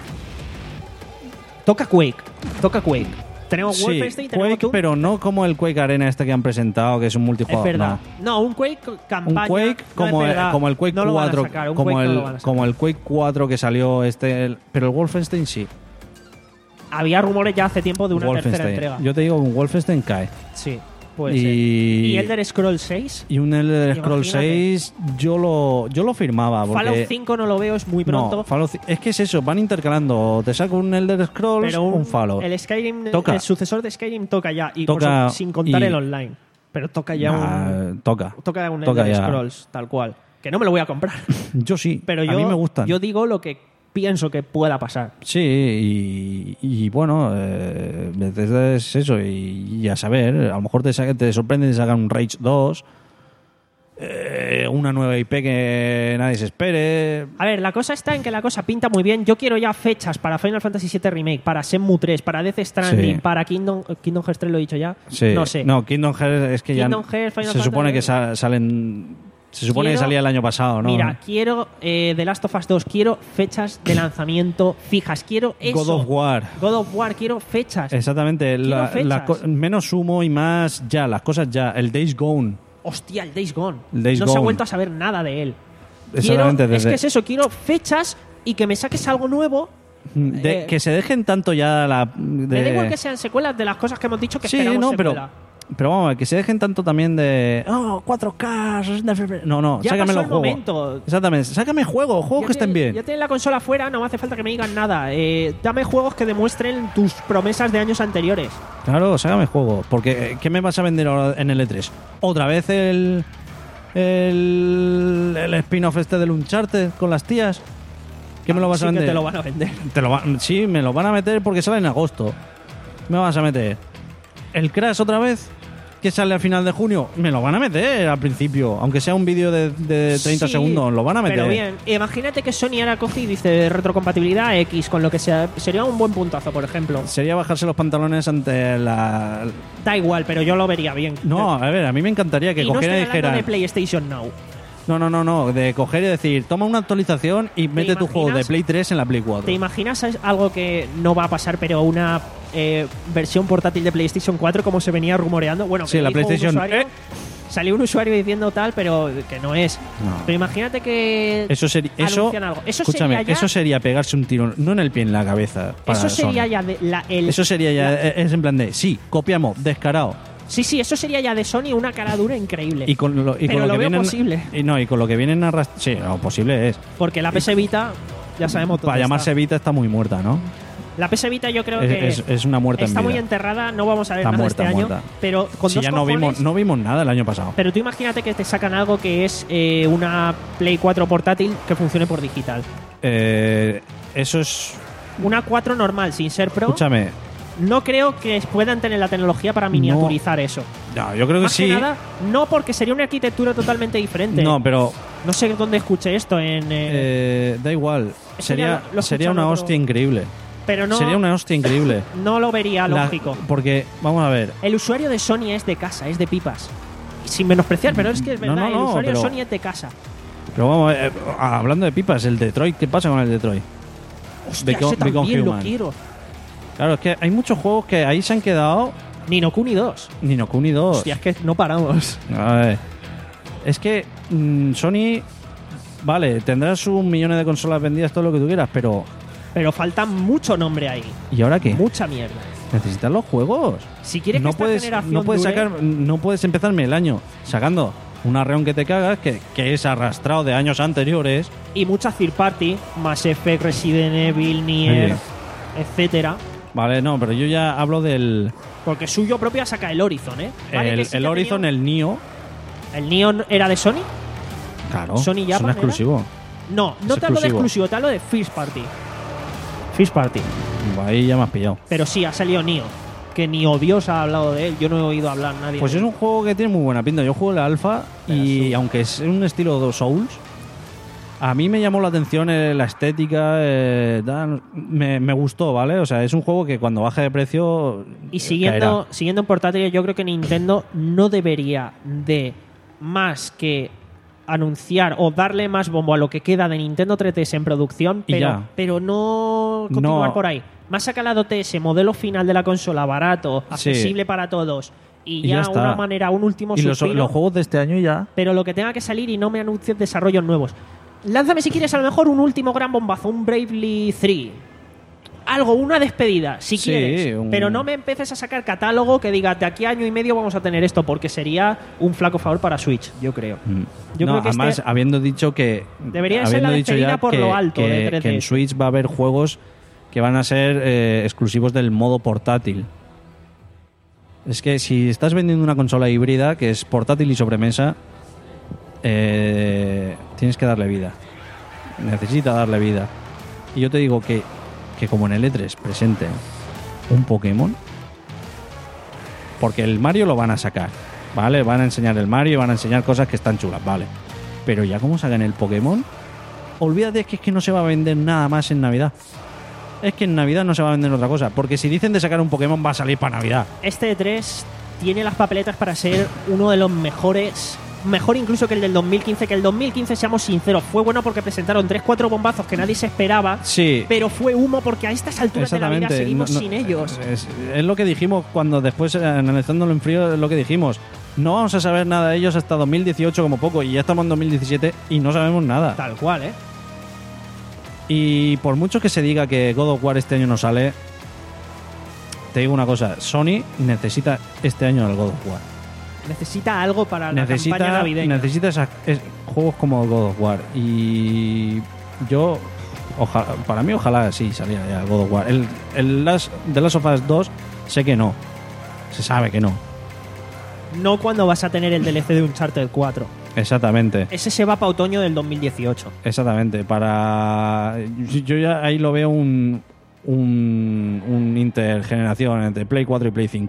Toca Quake. Toca Quake. Tenemos Sí, Wolfenstein, tenemos Quake, Doom. pero no como el Quake Arena este que han presentado, que es un Es multijugador. verdad. No. No, un Quake Un campaña. Quake no como, es el, verdad. como el Quake No lo van a cuatro, sacar, un como Quake no el lo van a sacar. como el Quake cuatro que salió este, el- pero el Wolfenstein sí. Había rumores ya hace tiempo de una tercera Wolfenstein. entrega. Yo te digo, un Wolfenstein cae. Sí, puede y, ser. ¿Y Elder Scrolls seis? y un Elder Scrolls Imagínate. seis yo lo yo lo firmaba porque Fallout cinco no lo veo, es muy pronto. No, Fallout ci- es que es eso, van intercalando, te saco un Elder Scrolls, pero un, un, Fallout. el Skyrim, Toca. el sucesor de Skyrim toca ya. Y por Toca su- sin contar y- el online. Pero toca ya Nah, un. toca. Toca un Toca Elder ya. Scrolls, tal cual. Que no me lo voy a comprar. Yo sí, Pero yo, a mí me gustan. yo digo lo que pienso que pueda pasar. Sí, y, y bueno, eh, Bethesda es eso, y, y a saber, a lo mejor te, sa- te sorprende y sacan un Rage dos, eh, una nueva I P que nadie se espere. A ver, la cosa está en que la cosa pinta muy bien. Yo quiero ya fechas para Final Fantasy siete Remake, para Shenmue tres, para Death Stranding, Sí. para Kingdom, Kingdom Hearts tres, lo he dicho ya. Sí. No sé. No, Kingdom Hearts es que Kingdom ya Hearts, Final se supone Fantasy. que sa- salen. Se supone Quiero- que salía el año pasado, ¿no? Mira, quiero eh, The Last of Us dos, quiero fechas de lanzamiento fijas, quiero eso. God of War. God of War, quiero fechas. Exactamente, la- fechas. la co- menos humo y más ya, las cosas ya. El Days Gone. Hostia, el Days Gone. El Days no se ha Gone. vuelto a saber nada de él. Exactamente, Quiero- es desde- que es eso, quiero fechas y que me saques algo nuevo. De- Eh, que se dejen tanto ya la. de- Me da igual que sean secuelas de las cosas que hemos dicho que Sí, esperamos no, pero. secuela. Pero vamos, que se dejen tanto también de. Oh, cuatro K, sesenta F P S. No, no, Ya sácame pasó los el juegos. momento. Exactamente, sácame juegos, juegos Ya que estén tiene- bien. Ya tienen la consola fuera, no me hace falta que me digan nada. Eh, dame juegos que demuestren tus promesas de años anteriores. Claro, sácame juegos. Porque, eh, ¿qué me vas a vender ahora en el E tres? ¿Otra vez el. el. el spin-off este del Uncharted con las tías? ¿Qué me lo vas Sí a que vender? te lo van a vender. Te lo va- sí, me lo van a meter porque sale en agosto. Me vas a meter. ¿El Crash otra vez? que sale al final de junio, me lo van a meter al principio. Aunque sea un vídeo de, de treinta Sí, segundos, lo van a meter. Pero bien, imagínate que Sony ahora coge y dice retrocompatibilidad X con lo que sea. Sería un buen puntazo, por ejemplo. Sería bajarse los pantalones ante la... Da igual, pero yo lo vería bien. No, a ver, a mí me encantaría que y no cogiera y estoy hablando dijera... de PlayStation Now. No, no, no, no, de coger y decir, toma una actualización y mete tu juego de imaginas? Play tres en la Play cuatro. ¿Te imaginas algo que no va a pasar, pero una eh, versión portátil de PlayStation cuatro como se venía rumoreando? Bueno, Sí, que la dijo un PlayStation- usuario- ¿Eh? Salió un usuario diciendo tal, pero que no es. No. Pero imagínate que Eso sería... Eso, anuncian algo. Eso escúchame, sería ya, eso sería pegarse un tiro, no en el pie, en la cabeza. Para eso sería Sony. ya de la, el, Eso sería ya... la- es en plan de, sí, copiamos, descarado. Sí, sí, eso sería ya de Sony una cara dura increíble. Y con lo, y Pero con lo, lo que veo vienen, posible. Y no, y con lo que vienen a arrastrar... Sí, no, posible es. Porque la P S Vita, ya sabemos dónde Para llamarse está. Vita está muy muerta, ¿no? La P S Vita yo creo Es, que es- es una muerta está en vida. muy enterrada, no vamos a ver Está nada muerta, este año. muerta. Pero con Si dos ya no cojones, vimos, no vimos nada el año pasado. Pero tú imagínate que te sacan algo que es eh, una Play cuatro portátil que funcione por digital. Eh, eso es... Una cuatro normal, sin ser Pro. Escúchame. No creo que puedan tener la tecnología para miniaturizar eso. No, yo creo que Más sí. que nada, no porque sería una arquitectura totalmente diferente. No, pero... No sé dónde escuché esto en... eh, eh, da igual. Eso Sería, ya lo- lo sería escuchan una otro- hostia increíble. pero no, Sería una hostia increíble. no lo vería La- lógico. porque, vamos a ver. El usuario de Sony es de casa, es de pipas. Sin menospreciar, pero es que es No, verdad, no, no, el usuario pero- de Sony es de casa. Pero vamos a ver, eh, hablando de pipas, el Detroit, ¿qué pasa con el Detroit? Hostia, Become- ese también Become lo Human. quiero. Claro, es que hay muchos juegos que ahí se han quedado. Ni no Kuni dos. Ni no Kuni dos. Hostia, es que no paramos. A ver. Es que mm, Sony, vale, tendrás un millón de consolas vendidas, todo lo que tú quieras, pero Pero falta mucho nombre ahí. ¿y ahora qué? Mucha mierda. Necesitas los juegos. Si quieres que no esta puedes, generación no puedes dure- sacar, no puedes empezarme el año sacando una reón que te cagas, que, que es arrastrado de años anteriores. Y mucha third party, Mass Effect, Resident Evil, Nier, Oye. etcétera. Vale, no, pero yo ya hablo del Porque suyo propia saca el Horizon, ¿eh? Vale, el, que sí el que ha Horizon, tenido- el Nioh. ¿El Neon era de Sony? Claro, Sony es Japan, un ¿era? exclusivo. No, no Es te hablo de exclusivo. exclusivo, te hablo de First Party. First Party. Ahí ya me has pillado. Pero sí, ha salido Nioh. Que ni Dios ha hablado de él. Yo no he oído hablar nadie. Pues de es él. un juego que tiene muy buena pinta. Yo juego la alfa y aunque es un estilo de Souls, a mí me llamó la atención eh, la estética, eh, tal, me, me gustó, ¿vale? O sea, es un juego que cuando baje de precio Y siguiendo, caerá. siguiendo en portátiles, yo creo que Nintendo no debería de más que anunciar o darle más bombo a lo que queda de Nintendo tres D S en producción, Y pero, ya. pero no continuar No. por ahí. Más sacar la D S, modelo final de la consola, barato, Sí. accesible para todos. Y, Y ya, ya está. una manera, un último Y los, suspiro. los juegos de este año ya. Pero lo que tenga que salir y no me anuncies desarrollos nuevos. Lánzame si quieres a lo mejor un último gran bombazo, un Bravely tres. Algo, una despedida, si Sí, quieres. un- Pero no me empieces a sacar catálogo que diga de aquí a año y medio vamos a tener esto, porque sería un flaco favor para Switch, yo creo. Yo no, creo que además, este habiendo dicho que. debería ser habiendo la dicho despedida ya por que, lo alto que- de tres D S. que en Switch va a haber juegos que van a ser eh, exclusivos del modo portátil. Es que si estás vendiendo una consola híbrida que es portátil y sobremesa, eh, tienes que darle vida. Necesita darle vida. Y yo te digo que, que como en el E tres presenten un Pokémon, porque el Mario lo van a sacar, ¿vale? Van a enseñar el Mario, van a enseñar cosas que están chulas, ¿vale? Pero ya como sacan el Pokémon, olvídate que es que no se va a vender nada más en Navidad. Es que en Navidad no se va a vender otra cosa, porque si dicen de sacar un Pokémon va a salir para Navidad. Este E tres tiene las papeletas para ser uno de los mejores, mejor incluso que el del dos mil quince, que el dos mil quince, seamos sinceros, fue bueno porque presentaron tres cuatro bombazos que nadie se esperaba, Sí. pero fue humo porque a estas alturas de la vida Exactamente. seguimos No- no- sin ellos. Es, es lo que dijimos cuando después, eh, analizándolo en frío, es lo que dijimos. No vamos a saber nada de ellos hasta dos mil dieciocho como poco, y ya estamos en dos mil diecisiete y no sabemos nada. Tal cual, ¿eh? Y por mucho que se diga que God of War este año no sale, te digo una cosa, Sony necesita este año el God of War. Necesita algo para la campaña Necesita, navideña. necesita esa- es- juegos como el God of War. Y yo, ojalá, para mí ojalá sí saliera ya el God of War. El, el Last, The Last of Us dos sé que no. Se sabe que no. No cuando vas a tener el D L C de Uncharted cuatro. Exactamente. Ese se va para otoño del dos mil dieciocho. Exactamente. Para. Yo ya ahí lo veo un. Un, un intergeneración entre Play cuatro y Play cinco. Al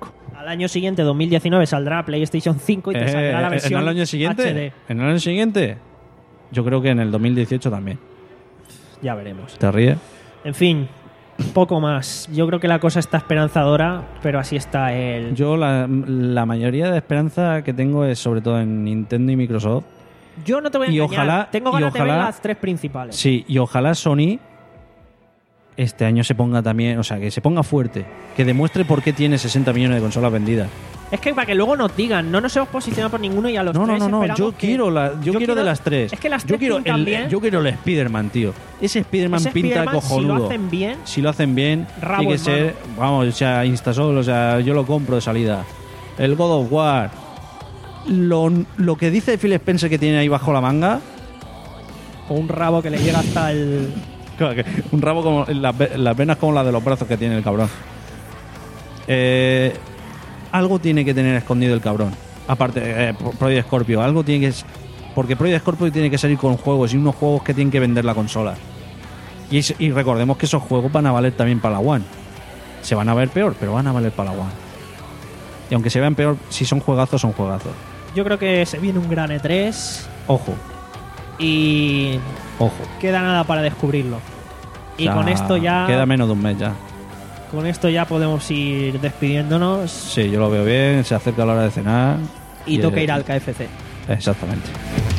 Al año siguiente, dos mil diecinueve, saldrá PlayStation cinco y te Eh, saldrá la versión ¿En el año siguiente? H D. ¿En el año siguiente? Yo creo que en el dos mil dieciocho también. Ya veremos. ¿Te ríes? En fin, poco más. Yo creo que la cosa está esperanzadora, pero así está el... Yo la, la mayoría de esperanza que tengo es sobre todo en Nintendo y Microsoft. Yo no te voy a y engañar. ojalá- Tengo y ganas de ver ojalá- las tres principales. Sí, y ojalá Sony este año se ponga también, o sea, que se ponga fuerte, que demuestre por qué tiene sesenta millones de consolas vendidas. Es que para que luego nos digan, no nos hemos posicionado por ninguno y a los No, no, tres no, no, esperamos yo que- quiero la, yo, quiero de las tres. Es que las yo tres quiero pintan el, bien. yo quiero el Spider-Man, tío. Ese Spider-Man Ese pinta Spider-Man, cojonudo. si lo hacen bien, Si lo hacen bien, rabo tiene que en ser, vamos, o sea, Instasol, o sea, yo lo compro de salida. El God of War. Lo, lo que dice Phil Spencer que tiene ahí bajo la manga, o un rabo que le llega hasta el... claro que un rabo como las, ve- las venas como las de los brazos que tiene el cabrón. Eh, algo tiene que tener escondido el cabrón. Aparte, eh, Project Scorpio, algo tiene que... Porque Project Scorpio tiene que salir con juegos y unos juegos que tienen que vender la consola. Y, es- y recordemos que esos juegos van a valer también para la One. Se van a ver peor, pero van a valer para la One. Y aunque se vean peor, si son juegazos, son juegazos. Yo creo que se viene un gran E tres Ojo, y ojo. queda nada para descubrirlo. Y O sea, con esto ya... Queda menos de un mes ya. Con esto ya podemos ir despidiéndonos Sí, yo lo veo bien, se acerca la hora de cenar. y toca eh, ir al K F C. Exactamente.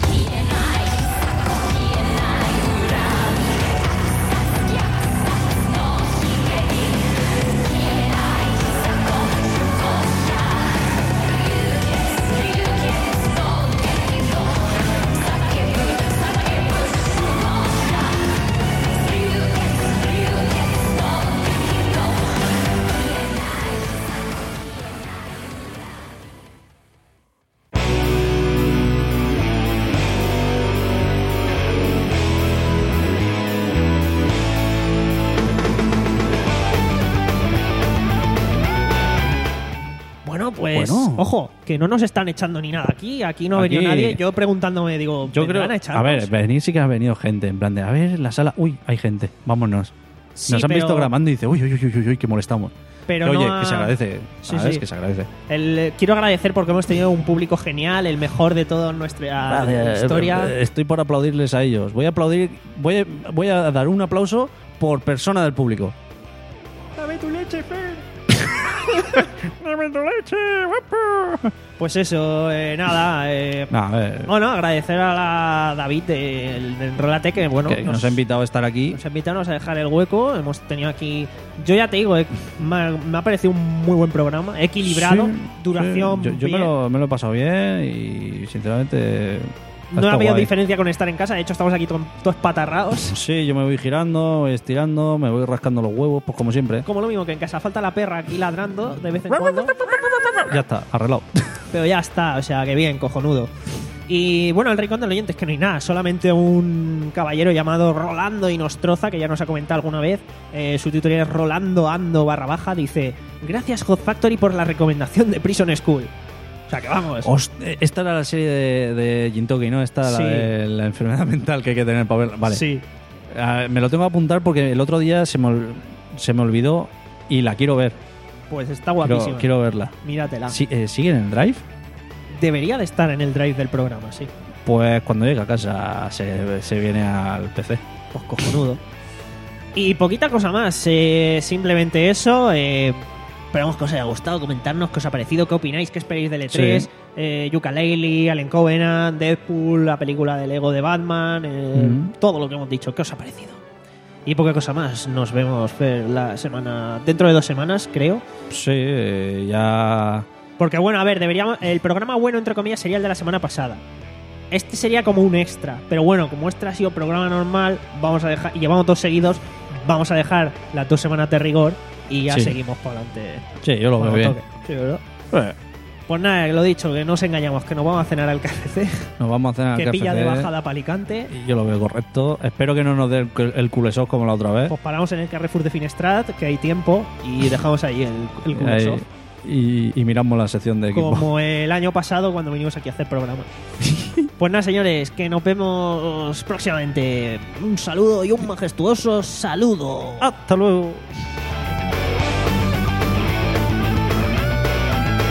Bueno, pues Bueno. ojo, que no nos están echando ni nada aquí. Aquí no ha Aquí- venido nadie. Yo preguntándome, digo, Yo creo. ¿vendrán a A echarnos? ver, venir sí que ha venido gente. En plan de, a ver, la sala. Uy, hay gente. Vámonos. Sí, Nos han pero- visto grabando y dice, uy, uy, uy, uy, uy, que molestamos. Pero Que, oye, no ha- que se agradece. Sí, ¿Sabes? sí. Que se agradece. El- eh, quiero agradecer porque hemos tenido un público genial, el mejor de toda nuestra Vale, historia. eh, Estoy por aplaudirles a ellos. Voy a aplaudir. Voy a, voy a dar un aplauso por persona del público. Dame tu leche, Fer. Dame tu leche, guapo. Pues eso, eh, nada. Eh, No, a ver. Bueno, agradecer a la David del de Enrólate que, bueno, que nos ha invitado a estar aquí. nos ha invitado a dejar el hueco. Hemos tenido aquí. Yo ya te digo, eh, me, ha, me ha parecido un muy buen programa, equilibrado, Sí, duración. sí. Yo, yo me, bien. lo, me lo he pasado bien y sinceramente. No ha habido diferencia con estar en casa. De hecho, estamos aquí to- todos patarrados. Sí, yo me voy girando, voy estirando, me voy rascando los huevos, pues como siempre. Como lo mismo que en casa. Falta la perra aquí ladrando de vez en cuando. Ya está, arreglado. Pero ya está, o sea, que bien, cojonudo. Y bueno, el rincón del oyente es que no hay nada, solamente un caballero llamado Rolando Inostroza, que ya nos ha comentado alguna vez. Eh, su tutorial es Rolando Ando barra baja. Dice: gracias Hot Factory por la recomendación de Prison School. O sea, que vamos. Host- esta era la serie de, de Jintoki, ¿no? Esta Sí. la de la enfermedad mental que hay que tener para verla. Vale. Sí. Ah, me lo tengo que apuntar porque el otro día se me, ol- se me olvidó y la quiero ver. Pues está Quiero, guapísima. quiero verla. Míratela. Sí, eh, ¿Sigue en el drive? Debería de estar en el drive del programa, sí. Pues cuando llegue a casa se, se viene al P C. Pues cojonudo. Y poquita cosa más. eh, simplemente eso. Eh, esperamos que os haya gustado. Comentarnos qué os ha parecido, qué opináis, qué esperáis del E tres. Sí. Eh, Yooka-Laylee, Alien Covenant, Deadpool, la película de Lego de Batman. eh, Mm. Todo lo que hemos dicho. ¿Qué os ha parecido? Y poca cosa más. Nos vemos Fer, la semana. Dentro de dos semanas, creo. Sí, eh, ya... Porque bueno, a ver, deberíamos. El programa bueno, entre comillas, sería el de la semana pasada. Este sería como un extra. Pero bueno, como este ha sido programa normal, vamos a dejar. Y llevamos dos seguidos. Vamos a dejar las dos semanas de rigor. Y ya Sí. seguimos para adelante. Sí, yo lo veo bien. Sí, ¿verdad? Eh, Pues nada, lo dicho, que no os engañamos, que nos vamos a cenar al K F C. nos vamos a hacer al Que pilla de K F C. bajada para Alicante. Y yo lo veo correcto. Espero que no nos dé el, el culesón como la otra vez. Pues paramos en el Carrefour de Finestrat, que hay tiempo. Y dejamos ahí el, el curso. Ahí, y, y miramos la sección de equipo. Como el año pasado cuando vinimos aquí a hacer programa. Pues nada, señores, que nos vemos próximamente. Un saludo y un majestuoso saludo. Hasta luego.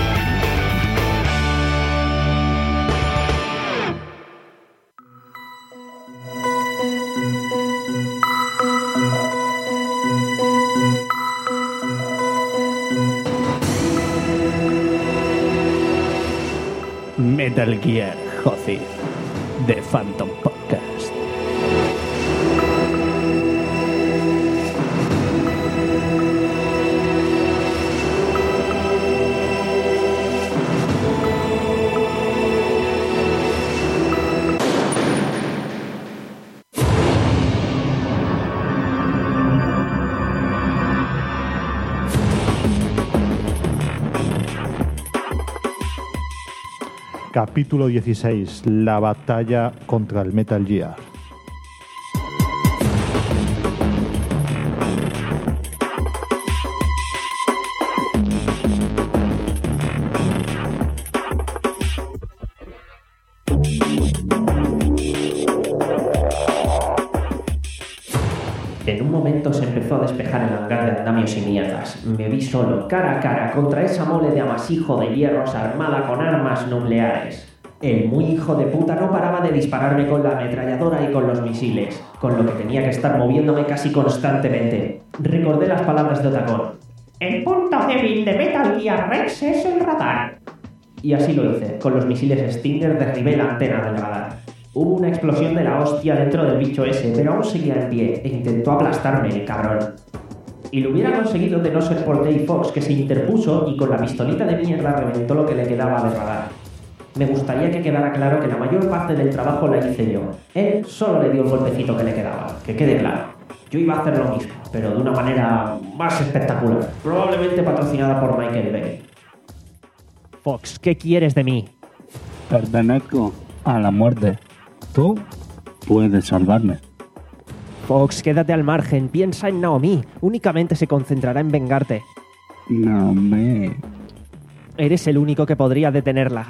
Metal Gear Hozzy de Phantom Podcast. Capítulo dieciséis. La batalla contra el Metal Gear. En un momento se empezó a despejar el hangar de andamios y mierdas. Me vi solo, cara a cara, contra esa mole de amasijo de hierros armada con armas nucleares. El muy hijo de puta no paraba de dispararme con la ametralladora y con los misiles, con lo que tenía que estar moviéndome casi constantemente. Recordé las palabras de Otacón. El punto débil de Metal Gear Rex es el radar. Y así lo hice, con los misiles Stinger derribé la antena del radar. Hubo una explosión de la hostia dentro del bicho ese, pero aún seguía en pie e intentó aplastarme, el cabrón. Y lo hubiera conseguido de no ser por Dave Fox, que se interpuso y con la pistolita de mierda reventó lo que le quedaba de radar. Me gustaría que quedara claro que la mayor parte del trabajo la hice yo. Él solo le dio el golpecito que le quedaba, que quede claro. Yo iba a hacer lo mismo, pero de una manera más espectacular, probablemente patrocinada por Michael Bay. Fox, ¿qué quieres de mí? Pertenezco a la muerte. Tú puedes salvarme. Fox, quédate al margen, piensa en Naomi. Únicamente se concentrará en vengarte. Naomi. Eres el único que podría detenerla.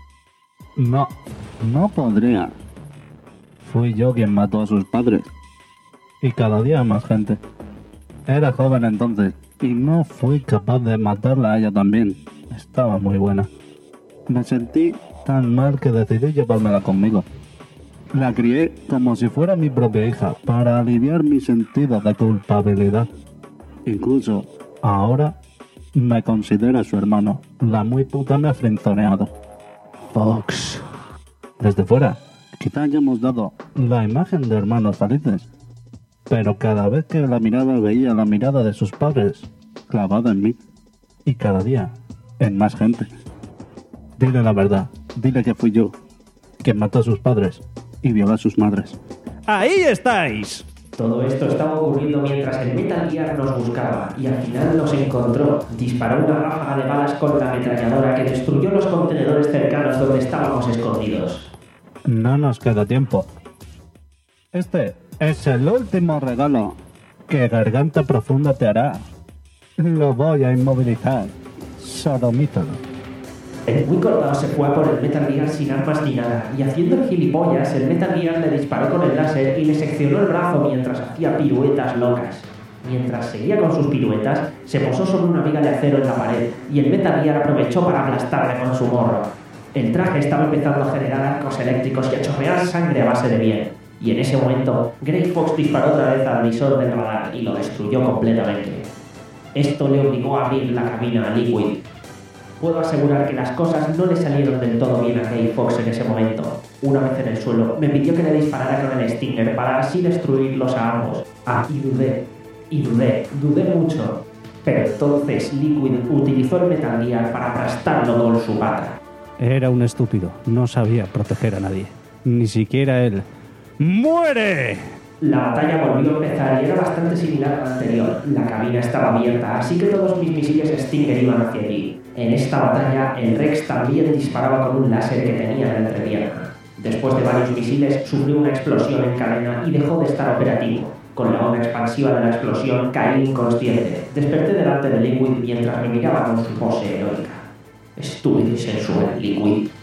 No, no podría. Fui yo quien mató a sus padres. Y cada día más gente. Era joven entonces y no fui capaz de matarla a ella también. Estaba muy buena. Me sentí tan mal que decidí llevármela conmigo. La crié como si fuera mi propia hija, para aliviar mi sentido de culpabilidad. Incluso ahora me considera su hermano. La muy puta me ha frenzoneado. Fox. Desde fuera, quizá hayamos dado la imagen de hermanos felices, pero cada vez que la mirada veía la mirada de sus padres clavada en mí, y cada día en más gente. Dile la verdad, dile que fui yo quien mató a sus padres y violó a sus madres. ¡Ahí estáis! Todo esto estaba ocurriendo mientras el Metal Gear nos buscaba y al final nos encontró. Disparó una ráfaga de balas con la ametralladora que destruyó los contenedores cercanos donde estábamos escondidos. No nos queda tiempo. Este es el último regalo que Garganta Profunda te hará. Lo voy a inmovilizar. Sodomítalo. El muy cortado se fue a por el Metal Gear sin armas ni nada, y haciendo el gilipollas, el Metal Gear le disparó con el láser y le seccionó el brazo mientras hacía piruetas locas. Mientras seguía con sus piruetas, se posó sobre una viga de acero en la pared, y el Metal Gear aprovechó para aplastarle con su morro. El traje estaba empezando a generar arcos eléctricos y a chorrear sangre a base de miel, y en ese momento, Grey Fox disparó otra vez al visor del radar y lo destruyó completamente. Esto le obligó a abrir la cabina a Liquid. Puedo asegurar que las cosas no le salieron del todo bien a Gray Fox en ese momento. Una vez en el suelo, me pidió que le disparara con el Stinger para así destruirlos a ambos. Ah, y dudé, y dudé, dudé mucho. Pero entonces Liquid utilizó el Metal Gear para aplastarlo con su pata. Era un estúpido, no sabía proteger a nadie. Ni siquiera él. ¡Muere! La batalla volvió a empezar y era bastante similar a la anterior. La cabina estaba abierta, así que todos mis misiles Stinger iban hacia allí. En esta batalla, el Rex también disparaba con un láser que tenía en la entrepierna. Después de varios misiles, sufrió una explosión en cadena y dejó de estar operativo. Con la onda expansiva de la explosión, caí inconsciente. Desperté delante de Liquid mientras me miraba con su pose heroica. Estúpido y sensual, Liquid.